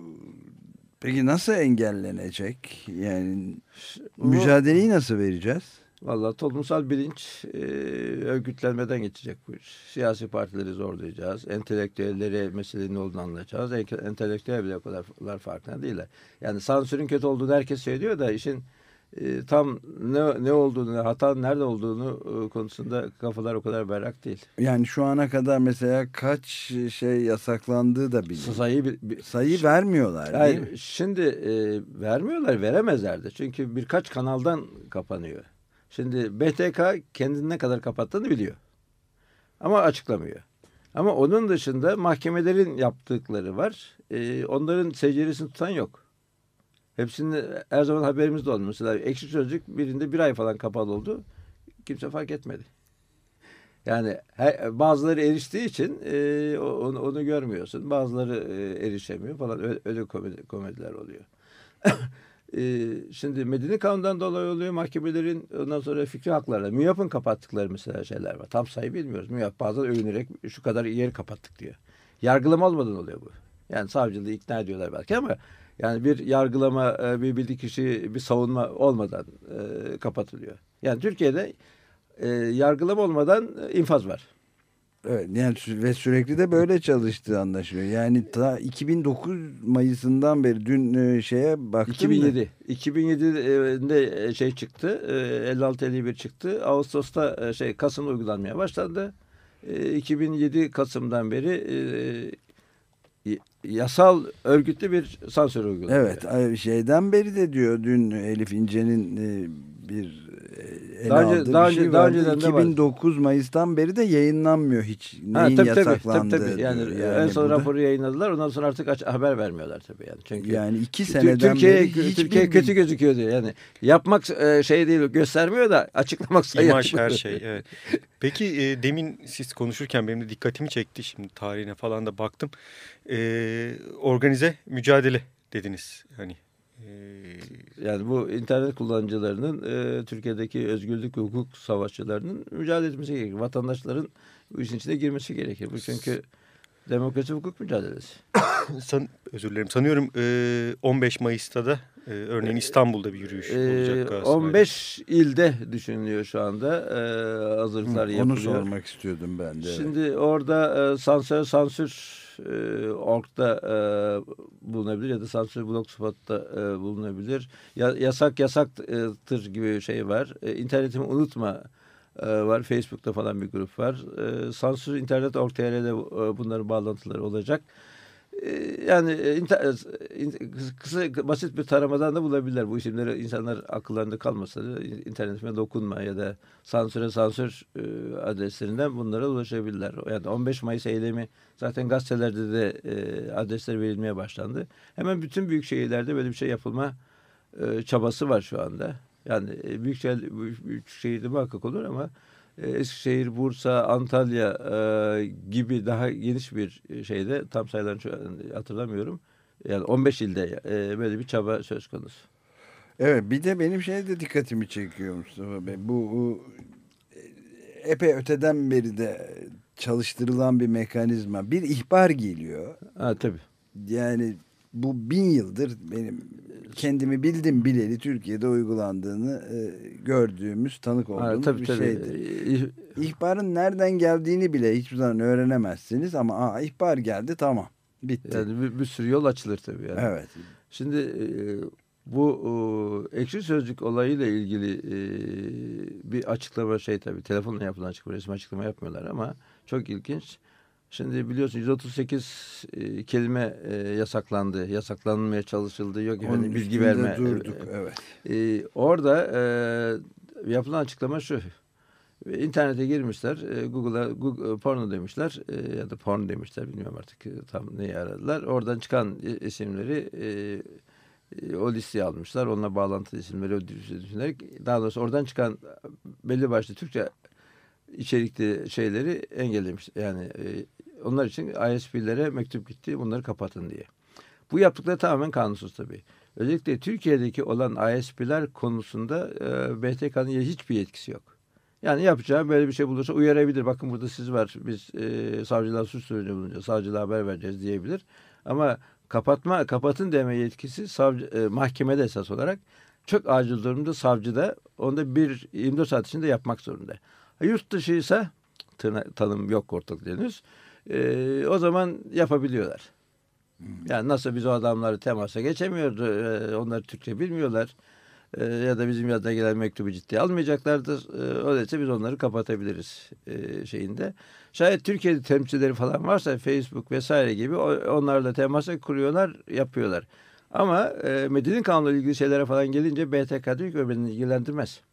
peki nasıl engellenecek? Yani bu, mücadeleyi nasıl vereceğiz? Vallahi toplumsal bilinç e, örgütlenmeden geçecek bu iş. Siyasi partileri zorlayacağız. Entelektüellere meselenin olduğunu anlatacağız. Entelektüel bile o kadar farkında değiller. Yani sansürün kötü olduğunu herkes söylüyor da işin e, tam ne, ne olduğunu, hata nerede olduğunu e, konusunda kafalar o kadar berrak değil. Yani şu ana kadar mesela kaç şey yasaklandığı da bilmiyor. Sayı, bir, bir, Sayı vermiyorlar yani değil mi? Şimdi e, vermiyorlar, veremezler de. Çünkü birkaç kanaldan kapanıyor. Şimdi B T K kendini ne kadar kapattığını biliyor. Ama açıklamıyor. Ama onun dışında mahkemelerin yaptıkları var. Ee, onların seceresini tutan yok. Hepsinin her zaman haberimiz de olmuyor. Mesela Ekşi Sözlük birinde bir ay falan kapalı oldu. Kimse fark etmedi. Yani he, bazıları eriştiği için e, onu, onu görmüyorsun. Bazıları e, erişemiyor falan. Öyle, öyle komedi, komediler oluyor. Ee, şimdi Medeni Kanun'dan dolayı oluyor mahkemelerin ondan sonra fikri haklarla. MÜYAP'ın kapattıkları mesela şeyler var. Tam sayı bilmiyoruz. MÜYAP bazen övünerek şu kadar yeri kapattık diyor. Yargılama olmadan oluyor bu. Yani savcılığı ikna ediyorlar belki ama yani bir yargılama, bir bilirkişi, bir savunma olmadan e, kapatılıyor. Yani Türkiye'de e, yargılama olmadan infaz var. Evet, yani ve sürekli de böyle çalıştığı anlaşılıyor. Yani ta iki bin dokuz Mayıs'ından beri dün şeye baktım. iki bin yedi. Da. iki bin yedi'de şey çıktı. elli altı elli bir çıktı. Ağustos'ta şey Kasım'da uygulanmaya başlandı. iki bin yedi Kasım'dan beri yasal örgütlü bir sansür uyguluyor. Evet, şeyden beri de diyor, dün Elif İnce'nin bir ele daha önce, aldığı daha bir şey önce, daha vardı. iki bin dokuz Mayıs'tan beri de yayınlanmıyor hiç. Ha, neyin tabii, yasaklandığı. tabii, tabii. Yani, yani en son raporu yayınladılar. Ondan sonra artık aç, haber vermiyorlar tabii yani. Çünkü yani iki seneden Türkiye, beri hiç Türkiye bilmiyorum. kötü gözüküyor diyor. Yani yapmak e, şey değil, göstermiyor da açıklamak sayı. İmaj her şey. Evet. Peki e, demin siz konuşurken benim de dikkatimi çekti. Şimdi tarihine falan da baktım. E, organize mücadele dediniz. Hani yani bu internet kullanıcılarının e, Türkiye'deki özgürlük ve hukuk savaşçılarının mücadele etmesi gerekir. Vatandaşların bu işin içine girmesi gerekir. Bu çünkü demokrasi hukuk mücadelesi. San, özür dilerim. Sanıyorum e, on beş Mayıs'ta da e, örneğin İstanbul'da bir yürüyüş e, olacak Galatasaray'da. on beş ilde düşünülüyor şu anda. E, hazırlıklar Hı, yapılıyor. onu sormak istiyordum ben de. Şimdi evet. orada e, sansür sansür e, org'da e, bulunabilir ya da sansür blogspot'ta e, bulunabilir. Ya, yasak yasaktır gibi şey var. E, internetimi unutma var. Facebook'ta falan bir grup var. E, sansür internet nokta org nokta t r'de e, bunların bağlantıları olacak. E, yani inter, in, kısa basit bir taramadan da bulabilirler. Bu isimleri insanlar akıllarında kalmasa da internetime dokunma ya da sansüre sansür e, adreslerinden bunlara ulaşabilirler. Yani on beş Mayıs eylemi zaten gazetelerde de e, adresler verilmeye başlandı. Hemen bütün büyük şehirlerde böyle bir şey yapılma e, çabası var şu anda. Yani büyük, şehir, büyük şehirde muhakkak olur ama Eskişehir, Bursa, Antalya e, gibi daha geniş bir şeyde, tam sayılarını şu an hatırlamıyorum. Yani on beş ilde e, böyle bir çaba söz konusu. Evet, bir de benim şey de dikkatimi çekiyor Mustafa Bey. Bu, bu epey öteden beri de çalıştırılan bir mekanizma. Bir ihbar geliyor. Ha, tabii. Yani bu bin yıldır benim kendimi bildim bileli Türkiye'de uygulandığını e, gördüğümüz, tanık olduğumuz ha, tabii, bir tabii. şeydir. İhbarın nereden geldiğini bile hiçbir zaman öğrenemezsiniz ama aa, ihbar geldi, tamam, bitti. Yani bir, bir sürü yol açılır tabii. Yani. Evet. Şimdi e, bu e, Ekşi Sözlük olayıyla ilgili e, bir açıklama şey tabii, telefonla yapılan açıklama, resmi açıklama yapmıyorlar ama çok ilginç. Şimdi biliyorsun yüz otuz sekiz e, kelime e, yasaklandı. Yasaklanmaya çalışıldı. Yok efendim bilgi verme. Durduk, evet. E, orada e, yapılan açıklama şu. İnternete girmişler. E, Google'a Google, porno demişler. E, ya da porno demişler. Bilmiyorum artık tam neyi aradılar. Oradan çıkan isimleri e, e, o listeye almışlar. Onunla bağlantılı isimleri o düşünerek, daha doğrusu oradan çıkan belli başlı Türkçe içerikli şeyleri engellemiş. Yani e, onlar için I S P'lere mektup gitti, bunları kapatın diye. Bu yaptıkları tamamen kanunsuz tabii. Özellikle Türkiye'deki olan I S P'ler konusunda e, B T K'nın hiçbir yetkisi yok. Yani yapacağı böyle bir şey bulursa uyarabilir. Bakın burada siz var, biz e, savcılığa suç duyurusunda bulunacağız, savcılığa haber vereceğiz diyebilir. Ama kapatma, kapatın deme yetkisi savcı, e, mahkemede esas olarak. Çok acil durumda savcıda, onda bir yirmi dört saat içinde yapmak zorunda. Yurt dışıysa tanım yok ortalıkta henüz. Ee, o zaman yapabiliyorlar. Hmm. Yani nasıl biz o adamları temasa geçemiyordu. Ee, onlar Türkçe bilmiyorlar. Ee, ya da bizim yanına gelen mektubu ciddiye almayacaklardır. Ee, öyleyse biz onları kapatabiliriz e, şeyinde. Şayet Türkiye'de temsilcileri falan varsa Facebook vesaire gibi onlarla temasa kuruyorlar, yapıyorlar. Ama e, Medeni Kanun'la ilgili şeylere falan gelince B T K diyor ki beni ilgilendirmez.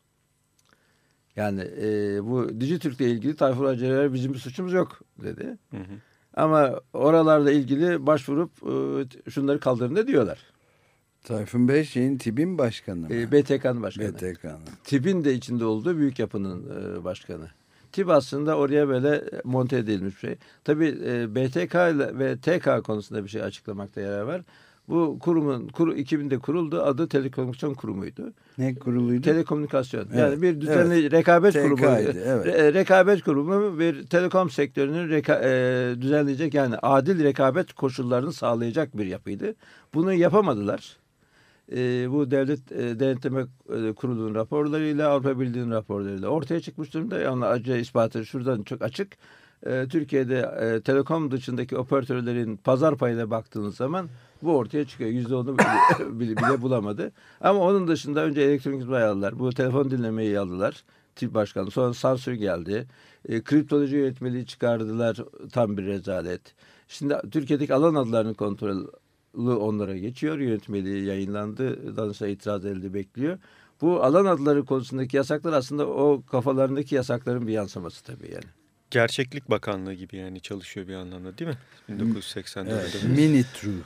Yani e, bu Dijitürk'le ilgili Tayfur Acerer bizim bir suçumuz yok dedi. Hı hı. Ama oralarla ilgili başvurup e, şunları kaldırın da diyorlar. Tayfun Bey şeyin TİB'in başkanı mı? E, B T K'nın başkanı. B T K'nın. TİB'in de içinde olduğu büyük yapının e, başkanı. TİB aslında oraya böyle monte edilmiş bir şey. Tabii e, B T K ve T K konusunda bir şey açıklamakta yarar var. Bu kurumun kuru, iki binde kuruldu. Adı Telekomünikasyon Kurumu'ydu. Ne kuruluydu? Telekomünikasyon. Evet. Yani bir düzenli evet. rekabet T K'ydı, kurumu. Evet. Re, rekabet kurumu bir telekom sektörünü reka, e, düzenleyecek, yani adil rekabet koşullarını sağlayacak bir yapıydı. Bunu yapamadılar. E, bu devlet e, denetleme e, kurulunun raporlarıyla, Avrupa Birliği'nin raporlarıyla ortaya çıkmış durumda. Yani acı ispatı şuradan çok açık. E, Türkiye'de e, telekom dışındaki operatörlerin pazar payına baktığınız zaman bu ortaya çıkıyor. Yüzde onu bile, bile, bile bulamadı. Ama onun dışında önce elektronik hizmet aldılar. Bu telefon dinlemeyi aldılar. TİB başkanı. Sonra sansür geldi. E, kriptoloji yönetmeliği çıkardılar. Tam bir rezalet. Şimdi Türkiye'deki alan adlarının kontrolü onlara geçiyor. Yönetmeliği yayınlandı. Danıştay itiraz edildi, bekliyor. Bu alan adları konusundaki yasaklar aslında o kafalarındaki yasakların bir yansıması tabii yani. Gerçeklik Bakanlığı gibi yani çalışıyor bir anlamda değil mi? bin dokuz yüz seksen dörtte. Evet, mini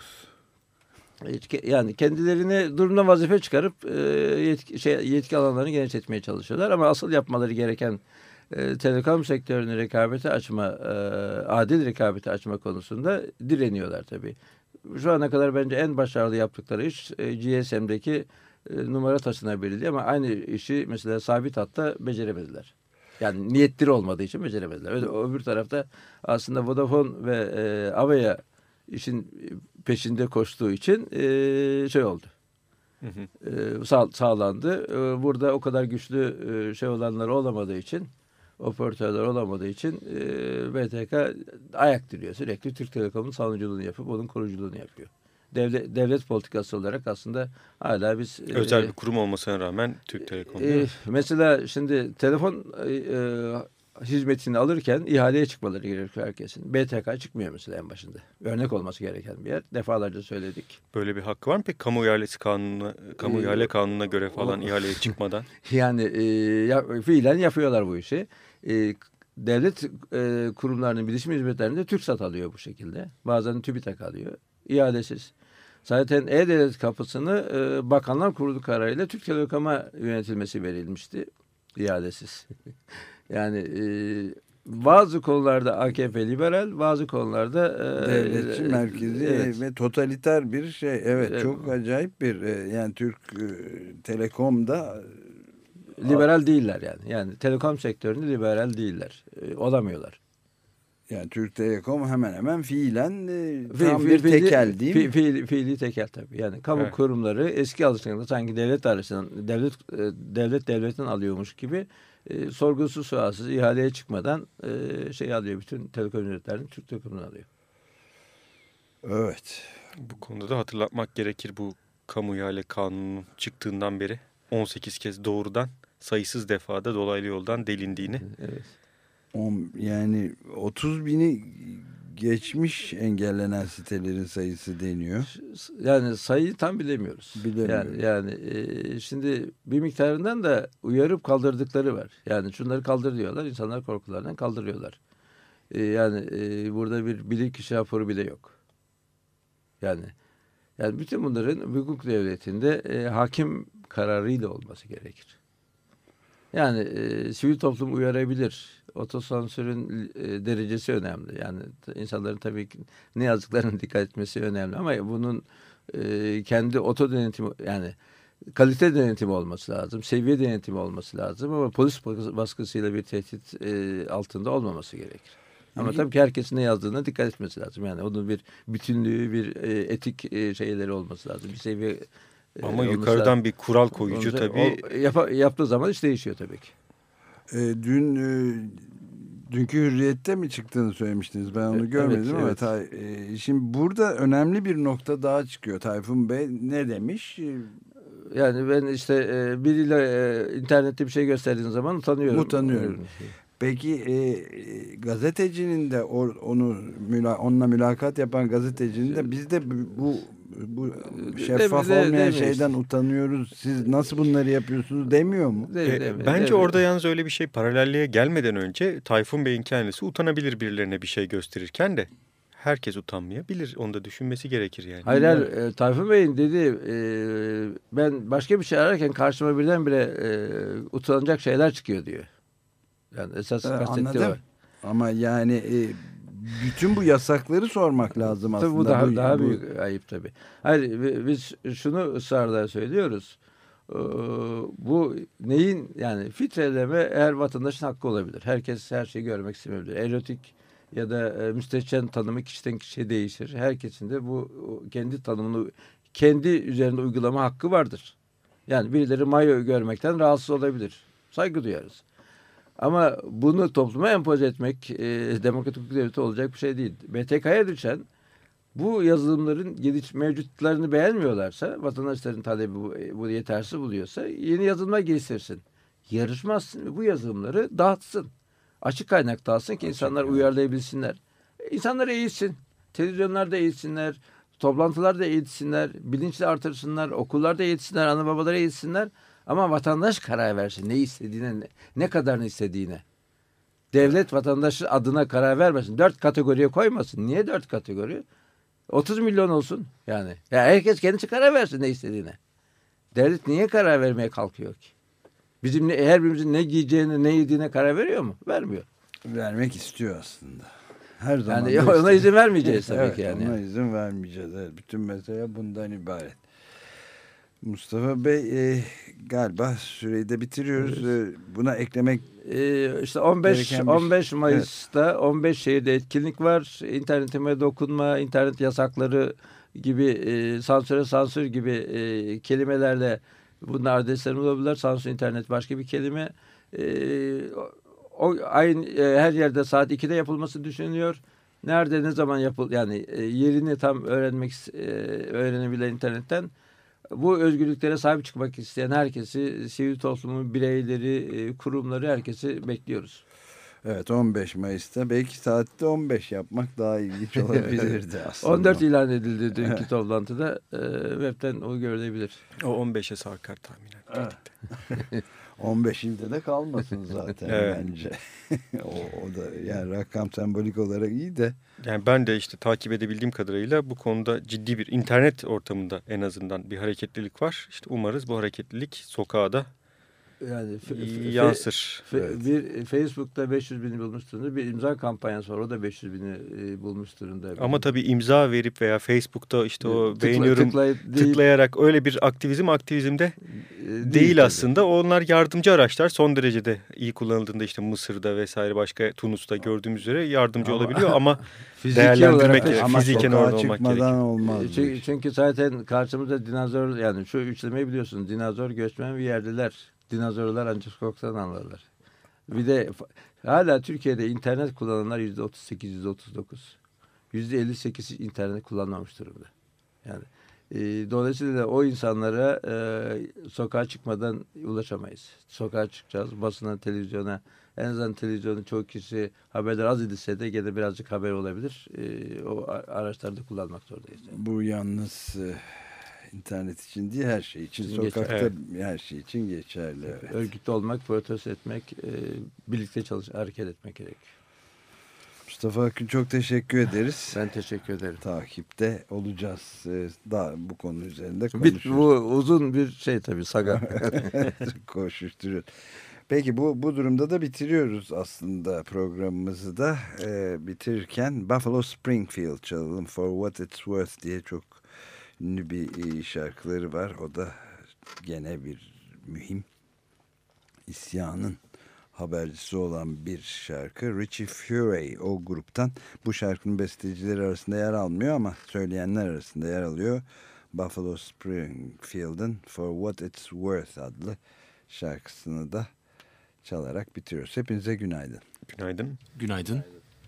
truth. Yani kendilerini durumdan vazife çıkarıp yetki, şey, yetki alanlarını genişletmeye çalışıyorlar. Ama asıl yapmaları gereken e, telekom sektörünü rekabete açma, e, adil rekabete açma konusunda direniyorlar tabii. Şu ana kadar bence en başarılı yaptıkları iş e, G S M'deki e, numara taşınabilirdi ama aynı işi mesela sabit hatta beceremediler. Yani niyetleri olmadığı için beceremediler. Öyle, öbür tarafta aslında Vodafone ve e, Avaya işin peşinde koştuğu için e, şey oldu. Hı hı. E, sağ, sağlandı. E, burada o kadar güçlü e, şey olanlar olamadığı için, operatörler olamadığı için e, B T K ayak diriyor. Sürekli Türk Telekom'un savunuculuğunu yapıp onun kuruculuğunu yapıyor. Devlet, devlet politikası olarak aslında hala biz... Özel e, bir kurum olmasına rağmen Türk Telekom. E, mesela şimdi telefon e, hizmetini alırken ihaleye çıkmaları gerekiyor herkesin. B T K çıkmıyor mesela en başında. Örnek olması gereken bir yer. Defalarca söyledik. Böyle bir hakkı var mı peki kamu ihalesi kanununa, kamu E, ihale kanununa göre falan o, ihaleye çıkmadan? Yani e, ya, fiilen yapıyorlar bu işi. E, devlet e, kurumlarının bilişim hizmetlerinde TürkSat alıyor bu şekilde. Bazen TÜBİTAK alıyor. İhalesiz. Zaten E-Devlet kapısını e, Bakanlar Kurulu kararıyla Türk Telekom'a yönetilmesi verilmişti. İhalesiz. Yani e, bazı konularda A K P liberal, bazı konularda e, devletçi, e, merkezi evet. ve totaliter bir şey. Evet, evet. Çok acayip bir e, yani Türk e, Telekom'da liberal değiller yani. Yani telekom sektöründe liberal değiller. E, olamıyorlar. Yani Türk Telekom hemen hemen fiilen e, Fi, tam fi, bir fiili, tekel değil mi? Fi, fiili, fiili tekel tabii. Yani kamu evet. kurumları eski alışkanlıkla sanki devlet arasından devlet e, devlet devletten alıyormuş gibi e, sorgusuz sualsiz ihaleye çıkmadan e, şey alıyor. Bütün telekom ücretlerini Türk Telekom'dan alıyor. Evet. Bu konuda da hatırlatmak gerekir, bu kamu ihale kanunun çıktığından beri on sekiz kez doğrudan sayısız defada dolaylı yoldan delindiğini. Evet. Yani otuz bini geçmiş engellenen sitelerin sayısı deniyor. Yani sayıyı tam bilemiyoruz. Bilemiyoruz. Yani, yani e, şimdi bir miktarından da uyarıp kaldırdıkları var. Yani şunları kaldır diyorlar. İnsanlar korkularından kaldırıyorlar. E, yani e, burada bir bilirkişi raporu bile yok. Yani yani bütün bunların hukuk devletinde e, hakim kararıyla olması gerekir. Yani e, sivil toplum uyarabilir. Otosansürün e, derecesi önemli. Yani insanların tabii ki ne yazdıklarına dikkat etmesi önemli. Ama bunun e, kendi oto denetimi, yani kalite denetimi olması lazım. Seviye denetimi olması lazım. Ama polis baskısıyla bir tehdit e, altında olmaması gerekir. Ama Hı-hı. tabii ki herkesin ne yazdığına dikkat etmesi lazım. Yani onun bir bütünlüğü, bir e, etik e, şeyleri olması lazım. Bir seviye Ama yukarıdan bir kural koyucu Onu, tabii. O, yap, yaptığı zaman iş değişiyor tabii ki. E, dün e, dünkü Hürriyet'te mi çıktığını söylemiştiniz? Ben onu görmedim evet, ama evet. Tay, e, şimdi burada önemli bir nokta daha çıkıyor. Tayfun Bey ne demiş? Yani ben işte e, biriyle e, internette bir şey gösterdiğin zaman utanıyorum. Utanıyorum. Peki e, gazetecinin de or, onu müla, onunla mülakat yapan gazetecinin de biz de bu bu şeffaf de, olmayan de, şeyden işte. utanıyoruz. Siz nasıl bunları yapıyorsunuz demiyor mu? De, de, de, Bence de, orada de. yalnız öyle bir şey paralelliğe gelmeden önce Tayfun Bey'in kendisi utanabilir birilerine bir şey gösterirken de herkes utanmayabilir. Onu da düşünmesi gerekir yani. Hayır, hayır e, Tayfun Bey'in dediği e, ben başka bir şey ararken karşıma birdenbire e, utanacak şeyler çıkıyor diyor. Yani esas kastettiği var. Ama yani e, bütün bu yasakları sormak lazım aslında. Tabii bu daha, bu, daha bu... büyük ayıp tabii. Hayır, biz şunu ısrarla söylüyoruz. Ee, bu neyin yani filtreleme her vatandaşın hakkı olabilir. Herkes her şeyi görmek istemeyebilir. Erotik ya da e, müstehcen tanımı kişiden kişiye değişir. Herkesin de bu kendi tanımını kendi üzerinde uygulama hakkı vardır. Yani birileri mayo görmekten rahatsız olabilir. Saygı duyarız. Ama bunu topluma empoze etmek e, demokratik hukuk devleti olacak bir şey değil. B T K'ya düşen bu yazılımların mevcutlarını beğenmiyorlarsa, vatandaşların talebi bu, bu yetersiz buluyorsa yeni yazılımlar geliştirsin. Yarışmaz bu yazılımları dağıtsın. Açık kaynak dağıtsın ki Açık insanlar yani. uyarlayabilsinler. İnsanları eğitsin. Televizyonlarda eğitsinler, toplantılarda eğitsinler, bilinçli artırsınlar, okullarda eğitsinler, ana babalara eğitsinler. Ama vatandaş karar versin ne istediğine, ne, ne kadarını istediğine. Devlet vatandaşı adına karar vermesin. Dört kategoriye koymasın. Niye dört kategori? otuz milyon olsun yani. Ya herkes kendisi karar versin ne istediğine. Devlet niye karar vermeye kalkıyor ki? Bizim ne, her birimizin ne giyeceğine, ne yediğine karar veriyor mu? Vermiyor. Vermek istiyor aslında. Her zaman. Yani ona istiyor. izin vermeyeceğiz tabii evet, ki yani. Ona izin vermeyeceğiz. Evet, bütün mesele bundan ibaret. Mustafa Bey e, galiba süreyi de bitiriyoruz. Evet. E, buna eklemek e, işte on beş on beş Mayıs'ta evet. on beş şehirde etkinlik var. İnternetime dokunma, internet yasakları gibi e, sansüre sansür gibi e, kelimelerle bunun adresleri olabilir. Sansür internet başka bir kelime. E, o ayın e, her yerde saat ikide yapılması düşünülüyor. Nerede ne zaman yapıl yani e, yerini tam öğrenmek e, öğrenebilen internetten bu özgürlüklere sahip çıkmak isteyen herkesi, sivil toplumun bireyleri, kurumları herkesi bekliyoruz. Evet, on beş Mayıs'ta belki saatte on beş yapmak daha ilginç olabilirdi aslında. on dört ilan edildi dünkü toplantıda. E, webten o görülebilir. O on beşe sarkar tahminen. Evet. on beş ilde de kalmasın zaten evet. Bence. o, o da yani rakam sembolik olarak iyi de. Yani ben de işte takip edebildiğim kadarıyla bu konuda ciddi bir internet ortamında en azından bir hareketlilik var. İşte umarız bu hareketlilik sokağa da yani yansır. Fe, evet. Bir Facebook'ta beş yüz bini bulmuş durumda. Bir imza kampanyası var. O da beş yüz bini e, bulmuş durumda. Ama tabii imza verip veya Facebook'ta işte o Tıkla, beğeniyorum tıklay, tıklayarak öyle bir aktivizm aktivizmde e, değil, değil aslında. Tabii. Onlar yardımcı araçlar. Son derecede iyi kullanıldığında işte Mısır'da vesaire başka Tunus'ta gördüğümüz üzere yardımcı ama, olabiliyor ama değerlendirmek gerekiyor. Fiziken orada olmak gerekiyor. Olmaz çünkü, çünkü zaten karşımızda dinozor yani şu üçlemeyi biliyorsunuz. Dinozor, göçmen ve yerliler. Dinozorlar ancak sokaktan anlarlar. Bir de hala Türkiye'de internet kullananlar yüzde otuz sekiz, yüzde otuz dokuz. Yüzde elli sekiz internet kullanmamış durumda. Yani e, dolayısıyla da o insanlara e, sokağa çıkmadan ulaşamayız. Sokağa çıkacağız, basına, televizyona. En azından televizyonu çoğu kişi haberler az edilse de gene birazcık haber olabilir. E, o araçları da kullanmak zorundayız. Yani. Bu yalnız e, internet için değil, her şey için, sokakta evet. Her şey için geçerli. Evet. Örgütlü olmak, protesto etmek, e, birlikte çalış, hareket etmek gerek. Mustafa Akın, çok teşekkür ederiz. Ben teşekkür ederim. Takipte olacağız. Daha bu konu üzerinde konuşuruz. Bir, bu uzun bir şey tabii, saga. Koşuşturuyor. Peki bu bu durumda da bitiriyoruz aslında programımızı da. Ee, bitirirken Buffalo Springfield çalalım. For What It's Worth diye çok ünlü bir şarkıları var. O da gene bir mühim isyanın habercisi olan bir şarkı. Richie Furay o gruptan. Bu şarkının bestecileri arasında yer almıyor ama söyleyenler arasında yer alıyor. Buffalo Springfield'ın For What It's Worth adlı şarkısını da çalarak bitiriyoruz. Hepinize günaydın. Günaydın. Günaydın.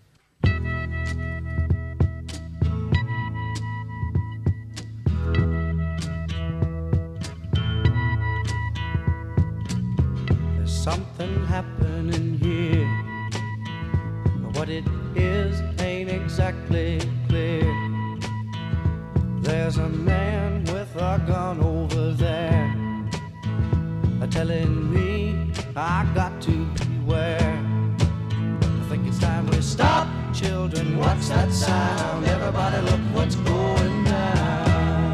Something happening here. What it is ain't exactly clear. There's a man with a gun over there, telling me I got to beware. I think it's time we stop, children. What's that sound? Everybody look what's going down.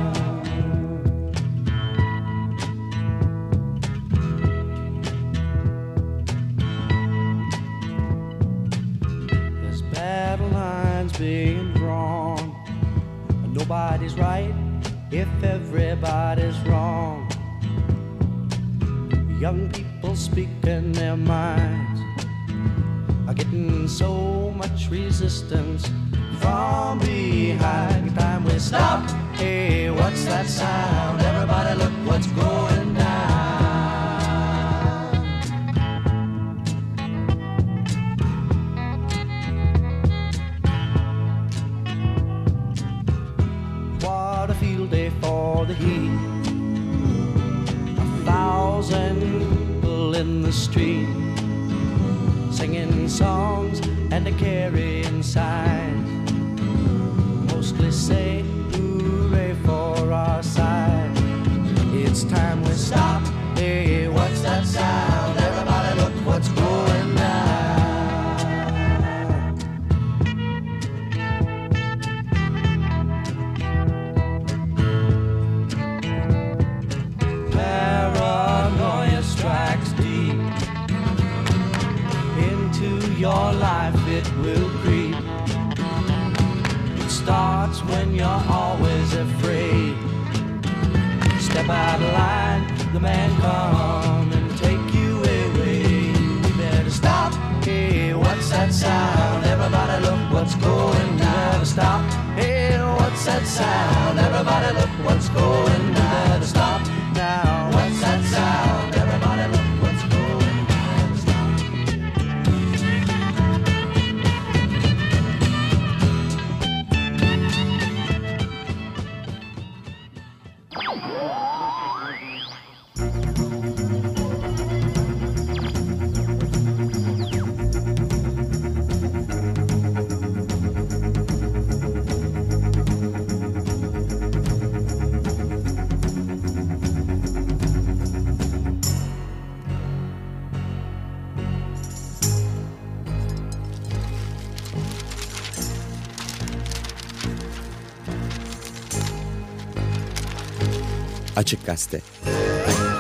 Being drawn, nobody's right if everybody's wrong. Young people speaking their minds are getting so much resistance from behind. Time we stop. Hey, what's that sound? Everybody look what's going down. For the heat, a thousand people in the street, singing songs and carrying signs. briskly say hooray for our side. It's time we stop. Hey, what's that sound? Everybody look what's going down. Paranoia strikes deep into your life, it will creep. It starts when you're always afraid. Step out of line, the man come and take you away. You better stop. Hey, what's that sound? Everybody look what's going down. Better stop. Hey, what's that sound? Everybody look what's going down. Better stop now. What's that sound? Everybody look what's going down. Stop. Açık Gazete.